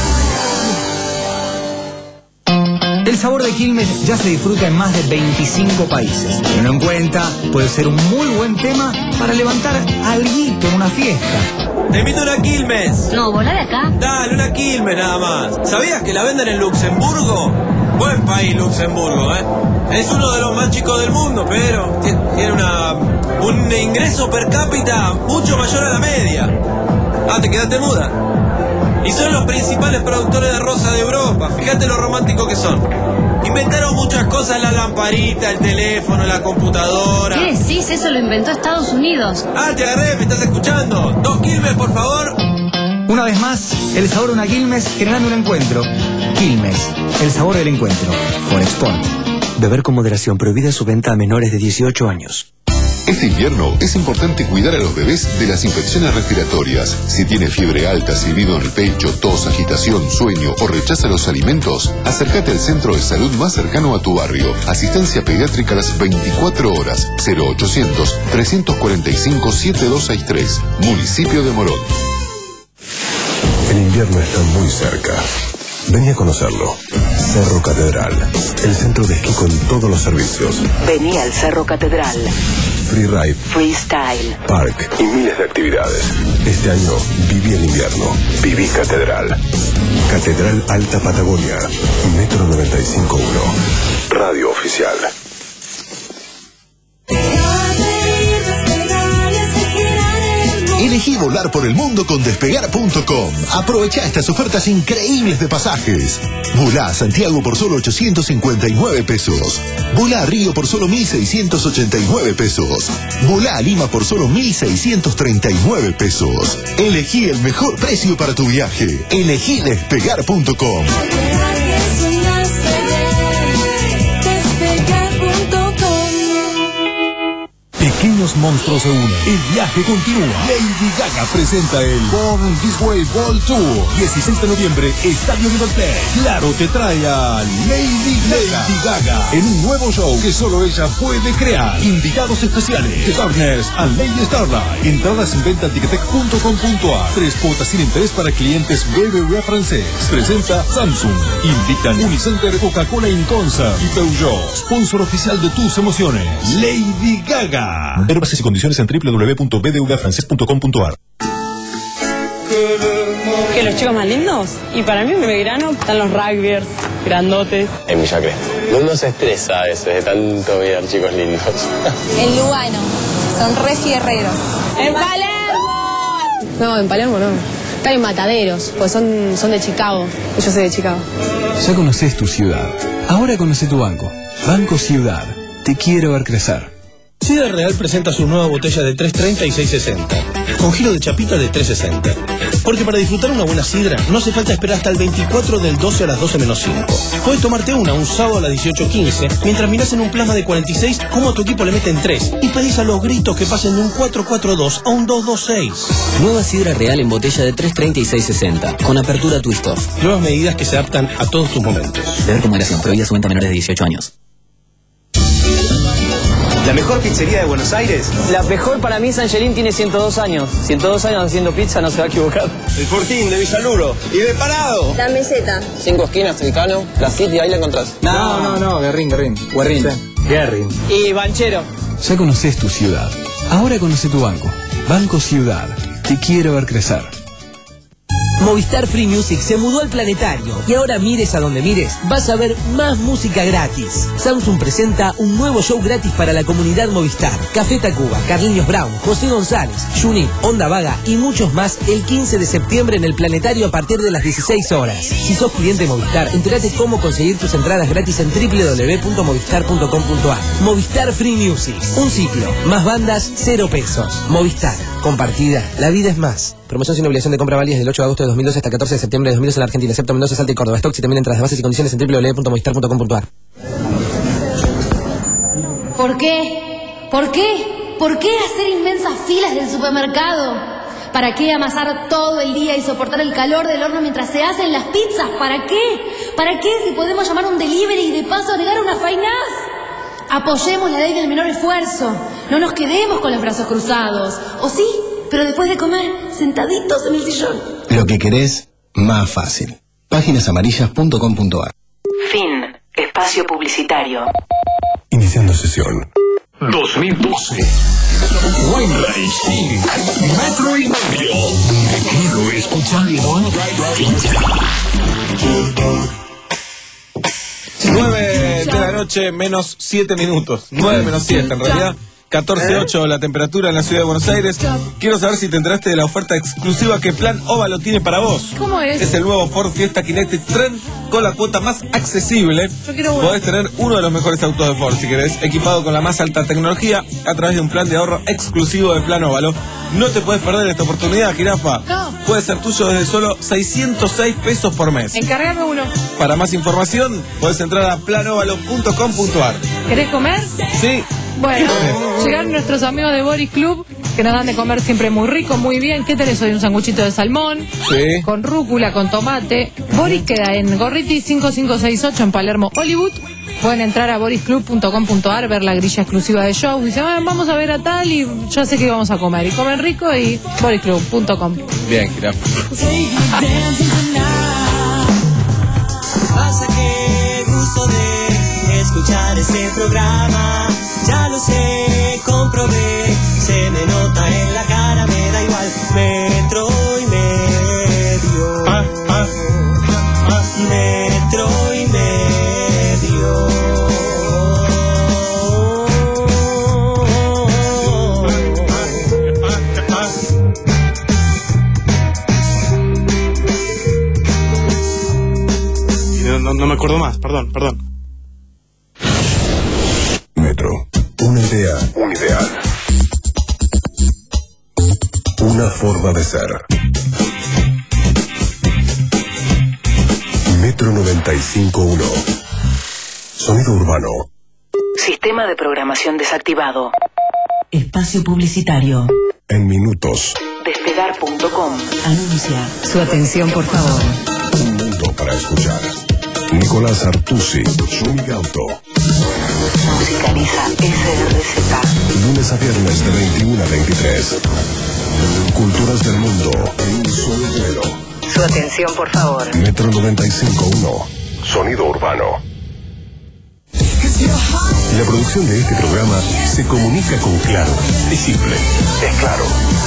El sabor de Quilmes ya se disfruta en más de veinticinco países. Teniendo en cuenta, puede ser un muy buen tema para levantar alguito en una fiesta. Te invito a una Quilmes. No, volá de acá. Dale, una Quilmes nada más. ¿Sabías que la venden en Luxemburgo? Buen país Luxemburgo, ¿eh? Es uno de los más chicos del mundo, pero tiene una, un ingreso per cápita mucho mayor a la media. Ah, te quedaste muda. Y son los principales productores de rosa de Europa. Fíjate lo románticos que son. Inventaron muchas cosas, la lamparita, el teléfono, la computadora. ¿Qué decís? Eso lo inventó Estados Unidos. Ah, te agarré, me estás escuchando. Dos Quilmes, por favor. Una vez más, el sabor de una Quilmes generando un encuentro. Quilmes, el sabor del encuentro. Forexport. Beber con moderación, prohibida su venta a menores de dieciocho años. Este invierno es importante cuidar a los bebés de las infecciones respiratorias. Si tiene fiebre alta, silbido en el pecho, tos, agitación, sueño o rechaza los alimentos, acércate al centro de salud más cercano a tu barrio. Asistencia pediátrica a las veinticuatro horas. cero ochocientos, trescientos cuarenta y cinco, setenta y dos sesenta y tres. Municipio de Morón. El invierno está muy cerca. Vení a conocerlo. Cerro Catedral, el centro de esquí con todos los servicios. Vení al Cerro Catedral. Freeride, Freestyle, park y miles de actividades. Este año viví el invierno. Viví Catedral. Catedral Alta Patagonia. Metro noventa y cinco punto uno. Radio oficial. Elegí volar por el mundo con despegar punto com. Aprovecha estas ofertas increíbles de pasajes. Volá a Santiago por solo ochocientos cincuenta y nueve pesos. Volá a Río por solo mil seiscientos ochenta y nueve pesos. Volá a Lima por solo mil seiscientos treinta y nueve pesos. Elegí el mejor precio para tu viaje. Elegí despegar punto com. Pequeños monstruos se unen. El viaje continúa. Lady Gaga presenta el Born This Way World Tour. dieciséis de noviembre, Estadio River Plate. Claro te trae a Lady Gaga. Lady Gaga en un nuevo show que solo ella puede crear. Invitados especiales: The Gardeners and Lady Starlight. Entradas en venta en ticketek punto com punto a. Tres cuotas sin interés para clientes B B V A francés. Presenta Samsung. Invitan Unicenter, Coca-Cola in Concert y Peugeot. Sponsor oficial de tus emociones. Lady Gaga. Ver bases y condiciones en doble u doble u doble u punto b d v a francés punto com punto a r. ¿Que los chicos más lindos? Y para mí en Belgrano están los rugbyers, grandotes. En Villa Crespo. Uno se estresa a veces de tanto ver chicos lindos. En Lugano. Son re fierreros. ¡En Palermo! No, en Palermo no. Están en Mataderos, pues son, son de Chicago. Y yo soy de Chicago. Ya conoces tu ciudad. Ahora conoce tu banco. Banco Ciudad. Te quiero ver crecer. Sidra Real presenta su nueva botella de tres treinta y seis sesenta, con giro de chapita de tres sesenta. Porque para disfrutar una buena sidra no hace falta esperar hasta el veinticuatro del doce a las doce menos cinco. Puedes tomarte una un sábado a las dieciocho quince, mientras mirás en un plasma de cuarenta y seis cómo a tu equipo le meten tres, y pedís a los gritos que pasen de un cuatro cuatro dos a un dos dos seis. Nueva Sidra Real en botella de tres treinta y seis sesenta, con apertura twist-off. Nuevas medidas que se adaptan a todos tus momentos. Beber con moderación, prohibida su venta a menores de dieciocho años. ¿La mejor pizzería de Buenos Aires? La mejor para mí, Sangelín tiene ciento dos años. ciento dos años haciendo pizza, no se va a equivocar. El Fortín de Villaluro. Y de Parado. La Meseta. Cinco esquinas, Tricano, la City, ahí la encontrás. No, no, no, Guerrín, Guerrín. Guerrín. Sí. Guerrín. Y Banchero. Ya conoces tu ciudad. Ahora conoce tu banco. Banco Ciudad. Te quiero ver crecer. Movistar Free Music se mudó al planetario y ahora mires a donde mires, vas a ver más música gratis. Samsung presenta un nuevo show gratis para la comunidad Movistar. Café Tacuba, Carliños Brown, José González, Juni, Onda Vaga y muchos más el quince de septiembre en el planetario a partir de las dieciséis horas. Si sos cliente Movistar, entérate cómo conseguir tus entradas gratis en doble u doble u doble u punto movistar punto com punto a r. Movistar Free Music, un ciclo, más bandas, cero pesos. Movistar, compartida, la vida es más. Promoción sin obligación de compra válida desde el ocho de agosto de dos mil doce hasta catorce de septiembre de dos mil doce en la Argentina, excepto Mendoza, Salta y Córdoba. Stock y también entradas, bases y condiciones en doble u doble u doble u punto movistar punto com punto a r. ¿Por qué? ¿Por qué? ¿Por qué hacer inmensas filas del supermercado? ¿Para qué amasar todo el día y soportar el calor del horno mientras se hacen las pizzas? ¿Para qué? ¿Para qué si podemos llamar a un delivery y de paso agregar una fainaz? Apoyemos la ley del menor esfuerzo. No nos quedemos con los brazos cruzados. ¿O sí? Pero después de comer, sentaditos en el sillón. Lo que querés, más fácil. páginas amarillas punto com punto a r. Fin. Espacio publicitario. Iniciando sesión. dos mil doce. Wine Racing. Metro y medio. Te quiero escuchando. nueve de la noche menos siete minutos. nueve menos siete en realidad. catorce ocho la temperatura en la ciudad de Buenos Aires. Quiero saber si te enteraste de la oferta exclusiva que Plan Óvalo tiene para vos. ¿Cómo es? Es el nuevo Ford Fiesta Kinetic Trend con la cuota más accesible. Yo quiero uno. Podés tener uno de los mejores autos de Ford si querés, equipado con la más alta tecnología a través de un plan de ahorro exclusivo de Plan Óvalo. No te puedes perder esta oportunidad, jirafa. No. Puede ser tuyo desde solo seiscientos seis pesos por mes. Encárgame uno. Para más información, podés entrar a plan óvalo punto com punto a r. ¿Querés comer? Sí. Bueno, llegaron nuestros amigos de Boris Club, que nos dan de comer siempre muy rico, muy bien. ¿Qué tenés hoy? Un sanguchito de salmón, sí, con rúcula, con tomate. Boris queda en Gorriti cinco cinco seis ocho en Palermo, Hollywood. Pueden entrar a boris club punto com punto a r, ver la grilla exclusiva de show. Dicen, ah, vamos a ver a tal y yo sé que vamos a comer. Y comen rico y boris club punto com. Bien, jirafa. Pasa que gusto de escuchar este programa. Ya lo sé, comprobé, se me nota en la cara, me da igual. Metro y medio. Ah, ah, ah, metro y medio. No, no, no me acuerdo más, perdón, perdón. Metro. Una idea. Un ideal. Una forma de ser. Metro noventa y cinco punto uno. Sonido urbano. Sistema de programación desactivado. Espacio publicitario. En minutos. Despegar punto com. Anuncia. Su atención, por favor. Un mundo para escuchar. Nicolás Artusi, Shumi Gauto. Musicaliza S R Z. Lunes a viernes de veintiuno a veintitrés. Culturas del mundo en un solo vuelo. Su atención, por favor. Metro noventa y cinco punto uno. Sonido urbano. La producción de este programa se comunica con Claro. Es simple. Es claro.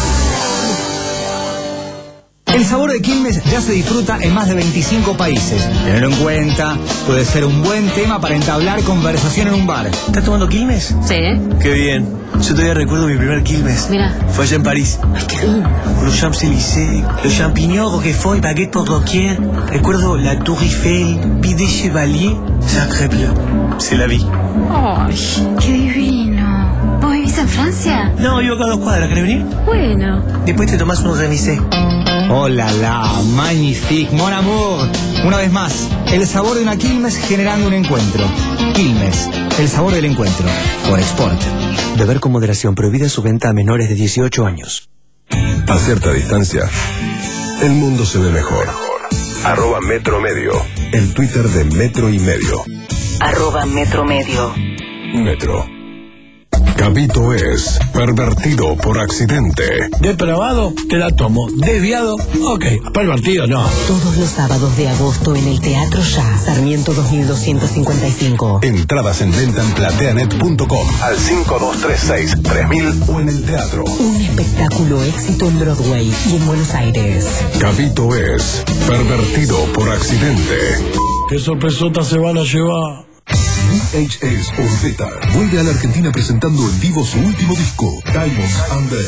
El sabor de Quilmes ya se disfruta en más de veinticinco países. Tenerlo en cuenta puede ser un buen tema para entablar conversación en un bar. ¿Estás tomando Quilmes? Sí. Qué bien. Yo todavía recuerdo mi primer Quilmes. Mira. Fue allá en París. Ay, qué lindo. Los Champs-Élysées, los champignons, Roquefort y baguette por doquier. Recuerdo la Tour Eiffel, Bidet Chevalier. Sacré-bleu. C'est la vie. Ay, qué divino. ¿Vos vivís en Francia? No, vivo acá a dos cuadras. ¿Querés venir? Bueno. Después te tomás un remisé. Hola, la, magnifique, mon amour. Una vez más, el sabor de una Quilmes generando un encuentro. Quilmes, el sabor del encuentro. Forexport. Beber con moderación, prohibida su venta a menores de dieciocho años. A cierta distancia, el mundo se ve mejor. Arroba Metro Medio. El Twitter de Metro y Medio. Arroba Metro Medio. Metro. Gabito es pervertido por accidente. Depravado, te la tomo. Desviado, ok. Pervertido, no. Todos los sábados de agosto en el Teatro Ya. Sarmiento dos mil doscientos cincuenta y cinco. Entradas en venta en plateanet punto com al cinco dos tres seis tres mil o en el teatro. Un espectáculo éxito en Broadway y en Buenos Aires. Gabito es pervertido por accidente. ¿Qué sorpresota se van a llevar? V H S Orbeta vuelve a la Argentina presentando en vivo su último disco, Diamonds and There.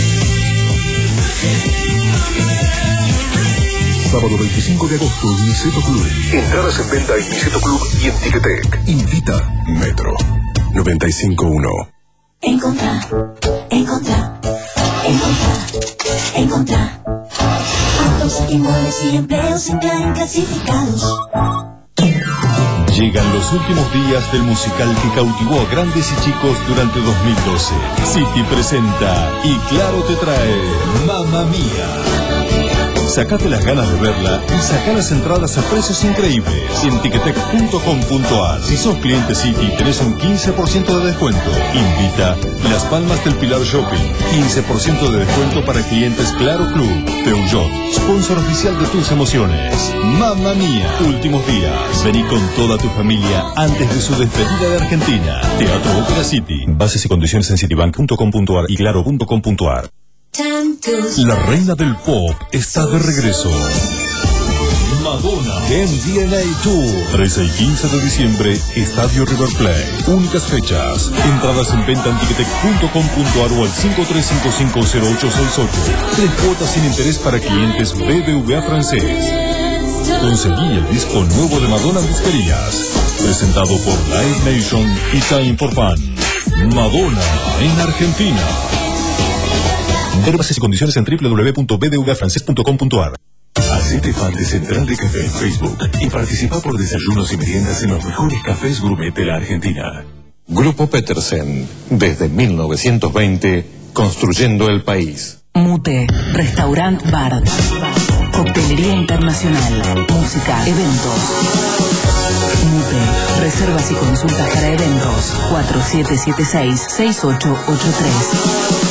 Sábado veinticinco de agosto en Niceto Club. Entradas en venta en Niceto Club y en Ticketek. Invita Metro noventa y cinco punto uno. Encontrá, encontrá, encontrá, encontrá. Autos, inmuebles y empleos en Claro clasificados. Llegan los últimos días del musical que cautivó a grandes y chicos durante dos mil doce. City presenta y Claro te trae Mamma Mía. Sacate las ganas de verla y saca las entradas a precios increíbles en ticketek punto com punto ar. Si sos cliente City, tenés un quince por ciento de descuento. Invita Las Palmas del Pilar Shopping. quince por ciento de descuento para clientes Claro Club. Peugeot, sponsor oficial de tus emociones. Mamma Mía, últimos días. Vení con toda tu familia antes de su despedida de Argentina. Teatro Ópera City. Bases y condiciones en citybank punto com punto ar y claro punto com punto ar. La reina del pop está de regreso. Madonna M D N A Tour. trece y quince de diciembre, Estadio River Plate. Únicas fechas. Entradas en venta en ticketek punto com punto ar o al cinco tres cinco cinco cero ocho seis ocho. Tres cuotas sin interés para clientes B B V A francés. Conseguí el disco nuevo de Madonna en disquerías. Presentado por Live Nation y Time for Fun. Madonna en Argentina. Ver bases y condiciones en doble u doble u doble u punto b b v a francés punto com punto ar. Hacete fan de Central de Café en Facebook y participa por desayunos y meriendas en los mejores cafés gourmet de la Argentina. Grupo Petersen, desde mil novecientos veinte, construyendo el país. Mute, restaurant bar, coctelería internacional, música, eventos. Mute, reservas y consultas para eventos. cuatro siete siete seis, seis ocho ocho tres.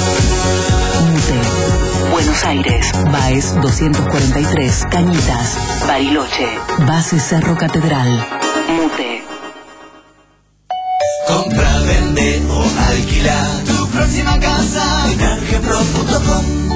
Mute, Buenos Aires, Baez doscientos cuarenta y tres, Cañitas, Bariloche, Base Cerro Catedral. Mute. Compra, vende o alquila tu próxima casa en argepro punto com.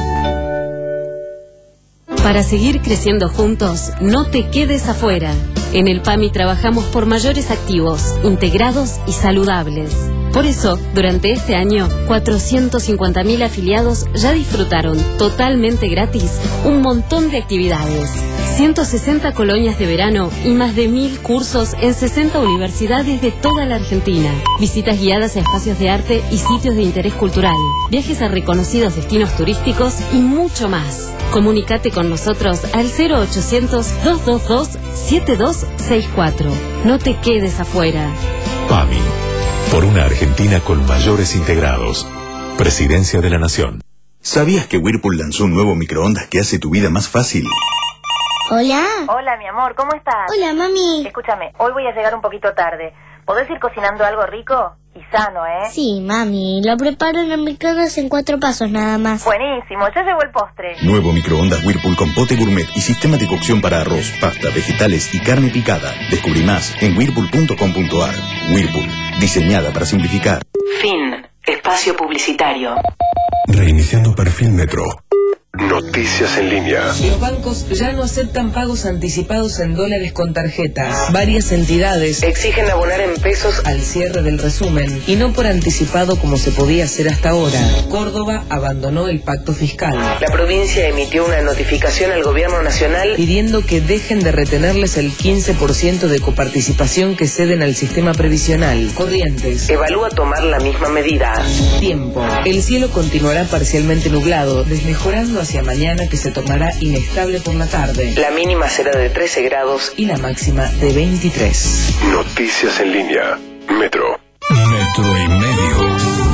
Para seguir creciendo juntos, no te quedes afuera. En el PAMI trabajamos por mayores activos, integrados y saludables. Por eso, durante este año, cuatrocientos cincuenta mil afiliados ya disfrutaron totalmente gratis un montón de actividades. ciento sesenta colonias de verano y más de mil cursos en sesenta universidades de toda la Argentina. Visitas guiadas a espacios de arte y sitios de interés cultural. Viajes a reconocidos destinos turísticos y mucho más. Comunícate con nosotros al cero ochocientos, dos dos dos, siete dos seis cuatro. No te quedes afuera. PAMI. Por una Argentina con mayores integrados. Presidencia de la Nación. ¿Sabías que Whirlpool lanzó un nuevo microondas que hace tu vida más fácil? Hola. Hola, mi amor, ¿cómo estás? Hola, mami. Escúchame, hoy voy a llegar un poquito tarde. ¿Podés ir cocinando algo rico y sano, eh? Sí, mami, lo preparo en el microondas en cuatro pasos nada más. Buenísimo, ya llegó el postre. Nuevo microondas Whirlpool con pote gourmet y sistema de cocción para arroz, pasta, vegetales y carne picada. Descubrí más en whirlpool punto com punto ar. Whirlpool, diseñada para simplificar. Fin. Espacio publicitario. Reiniciando perfil Metro. Noticias en línea. Los bancos ya no aceptan pagos anticipados en dólares con tarjetas. Varias entidades exigen abonar en pesos al cierre del resumen y no por anticipado como se podía hacer hasta ahora. Córdoba abandonó el pacto fiscal. La provincia emitió una notificación al gobierno nacional pidiendo que dejen de retenerles el quince por ciento de coparticipación que ceden al sistema previsional. Corrientes evalúa tomar la misma medida. Tiempo. El cielo continuará parcialmente nublado, desmejorando hacia mañana, que se tornará inestable por la tarde. La mínima será de trece grados y la máxima de veintitrés. Noticias en línea. Metro. Metro y medio.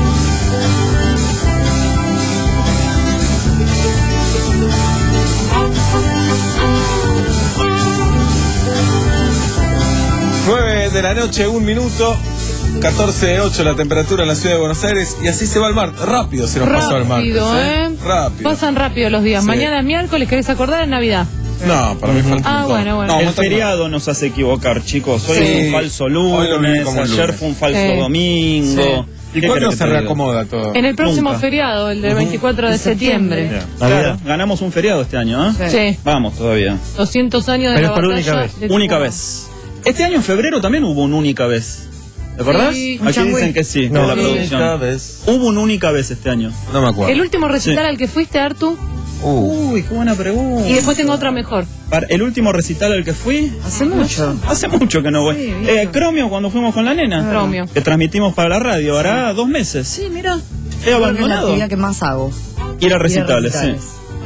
nueve de la noche, un minuto. catorce ocho la temperatura en la ciudad de Buenos Aires. Y así se va el martes. Rápido se nos rápido, pasó el martes. ¿eh? ¿eh? Rápido. Pasan rápido los días. Sí. Mañana es miércoles, ¿querés acordar? Es Navidad. No, para mí falta Ah, un bueno, bueno. No, el feriado nos hace equivocar, chicos. Hoy Sí. es un falso lunes, ayer lunes. fue un falso Sí. domingo. ¿Y cuándo se reacomoda todo? En el próximo Nunca. feriado, el del veinticuatro de septiembre. Claro, ganamos un feriado este año, ¿eh? Sí. Vamos todavía. doscientos años de Pero la es por batalla. única vez. de Única Tucumán. vez. Este año en febrero también hubo un única vez. ¿Te acordás? Sí, un Aquí changüí. dicen que sí, No, de la única producción. vez. Hubo un única vez este año. No me acuerdo. El último recital Sí. al que fuiste, Artu. Uh. Uy, qué buena pregunta. Y después tengo otra mejor. Para el último recital al que fui, Hace mucho. hace mucho que no voy. Sí, eh, Cromio, cuando fuimos con la nena. Cromio. Que transmitimos para la radio, hará dos meses. Sí, mira. He Creo que es la abandonado. actividad que más hago. Ir a recitales, Ir a recitales. sí.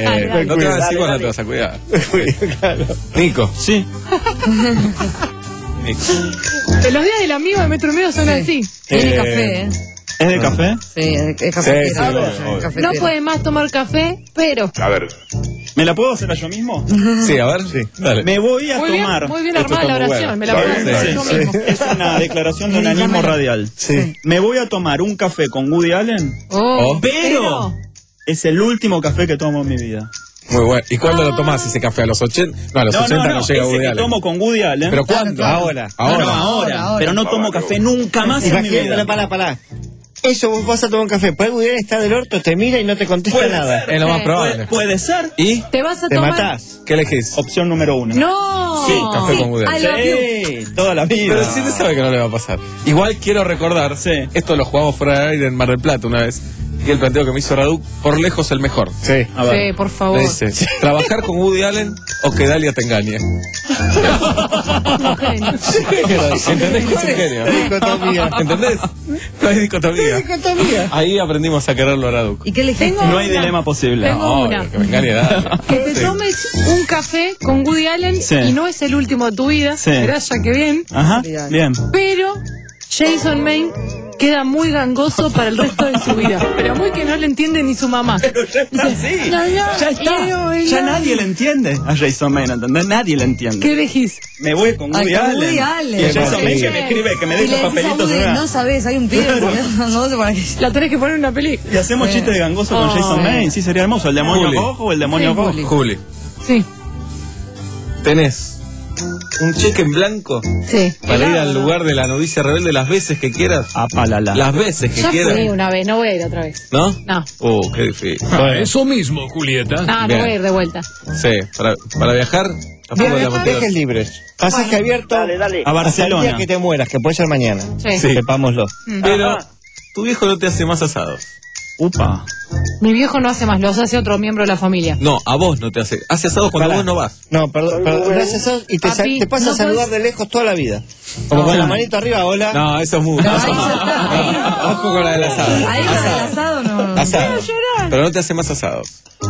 dale. No te vas a decir Dale, cuándo dale. te vas a cuidar. Claro. Nico. Sí. Nico. En los días del amigo de Metro y Medio son así. Tiene Eh, café, ¿eh? ¿Es de café? Sí, es, es cafetero. Sí, sí, es obvio, obvio. cafetero. No puede más tomar café, pero A ver, ¿Me la puedo hacer yo mismo? Sí, a ver. Sí. Dale. Me voy a Muy bien, tomar. muy bien armada la oración. bueno. Me la puedo hacer Sí, yo sí. mismo. Es una declaración de onanismo radial. Sí. Me voy a tomar un café con Woody Allen, Oh, pero es el último café que tomo en mi vida. Muy bueno. ¿Y cuándo lo tomás ese café? ¿A los ochenta? No, a los No, ochenta no, no, no, llega ese Woody que Allen. tomo con Woody Allen. ¿Pero cuándo? Ahora. No, Ahora. no, ahora. ahora. Pero no tomo café nunca más en mi vida. Imagínate, pará, pará. Eso, vos vas a tomar un café, por ahí Woody Allen está del orto, te mira y no te contesta Puede nada. ser. Es lo más Sí. probable. Puede, puede ser. ¿Y? Te vas a Te tomar. matás. ¿Qué elegís? Opción número uno. No. Sí, Café con Woody Allen. I love you. Sí, toda la vida. Pero sí te sabe que no le va a pasar. Igual quiero recordar, Sí. esto lo jugamos fuera de aire en Mar del Plata una vez, y el planteo que me hizo Radu, por lejos el mejor. Sí. A ver. Sí, por favor. Me dice, ¿trabajar con Woody Allen o que Dalia te engañe? Un genio. ¿Entendés que es un genio? Dicotomía. ¿Entendés? No hay dicotomía. Dicotomía. Ahí aprendimos a quererlo a Radu. ¿Y qué le Tengo No hay una. dilema posible. Tengo No, una. que me engañe Dalia. Que te Sí. tomes un café con Woody Allen Sí. y no es el último de tu vida. Sí. Gracias, que bien. Ajá, bien. Pero Jason Maine queda muy gangoso para el resto de su vida. Pero muy que no le entiende ni su mamá. Pero ya está así. No, no, Ya está. Leo, Ya Leo. nadie le entiende a Jason Maine, ¿entendés? Nadie le entiende. ¿Qué elegís? Me voy con Ay, Woody con Allen. Woody Allen. Y Jason Sí. Maine que me escribe, que me dé Y le esos decís a papelitos. Woody, ¿verdad? no sabes, hay un pibe gangoso para que... La tenés que poner en una película. Y hacemos Sí. chistes de gangoso con Oh, Jason sí. Maine. Sí, sería hermoso. ¿El demonio Juli. rojo o el demonio Sí, rojo? Juli. Juli, Sí, tenés un cheque en blanco sí. para ir al lugar de la novicia rebelde las veces que quieras. Apalala. Las veces que Ya fui quieras. una vez, no voy a ir otra vez. ¿No? No. Oh, qué difícil. Ah, eso mismo, Julieta. No, no Bien. voy a ir de vuelta. Sí, para, para viajar. tampoco la Viajes motivación. viajes libres. Pasaje abierto A hasta el Barcelona. día que te mueras, que puede ser mañana. Sí. Sí. Sepámoslo. Mm. Pero tu viejo no te hace más asados. Upa. Mi viejo no hace más, los hace otro miembro de la familia. No, a vos no te hace. Hace asados cuando Pará. vos no vas. No, perdón, perdón, no haces eso y te, sa- Papi, te pasas no a saludar podés- de lejos toda la vida. Como con la manito arriba, hola. No, eso es muy. No, eso ahí es ya muy- está, ahí no, ojo con la del asado. Ahí con el asado no... Asado. Pero no te hace más asados.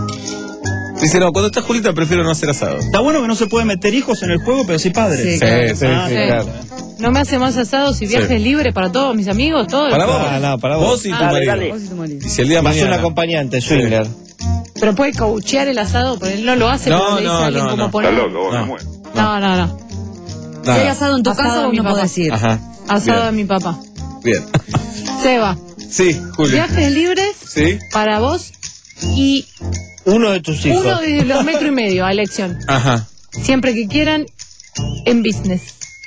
Dice, no, cuando está Julita prefiero no hacer asados. Está bueno que no se puede meter hijos en el juego, pero sí padres. Sí, Sí, claro. sí, Ah, sí, sí. claro. No me hace más asados y viajes Sí. libres para todos mis amigos, todo. Para vos. No, no, para vos. Vos y tu Ah, marido. Vos y tu marido. Y si el día de Más un mañana. acompañante, swinger. Pero puede cauchear el asado, pero él no lo hace, No, pero le dice no, a alguien no, cómo no. poner. No, No, no, no. Si hay nada. asado en tu Asado casa, de vos mi no papá. podés ir. Ajá. Asado Bien. de mi papá. Bien. Seba, Sí, Julio. viajes libres Sí. para vos y Uno de tus hijos. uno de los metro y medio a elección. Ajá. Siempre que quieran, en business.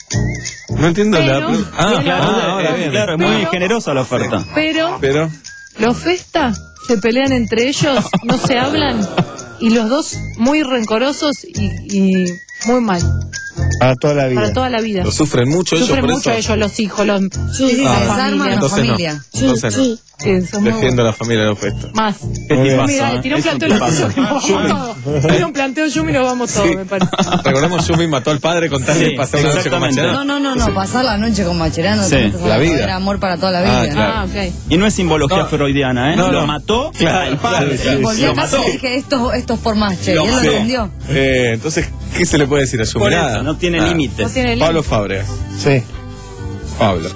No entiendo Pero- la. Ah, Pero- ah, ahora Eh, bien. Claro, es muy Pero- generosa la oferta. Pero Pero. los Festa se pelean entre ellos, no se hablan, y los dos muy rencorosos y, y muy mal. Para toda la vida. Para toda la vida. Lo sufren mucho ellos Sufren por mucho eso. ellos, los hijos, los, Sí, la se familia. desarman la Entonces no. familia. Entonces no. Sí, son muy Defiendo a la familia de los festos. Más. ¿Qué Muy bien. tipazo, Mira, eh? tiró un Es un planteo y tipazo. nos vamos todos. Tira un planteo Yumi y nos vamos todos, Sí. me parece. Recordemos, Yumi mató al padre con tal de Sí, pasar una noche con exactamente. Macherano. No, no, no, no, pasar la noche con Macherano. Sí. La vida. Era amor para toda la Ah, vida. claro. Ah, ok. Y no es simbología No. freudiana, ¿eh? No, Lo no. mató Claro, el padre. claro, sí, Volví lo a casa mató. y dije, esto, esto es por más, che. Lo y él lo sé. entendió. Eh, entonces, ¿qué se le puede decir a Yumi? Por eso, Nada. no tiene Nada. límites. No tiene Pablo límite. Fabregas. Sí. Pablo.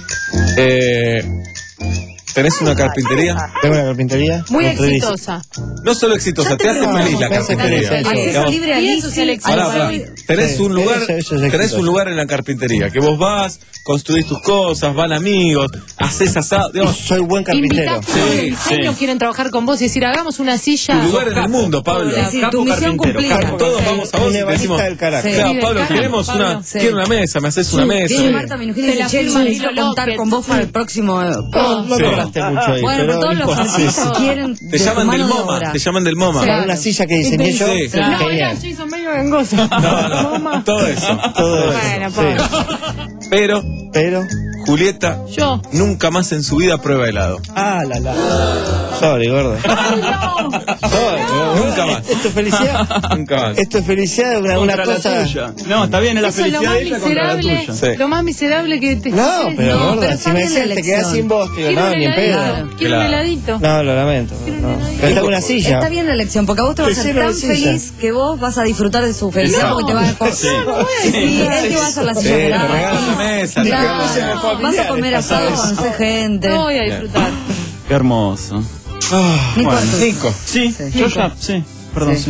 Eh, ¿Tenés una carpintería? Tengo una carpintería. Muy Construí- exitosa. No solo exitosa, Ya te te hace preguntamos, feliz la te hace carpintería. feliz. Acceso Digamos, libre a Y eso Lizzy, es elección. al Pará, pará. Soy- Tenés Sí, un lugar, eso- eso es tenés exitoso. un lugar en la carpintería, que vos vas, construís tus cosas, van amigos, haces asado, digamos, Soy buen carpintero. Invitás a Sí, diseño, sí. quieren trabajar con vos y decir, hagamos una silla. tu lugar en el mundo, Pablo. Sí, sí, Capo tu misión carpintero, cumplida. capo. Todos vamos a vos Un y te decimos, ebanista del carácter. claro, Sí, del Pablo, carácter, queremos Pablo. una, Sí. quiero una mesa, me haces una mesa. Viene Marta Minujín y Te dice, la che, firma yo necesito Lilo contar López. con vos para el próximo... eh, No, no Sí. cobraste mucho ahí. Bueno, pero todos los hijo, artistas sí, sí. quieren Te de llaman tu del mano de MoMA, obra. te llaman del MoMA. Para una silla que diseñé yo. Sí. sí, No, genial. era Jason medio gangoso. No, no, todo eso. Todo eso. Bueno, Pablo. Pero, Pero, Julieta Yo. nunca más en su vida prueba helado. ah, la la. Sorry, gordo. Sorry, gordo. Nunca más. Esto es felicidad. Nunca más. Esto es felicidad, una, una Contra la cosa. tuya. No, está bien, es la Eso es lo felicidad más de ella contra la miserable. tuya. Sí. Lo más miserable que te No, escuché. pero No, gordo, pero si está me bien decías la te quedás elección. sin vos, te digo, Quiero no, un ni en pedo. heladito. Quiero un Claro. heladito. No, lo lamento. No. Esta es una silla. Está bien la elección, porque a vos te vas a Sí, ser sí, tan sí, feliz sí. que vos vas a disfrutar de su felicidad No. porque te vas a comer. Sí. Sí, él te va a hacer la Sí, silla te gratis. regalan la mesa, te Claro. regalan- Vas a comer asado, conocer gente. No voy a disfrutar. Qué hermoso. Ah, Nico, Bueno, tú. Nico. Sí, yo ya, sí. Perdón, sí.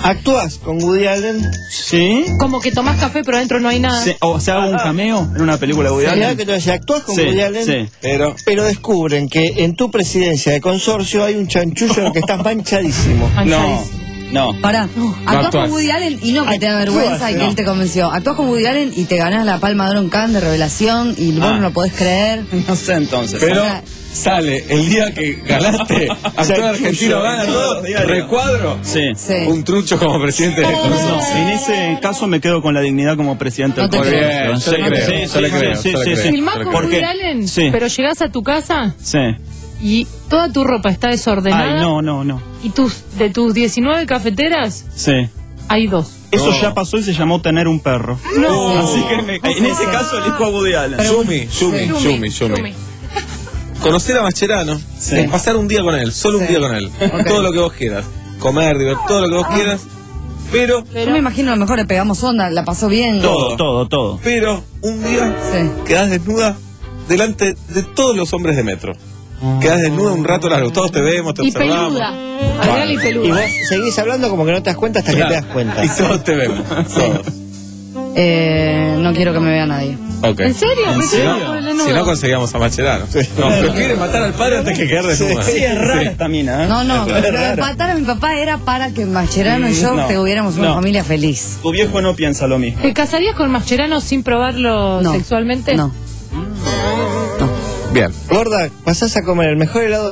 ¿Actúas con Woody Allen? Sí. Como que tomás café pero adentro no hay nada. Sí, o sea, hago un cameo en una película de Woody Mirá Allen. que te decía, actúas con Sí, Woody Allen, sí. Pero, pero descubren que en tu presidencia de consorcio hay un chanchullo en el que estás manchadísimo. No, no. Pará, actúas actuás. con Woody Allen y no que te da Actúas, vergüenza y que no. él te convenció. Actúas con Woody Allen y te ganás la Palma de Oro en Cannes de revelación y vos Ah. no lo podés creer. No sé entonces. pero O sea, sale el día que ganaste, actor argentino gana todo, recuadro, Sí. Sí. un trucho como presidente de No, consorcio. en ese caso me quedo con la dignidad como presidente No del te consorcio. creo. Bien, yo le Sí, creo, sí, yo sí, le sí, creo, sí, yo le sí, creo. sí. Filmás con ¿Por Woody qué? Allen, Sí. pero llegás a tu casa Sí. y toda tu ropa está desordenada. Ay, no, no, no. Y tus, de tus diecinueve cafeteras, Sí. hay dos. Eso No. ya pasó y se llamó tener un perro. No. Así que me- en ese caso elijo a Woody Allen. Yumi, Yumi, Yumi, Yumi, Yumi. Yumi. Conocer a Mascherano, Sí. eh, pasar un día con él, solo un Sí. día con él. Ok. Todo lo que vos quieras. Comer, divertir, todo lo que vos quieras. Pero, Yo me imagino a lo mejor le pegamos onda, la pasó bien. Todo, todo, todo. pero, un día Sí. quedás desnuda delante de todos los hombres de metro. Quedás desnuda un rato largo, todos te vemos, te Y observamos. peluda. Agregale y Y peluda. vos seguís hablando como que no te das cuenta hasta Claro. que te das cuenta. Y todos te vemos, todos. Eh, no quiero que me vea nadie. Ok. ¿En serio? ¿En Me serio? quedo por el desnudo. Si no conseguíamos a Mascherano. No, prefiere matar al padre antes que quedar desnuda. Sí, es rara esta mina, ¿eh? No, no, Es lo de rara. matar a mi papá era para que Mascherano y yo No, tuviéramos una no. familia feliz. Tu viejo no piensa lo mismo. ¿Te casarías con Mascherano sin probarlo No. sexualmente? No. Bien. Gorda, pasás a comer el mejor helado